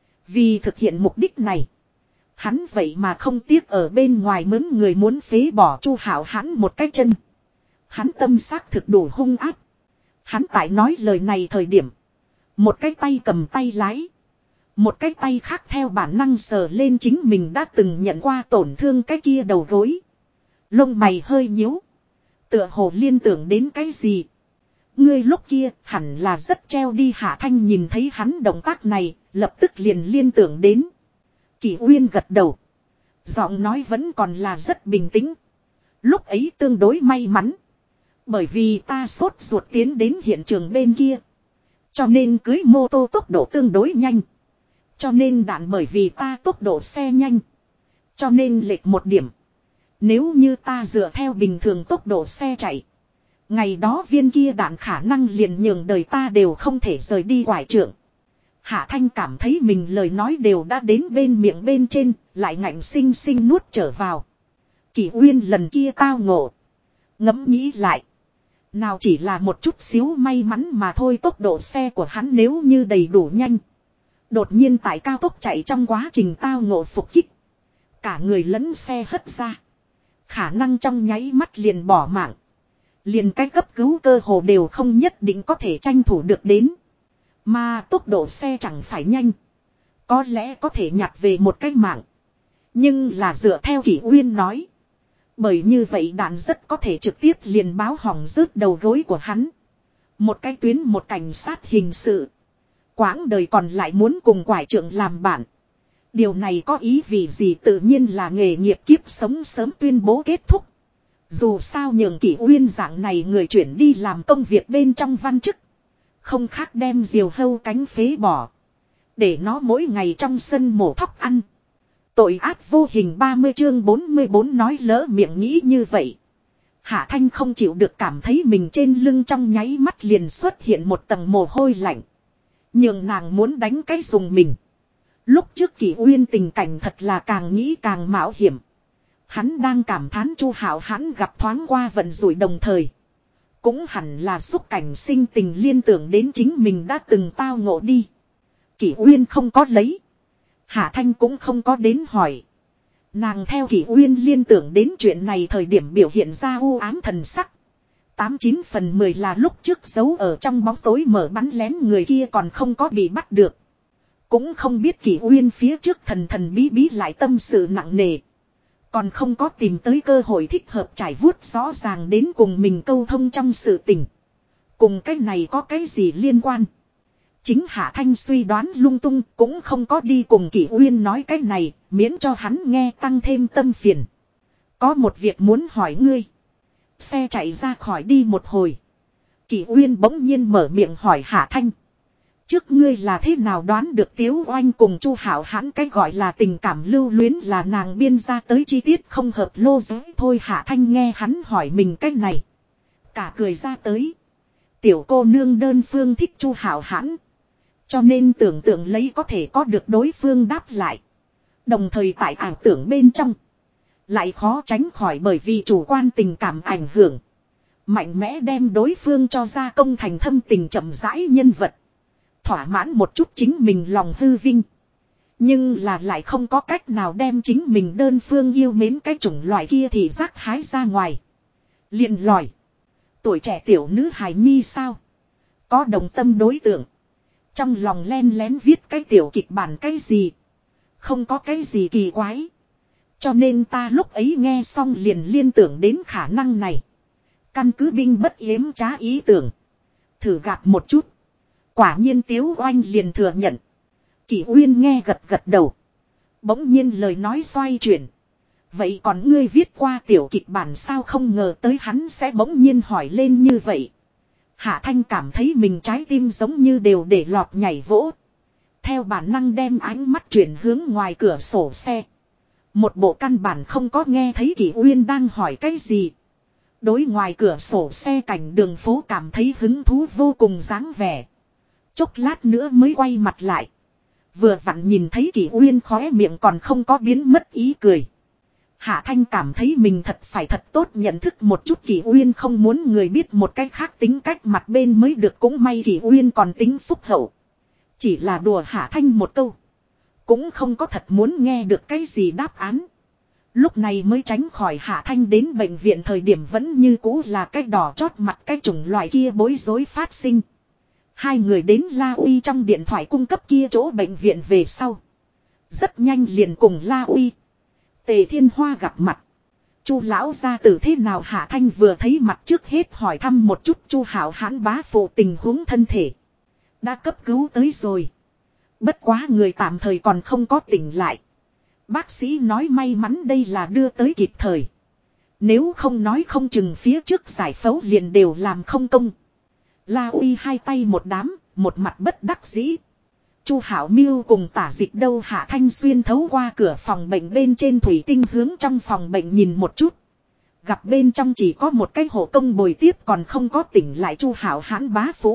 Vì thực hiện mục đích này. Hắn vậy mà không tiếc ở bên ngoài mướn người muốn phế bỏ Chu Hạo hắn một cái chân. Hắn tâm xác thực đủ hung ác. Hắn tại nói lời này thời điểm. Một cái tay cầm tay lái. Một cái tay khác theo bản năng sờ lên chính mình đã từng nhận qua tổn thương cái kia đầu gối. Lông mày hơi nhíu. Tựa hồ liên tưởng đến cái gì. Ngươi lúc kia hẳn là rất treo đi. Hạ Thanh nhìn thấy hắn động tác này. Lập tức liền liên tưởng đến. Kỷ Uyên gật đầu. Giọng nói vẫn còn là rất bình tĩnh. Lúc ấy tương đối may mắn. Bởi vì ta sốt ruột tiến đến hiện trường bên kia. Cho nên cưới mô tô tốc độ tương đối nhanh. Cho nên đạn bởi vì ta tốc độ xe nhanh. Cho nên lệch một điểm. Nếu như ta dựa theo bình thường tốc độ xe chạy. Ngày đó viên kia đạn khả năng liền nhường đời ta đều không thể rời đi quải trưởng. Hạ Thanh cảm thấy mình lời nói đều đã đến bên miệng bên trên. Lại ngạnh xinh xinh nuốt trở vào. Kỷ Uyên lần kia tao ngộ. Ngẫm nghĩ lại. Nào chỉ là một chút xíu may mắn mà thôi, tốc độ xe của hắn nếu như đầy đủ nhanh. Đột nhiên tại cao tốc chạy trong quá trình tao ngộ phục kích. Cả người lẫn xe hất ra. Khả năng trong nháy mắt liền bỏ mạng. Liền cái cấp cứu cơ hồ đều không nhất định có thể tranh thủ được đến. Mà tốc độ xe chẳng phải nhanh. Có lẽ có thể nhặt về một cái mạng. Nhưng là dựa theo Kỷ Uyên nói. Bởi như vậy đạn rất có thể trực tiếp liền báo hỏng rớt đầu gối của hắn. Một cái tuyến một cảnh sát hình sự. Quãng đời còn lại muốn cùng quải trưởng làm bạn. Điều này có ý vì gì tự nhiên là nghề nghiệp kiếp sống sớm tuyên bố kết thúc. Dù sao nhường Kỷ Uyên dạng này người chuyển đi làm công việc bên trong văn chức. Không khác đem diều hâu cánh phế bỏ. Để nó mỗi ngày trong sân mổ thóc ăn. Tội ác vô hình 30 chương 44 nói lỡ miệng nghĩ như vậy. Hạ Thanh không chịu được cảm thấy mình trên lưng trong nháy mắt liền xuất hiện một tầng mồ hôi lạnh. Nhưng nàng muốn đánh cái dùng mình. Lúc trước Kỷ Uyên tình cảnh thật là càng nghĩ càng mạo hiểm. Hắn đang cảm thán Chu Hạo hắn gặp thoáng qua vận rủi đồng thời. Cũng hẳn là xúc cảnh sinh tình liên tưởng đến chính mình đã từng tao ngộ đi. Kỷ Uyên không có lấy. Hạ Thanh cũng không có đến hỏi. Nàng theo Kỷ Uyên liên tưởng đến chuyện này thời điểm biểu hiện ra u ám thần sắc. 89 phần 10 là lúc trước giấu ở trong bóng tối mở bắn lén người kia còn không có bị bắt được. Cũng không biết Kỷ Uyên phía trước thần thần bí bí lại tâm sự nặng nề. Còn không có tìm tới cơ hội thích hợp trải vuốt rõ ràng đến cùng mình câu thông trong sự tình. Cùng cái này có cái gì liên quan? Chính Hạ Thanh suy đoán lung tung cũng không có đi cùng Kỷ Uyên nói cái này, miễn cho hắn nghe tăng thêm tâm phiền. Có một việc muốn hỏi ngươi. Xe chạy ra khỏi đi một hồi. Kỷ Uyên bỗng nhiên mở miệng hỏi Hạ Thanh. Trước ngươi là thế nào đoán được Tiếu Oanh cùng Chu Hạo hắn cái gọi là tình cảm lưu luyến là nàng biên ra tới chi tiết không hợp lô giới thôi. Hạ Thanh nghe hắn hỏi mình cái này. Cả cười ra tới. Tiểu cô nương đơn phương thích Chu Hạo hãn. Cho nên tưởng tượng lấy có thể có được đối phương đáp lại. Đồng thời tại ảo tưởng bên trong. Lại khó tránh khỏi bởi vì chủ quan tình cảm ảnh hưởng. Mạnh mẽ đem đối phương cho ra công thành thâm tình chậm rãi nhân vật. Thỏa mãn một chút chính mình lòng hư vinh. Nhưng là lại không có cách nào đem chính mình đơn phương yêu mến cái chủng loại kia thì rác hái ra ngoài. Liền lòi. Tuổi trẻ tiểu nữ hài nhi sao? Có đồng tâm đối tượng. Trong lòng len lén viết cái tiểu kịch bản cái gì. Không có cái gì kỳ quái. Cho nên ta lúc ấy nghe xong liền liên tưởng đến khả năng này. Căn cứ binh bất yếm trá ý tưởng. Thử gạt một chút. Quả nhiên Tiếu Oanh liền thừa nhận. Kỷ Uyên nghe gật gật đầu. Bỗng nhiên lời nói xoay chuyển. Vậy còn ngươi viết qua tiểu kịch bản sao? Không ngờ tới hắn sẽ bỗng nhiên hỏi lên như vậy. Hạ Thanh cảm thấy mình trái tim giống như đều để lọt nhảy vỗ. Theo bản năng đem ánh mắt chuyển hướng ngoài cửa sổ xe. Một bộ căn bản không có nghe thấy Kỷ Uyên đang hỏi cái gì. Đối ngoài cửa sổ xe cảnh đường phố cảm thấy hứng thú vô cùng dáng vẻ. Chốc lát nữa mới quay mặt lại. Vừa vặn nhìn thấy Kỷ Uyên khóe miệng còn không có biến mất ý cười. Hạ Thanh cảm thấy mình thật tốt nhận thức một chút Kỷ Uyên không muốn người biết một cách khác tính cách mặt bên mới được, cũng may Kỷ Uyên còn tính phúc hậu. Chỉ là đùa Hạ Thanh một câu. Cũng không có thật muốn nghe được cái gì đáp án. Lúc này mới tránh khỏi Hạ Thanh đến bệnh viện thời điểm vẫn như cũ là cái đỏ chót mặt cái chủng loại kia bối rối phát sinh. Hai người đến La Uy trong điện thoại cung cấp kia chỗ bệnh viện về sau. Rất nhanh liền cùng La Uy, Tề Thiên Hoa gặp mặt. Chu lão gia tử thế nào? Hạ Thanh vừa thấy mặt trước hết hỏi thăm một chút Chu Hạo Hãn bá phụ tình huống thân thể. Đã cấp cứu tới rồi. Bất quá người tạm thời còn không có tỉnh lại. Bác sĩ nói may mắn đây là đưa tới kịp thời. Nếu không nói không chừng phía trước giải phẫu liền đều làm không công. La Uy hai tay một đám, một mặt bất đắc dĩ. Chu Hạo Miêu cùng Tả Dịch đâu? Hạ Thanh xuyên thấu qua cửa phòng bệnh bên trên thủy tinh hướng trong phòng bệnh nhìn một chút. Gặp bên trong chỉ có một cái hộ công bồi tiếp còn không có tỉnh lại Chu Hạo Hãn bá phụ.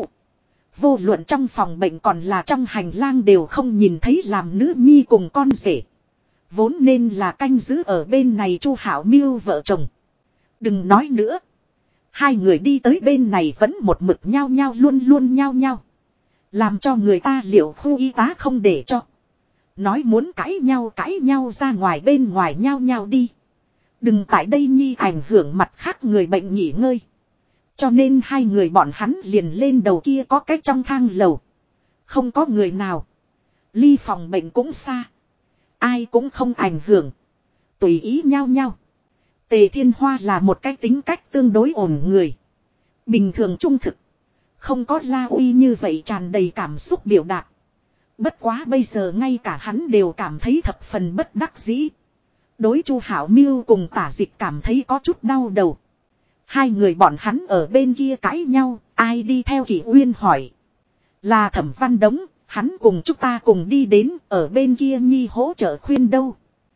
Vô luận trong phòng bệnh còn là trong hành lang đều không nhìn thấy làm nữ nhi cùng con rể. Vốn nên là canh giữ ở bên này Chu Hạo Miêu vợ chồng. Đừng nói nữa. Hai người đi tới bên này vẫn một mực nhao nhao luôn luôn nhao nhao. Làm cho người ta liệu khu y tá không để cho. Nói muốn cãi nhau ra ngoài bên ngoài nhao nhao đi. Đừng tại đây nhi ảnh hưởng mặt khác người bệnh nghỉ ngơi. Cho nên hai người bọn hắn liền lên đầu kia có cách trong thang lầu. Không có người nào. Ly phòng bệnh cũng xa. Ai cũng không ảnh hưởng. Tùy ý nhau nhau. Tề Thiên Hoa là một cái tính cách tương đối ổn người. Bình thường trung thực. Không có La Uy như vậy tràn đầy cảm xúc biểu đạt. Bất quá bây giờ ngay cả hắn đều cảm thấy thập phần bất đắc dĩ. Đối Chu Hạo Miêu cùng Tả Dịch cảm thấy có chút đau đầu. Hai người bọn hắn ở bên kia cãi nhau, ai đi theo Kỷ Uyên hỏi. Là Thẩm Văn Đống, hắn cùng chúng ta cùng đi đến, ở bên kia nhi hỗ trợ khuyên đâu.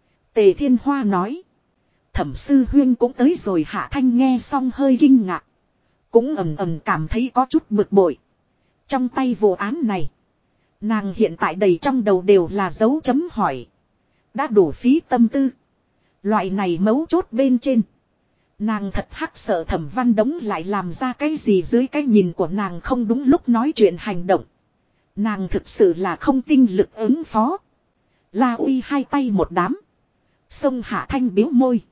Tề Thiên Hoa nói. Thẩm sư huyên cũng tới rồi. Hạ Thanh nghe xong hơi kinh ngạc. Cũng ầm ầm cảm thấy có chút bực bội. Trong tay vụ án này, nàng hiện tại đầy trong đầu đều là dấu chấm hỏi. Đã đủ phí tâm tư. Loại này mấu chốt bên trên. Nàng thật hắc sợ Thẩm Văn Đống lại làm ra cái gì dưới cái nhìn của nàng không đúng lúc nói chuyện hành động. Nàng thực sự là không tinh lực ứng phó. La Uy hai tay một đám. Xông Hạ Thanh biếu môi.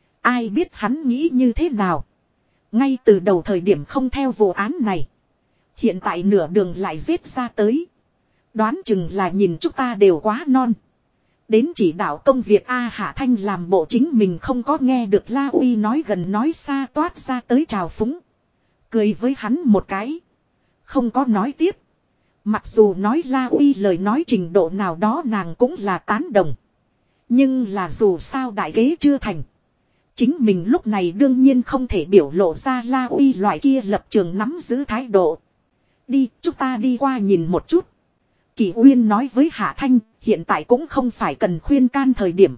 Ai biết hắn nghĩ như thế nào. Ngay từ đầu thời điểm không theo vụ án này. Hiện tại nửa đường lại giết ra tới. Đoán chừng là nhìn chúng ta đều quá non. Đến chỉ đạo công việc Hạ Thanh làm bộ chính mình không có nghe được La Uy nói gần nói xa toát ra tới trào phúng. Cười với hắn một cái. Không có nói tiếp. Mặc dù nói La Uy lời nói trình độ nào đó nàng cũng là tán đồng. Nhưng là dù sao đại kế chưa thành. Chính mình lúc này đương nhiên không thể biểu lộ ra La Uy loại kia lập trường nắm giữ thái độ. Đi, chúng ta đi qua nhìn một chút. Kỷ Uyên nói với Hạ Thanh, hiện tại cũng không phải cần khuyên can thời điểm.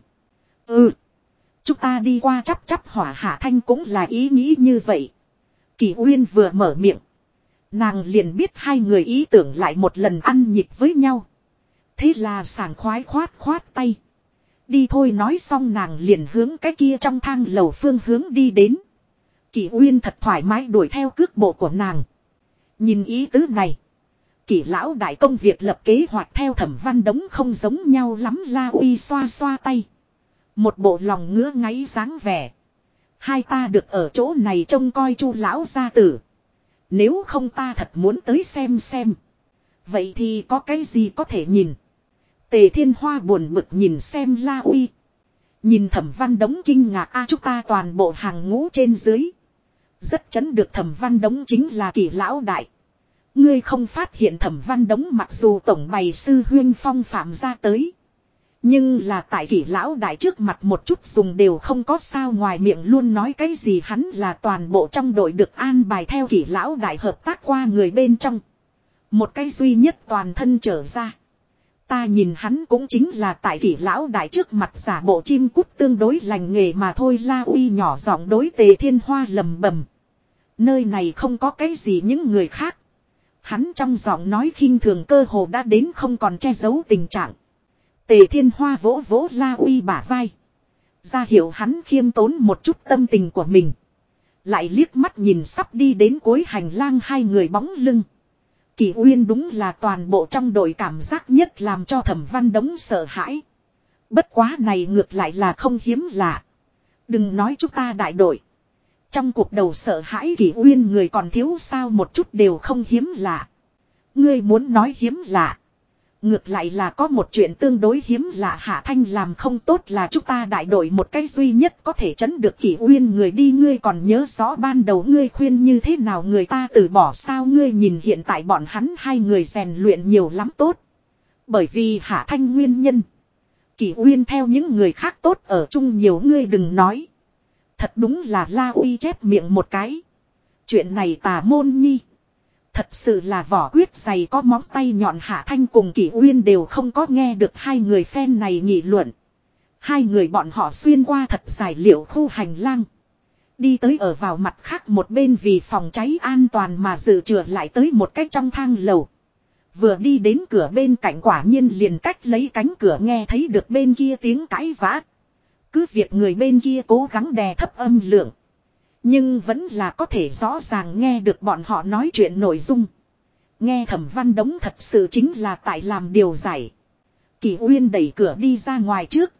Chúng ta đi qua chắp hỏa. Hạ Thanh cũng là ý nghĩ như vậy. Kỷ Uyên vừa mở miệng. Nàng liền biết hai người ý tưởng lại một lần ăn nhịp với nhau. Thế là sảng khoái khoát tay. Đi thôi, nói xong nàng liền hướng cái kia trong thang lầu phương hướng đi đến. Kỷ Uyên thật thoải mái đuổi theo cước bộ của nàng. Nhìn ý tứ này. Kỷ lão đại công việc lập kế hoạch theo Thẩm Văn Đống không giống nhau lắm. La Uy xoa xoa tay. Một bộ lòng ngứa ngáy dáng vẻ. Hai ta được ở chỗ này trông coi Chu lão gia tử. Nếu không ta thật muốn tới xem. Vậy thì có cái gì có thể nhìn. Tề Thiên Hoa buồn bực nhìn xem La Uy. Nhìn Thẩm Văn Đống kinh ngạc. Chúng ta toàn bộ hàng ngũ trên dưới. Rất chấn được Thẩm Văn Đống chính là Kỷ lão đại. Ngươi không phát hiện Thẩm Văn Đống mặc dù tổng bày sư huyên phong phạm ra tới. Nhưng là tại Kỷ lão đại trước mặt một chút dùng đều không có sao, ngoài miệng luôn nói cái gì hắn là toàn bộ trong đội được an bài theo Kỷ lão đại hợp tác qua người bên trong. Một cái duy nhất toàn thân trở ra. Ta nhìn hắn cũng chính là tại Kỷ lão đại trước mặt giả bộ chim cút tương đối lành nghề mà thôi. La Uy nhỏ giọng đối Tề Thiên Hoa lầm bầm. Nơi này không có cái gì những người khác. Hắn trong giọng nói khinh thường cơ hồ đã đến không còn che giấu tình trạng. Tề Thiên Hoa vỗ vỗ La Uy bả vai. Ra hiệu hắn khiêm tốn một chút tâm tình của mình. Lại liếc mắt nhìn sắp đi đến cuối hành lang hai người bóng lưng. Kỷ Uyên đúng là toàn bộ trong đội cảm giác nhất làm cho Thẩm Văn Đống sợ hãi. Bất quá này ngược lại là không hiếm lạ. Đừng nói chúng ta đại đội. Trong cuộc đầu sợ hãi Kỷ Uyên người còn thiếu sao một chút đều không hiếm lạ. Ngươi muốn nói hiếm lạ. Ngược lại là có một chuyện tương đối hiếm lạ Hạ Thanh làm không tốt là chúng ta đại đội một cái duy nhất có thể trấn được Kỷ Uyên người đi. Ngươi còn nhớ rõ ban đầu ngươi khuyên như thế nào người ta từ bỏ sao? Ngươi nhìn hiện tại bọn hắn hai người rèn luyện nhiều lắm tốt. Bởi vì Hạ Thanh nguyên nhân. Kỷ Uyên theo những người khác tốt ở chung nhiều ngươi đừng nói. Thật đúng là La Uy chép miệng một cái. Chuyện này tà môn nhi. Thật sự là vỏ quyết dày có móng tay nhọn. Hạ Thanh cùng Kỷ Uyên đều không có nghe được hai người phen này nghị luận. Hai người bọn họ xuyên qua thật dài liệu khu hành lang. Đi tới ở vào mặt khác một bên vì phòng cháy an toàn mà dự trừ lại tới một cách trong thang lầu. Vừa đi đến cửa bên cạnh quả nhiên liền cách lấy cánh cửa nghe thấy được bên kia tiếng cãi vã. Cứ việc người bên kia cố gắng đè thấp âm lượng. Nhưng vẫn là có thể rõ ràng nghe được bọn họ nói chuyện nội dung. Nghe Thẩm Văn Đống thật sự chính là tại làm điều giải. Kỷ Uyên đẩy cửa đi ra ngoài trước.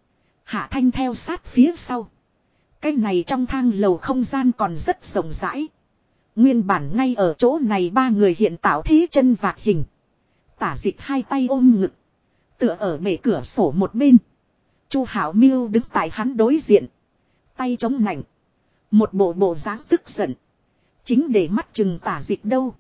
Hạ Thanh theo sát phía sau. Cái này trong thang lầu không gian còn rất rộng rãi. Nguyên bản ngay ở chỗ này ba người hiện tạo thế chân vạc hình. Tả Dịch hai tay ôm ngực. Tựa ở bể cửa sổ một bên. Chu Hảo Miêu đứng tại hắn đối diện. Tay chống nạnh. Một bộ dáng tức giận. Chính để mắt chừng Tả Dịch đâu.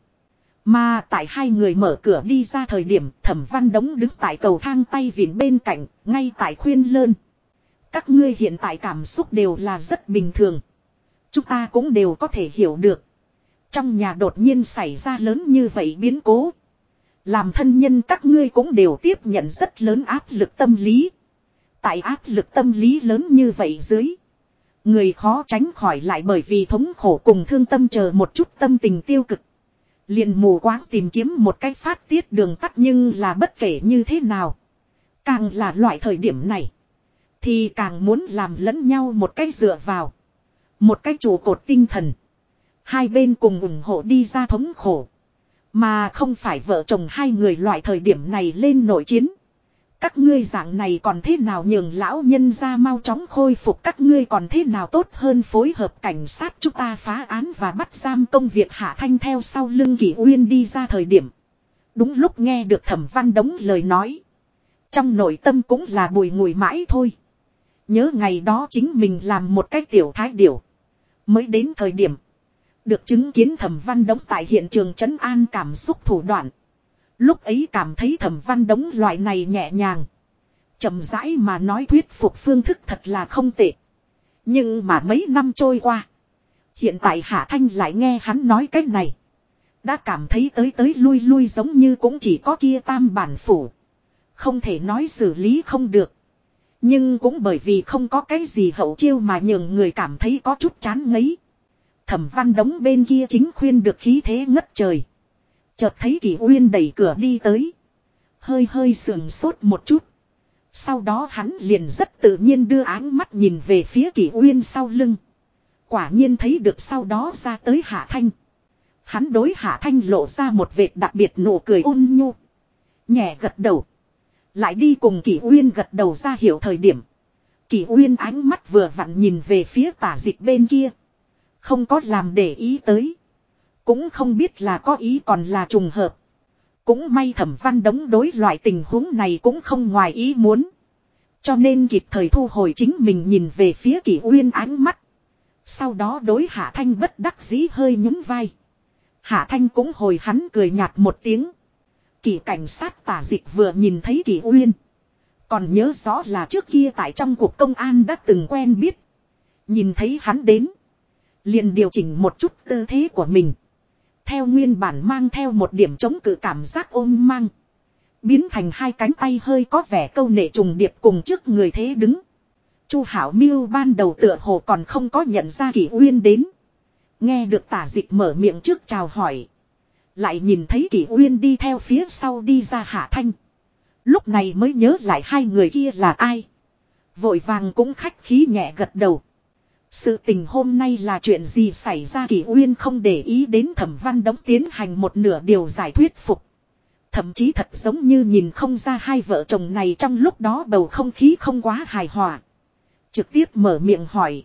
Mà tại hai người mở cửa đi ra thời điểm Thẩm Văn Đống đứng tại cầu thang tay vịn bên cạnh. Ngay tại khuyên lơn. Các ngươi hiện tại cảm xúc đều là rất bình thường. Chúng ta cũng đều có thể hiểu được. Trong nhà đột nhiên xảy ra lớn như vậy biến cố. Làm thân nhân các ngươi cũng đều tiếp nhận rất lớn áp lực tâm lý. Tại áp lực tâm lý lớn như vậy dưới. Người khó tránh khỏi lại bởi vì thống khổ cùng thương tâm chờ một chút tâm tình tiêu cực. Liền mù quáng tìm kiếm một cách phát tiết đường tắt nhưng là bất kể như thế nào. Càng là loại thời điểm này. Thì càng muốn làm lẫn nhau một cách dựa vào. Một cách trụ cột tinh thần. Hai bên cùng ủng hộ đi ra thống khổ. Mà không phải vợ chồng hai người loại thời điểm này lên nội chiến. Các ngươi dạng này còn thế nào nhường lão nhân ra mau chóng khôi phục. Các ngươi còn thế nào tốt hơn phối hợp cảnh sát chúng ta phá án và bắt giam công việc. Hạ Thanh theo sau lưng Kỷ Uyên đi ra thời điểm. Đúng lúc nghe được Thẩm Văn Đống lời nói. Trong nội tâm cũng là bùi ngùi mãi thôi. Nhớ ngày đó chính mình làm một cái tiểu thái điểu. Mới đến thời điểm. Được chứng kiến Thẩm Văn Đống tại hiện trường trấn an cảm xúc thủ đoạn. Lúc ấy cảm thấy Thẩm Văn Đống loại này nhẹ nhàng. Chậm rãi mà nói thuyết phục phương thức thật là không tệ. Nhưng mà mấy năm trôi qua. Hiện tại Hạ Thanh lại nghe hắn nói cái này. Đã cảm thấy tới lui lui giống như cũng chỉ có kia tam bản phủ. Không thể nói xử lý không được. Nhưng cũng bởi vì không có cái gì hậu chiêu mà nhường người cảm thấy có chút chán ngấy. Thẩm Văn Đống bên kia chính khuyên được khí thế ngất trời. Chợt thấy Kỷ Uyên đẩy cửa đi tới. Hơi sườn sốt một chút. Sau đó hắn liền rất tự nhiên đưa áng mắt nhìn về phía Kỷ Uyên sau lưng. Quả nhiên thấy được sau đó ra tới Hạ Thanh. Hắn đối Hạ Thanh lộ ra một vệt đặc biệt nụ cười ôn nhu. Nhẹ gật đầu. Lại đi cùng Kỷ Uyên gật đầu ra hiểu thời điểm. Kỷ Uyên ánh mắt vừa vặn nhìn về phía Tả Dịch bên kia. Không có làm để ý tới. Cũng không biết là có ý còn là trùng hợp. Cũng may Thẩm Văn Đống đối loại tình huống này cũng không ngoài ý muốn. Cho nên kịp thời thu hồi chính mình nhìn về phía Kỷ Uyên ánh mắt. Sau đó đối Hạ Thanh bất đắc dĩ hơi nhún vai. Hạ Thanh cũng hồi hắn cười nhạt một tiếng. Kỷ cảnh sát Tả Dịch vừa nhìn thấy Kỷ Uyên. Còn nhớ rõ là trước kia tại trong cuộc công an đã từng quen biết. Nhìn thấy hắn đến. Liền điều chỉnh một chút tư thế của mình. Theo nguyên bản mang theo một điểm chống cự cảm giác ôm mang. Biến thành hai cánh tay hơi có vẻ câu nệ trùng điệp cùng trước người thế đứng. Chu Hảo Miêu ban đầu tựa hồ còn không có nhận ra Kỷ Uyên đến. Nghe được Tả Dịch mở miệng trước chào hỏi. Lại nhìn thấy Kỷ Uyên đi theo phía sau đi ra Hạ Thanh. Lúc này mới nhớ lại hai người kia là ai. Vội vàng cũng khách khí nhẹ gật đầu. Sự tình hôm nay là chuyện gì xảy ra, Kỷ Uyên không để ý đến Thẩm Văn Đống tiến hành một nửa điều giải thuyết phục. Thậm chí thật giống như nhìn không ra hai vợ chồng này trong lúc đó bầu không khí không quá hài hòa. Trực tiếp mở miệng hỏi.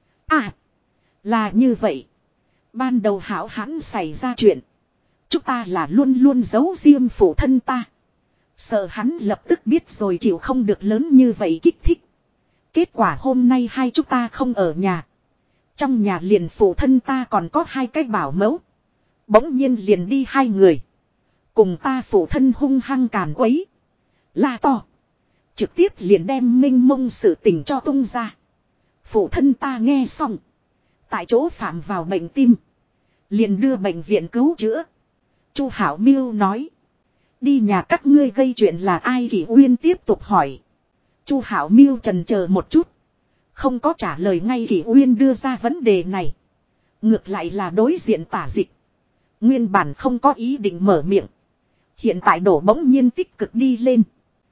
À, là như vậy. Ban đầu Hảo Hãn xảy ra chuyện. Chúng ta là luôn luôn giấu riêng phụ thân ta. Sợ hắn lập tức biết rồi chịu không được lớn như vậy kích thích. Kết quả hôm nay hai chúng ta không ở nhà. Trong nhà liền phụ thân ta còn có hai cái bảo mẫu. Bỗng nhiên liền đi hai người. Cùng ta phụ thân hung hăng càn quấy. La to. Trực tiếp liền đem minh mông sự tình cho tung ra. Phụ thân ta nghe xong. Tại chỗ phạm vào bệnh tim. Liền đưa bệnh viện cứu chữa. Chu Hảo Miêu nói. Đi nhà các ngươi gây chuyện là ai, Kỷ Uyên tiếp tục hỏi. Chu Hảo Miêu chần chờ một chút. Không có trả lời ngay Kỷ Uyên đưa ra vấn đề này. Ngược lại là đối diện Tả Dịch. Nguyên bản không có ý định mở miệng. Hiện tại đổ bỗng nhiên tích cực đi lên.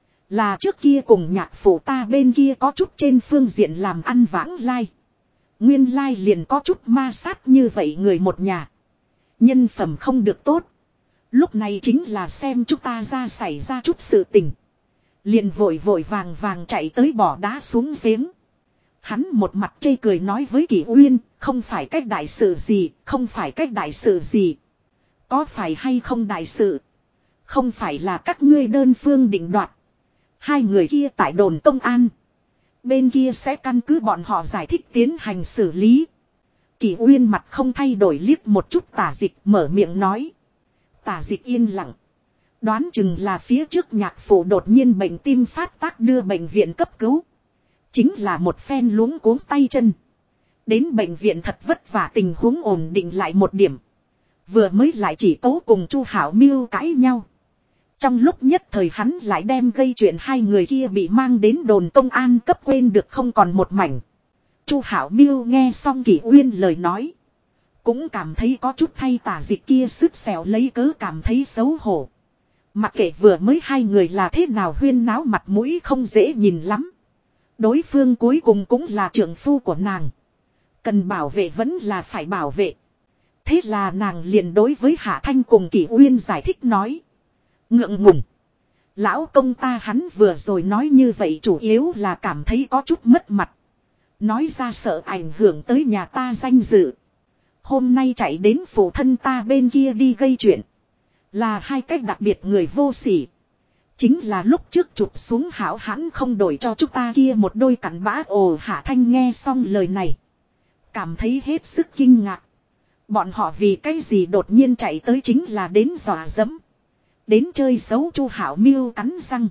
Là trước kia cùng nhạc phụ ta bên kia có chút trên phương diện làm ăn vãng lai. Nguyên lai liền có chút ma sát như vậy người một nhà. Nhân phẩm không được tốt. Lúc này chính là xem chúng ta ra xảy ra chút sự tình. Liền vội vội vàng vàng chạy tới bỏ đá xuống giếng. Hắn một mặt chê cười nói với Kỷ Uyên, không phải cách đại sự gì, không phải cách đại sự gì. Có phải hay không đại sự? Không phải là các ngươi đơn phương định đoạt. Hai người kia tại đồn công an. Bên kia sẽ căn cứ bọn họ giải thích tiến hành xử lý. Kỷ Uyên mặt không thay đổi liếc một chút Tả Dịch mở miệng nói. Tả Dịch yên lặng. Đoán chừng là phía trước nhạc phụ đột nhiên bệnh tim phát tác đưa bệnh viện cấp cứu. Chính là một phen luống cuống tay chân. Đến bệnh viện thật vất vả tình huống ổn định lại một điểm. Vừa mới lại chỉ cố cùng Chu Hảo Miêu cãi nhau. Trong lúc nhất thời hắn lại đem gây chuyện hai người kia bị mang đến đồn công an cấp quên được không còn một mảnh. Chu Hảo Miêu nghe xong Kỷ Uyên lời nói. Cũng cảm thấy có chút thay Tả Dịch kia sức xẻo lấy cớ cảm thấy xấu hổ. Mặc kệ vừa mới hai người là thế nào huyên náo mặt mũi không dễ nhìn lắm. Đối phương cuối cùng cũng là trưởng phu của nàng. Cần bảo vệ vẫn là phải bảo vệ. Thế là nàng liền đối với Hạ Thanh cùng Kỷ Uyên giải thích nói. Ngượng ngùng. Lão công ta hắn vừa rồi nói như vậy chủ yếu là cảm thấy có chút mất mặt. Nói ra sợ ảnh hưởng tới nhà ta danh dự. Hôm nay chạy đến phụ thân ta bên kia đi gây chuyện. Là hai cách đặc biệt người vô sỉ. Chính là lúc trước chụp xuống Hảo Hãn không đổi cho chúng ta kia một đôi cặn bã. Ồ, Hạ Thanh nghe xong lời này. Cảm thấy hết sức kinh ngạc. Bọn họ vì cái gì đột nhiên chạy tới chính là đến dọa dẫm. Đến chơi xấu. Chu Hảo Miêu cắn răng.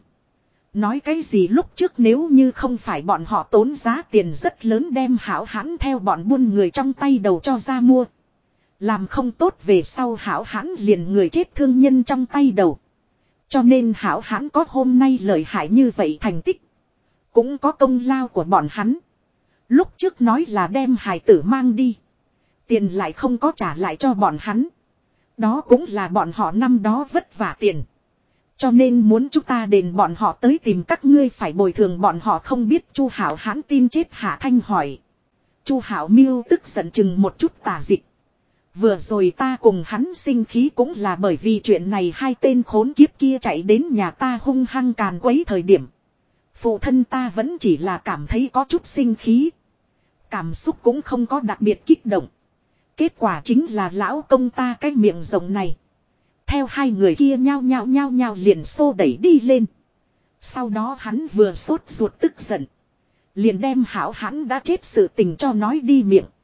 Nói cái gì lúc trước nếu như không phải bọn họ tốn giá tiền rất lớn đem Hảo Hãn theo bọn buôn người trong tay đầu cho ra mua. Làm không tốt về sau Hảo Hãn liền người chết thương nhân trong tay đầu. Cho nên Hảo Hãn có hôm nay lợi hại như vậy thành tích. Cũng có công lao của bọn hắn. Lúc trước nói là đem hài tử mang đi. Tiền lại không có trả lại cho bọn hắn. Đó cũng là bọn họ năm đó vất vả tiền. Cho nên muốn chúng ta đền bọn họ tới tìm các ngươi phải bồi thường bọn họ không biết. Chu Hảo Hãn tin chết. Hạ Thanh hỏi. Chu Hảo Miêu tức giận chừng một chút Tả Dịch. Vừa rồi ta cùng hắn sinh khí cũng là bởi vì chuyện này hai tên khốn kiếp kia chạy đến nhà ta hung hăng càn quấy thời điểm. Phụ thân ta vẫn chỉ là cảm thấy có chút sinh khí. Cảm xúc cũng không có đặc biệt kích động. Kết quả chính là lão công ta cái miệng rộng này. Theo hai người kia nhao nhao liền xô đẩy đi lên. Sau đó hắn vừa sốt ruột tức giận. Liền đem Hảo Hãn đã chết sự tình cho nói đi miệng.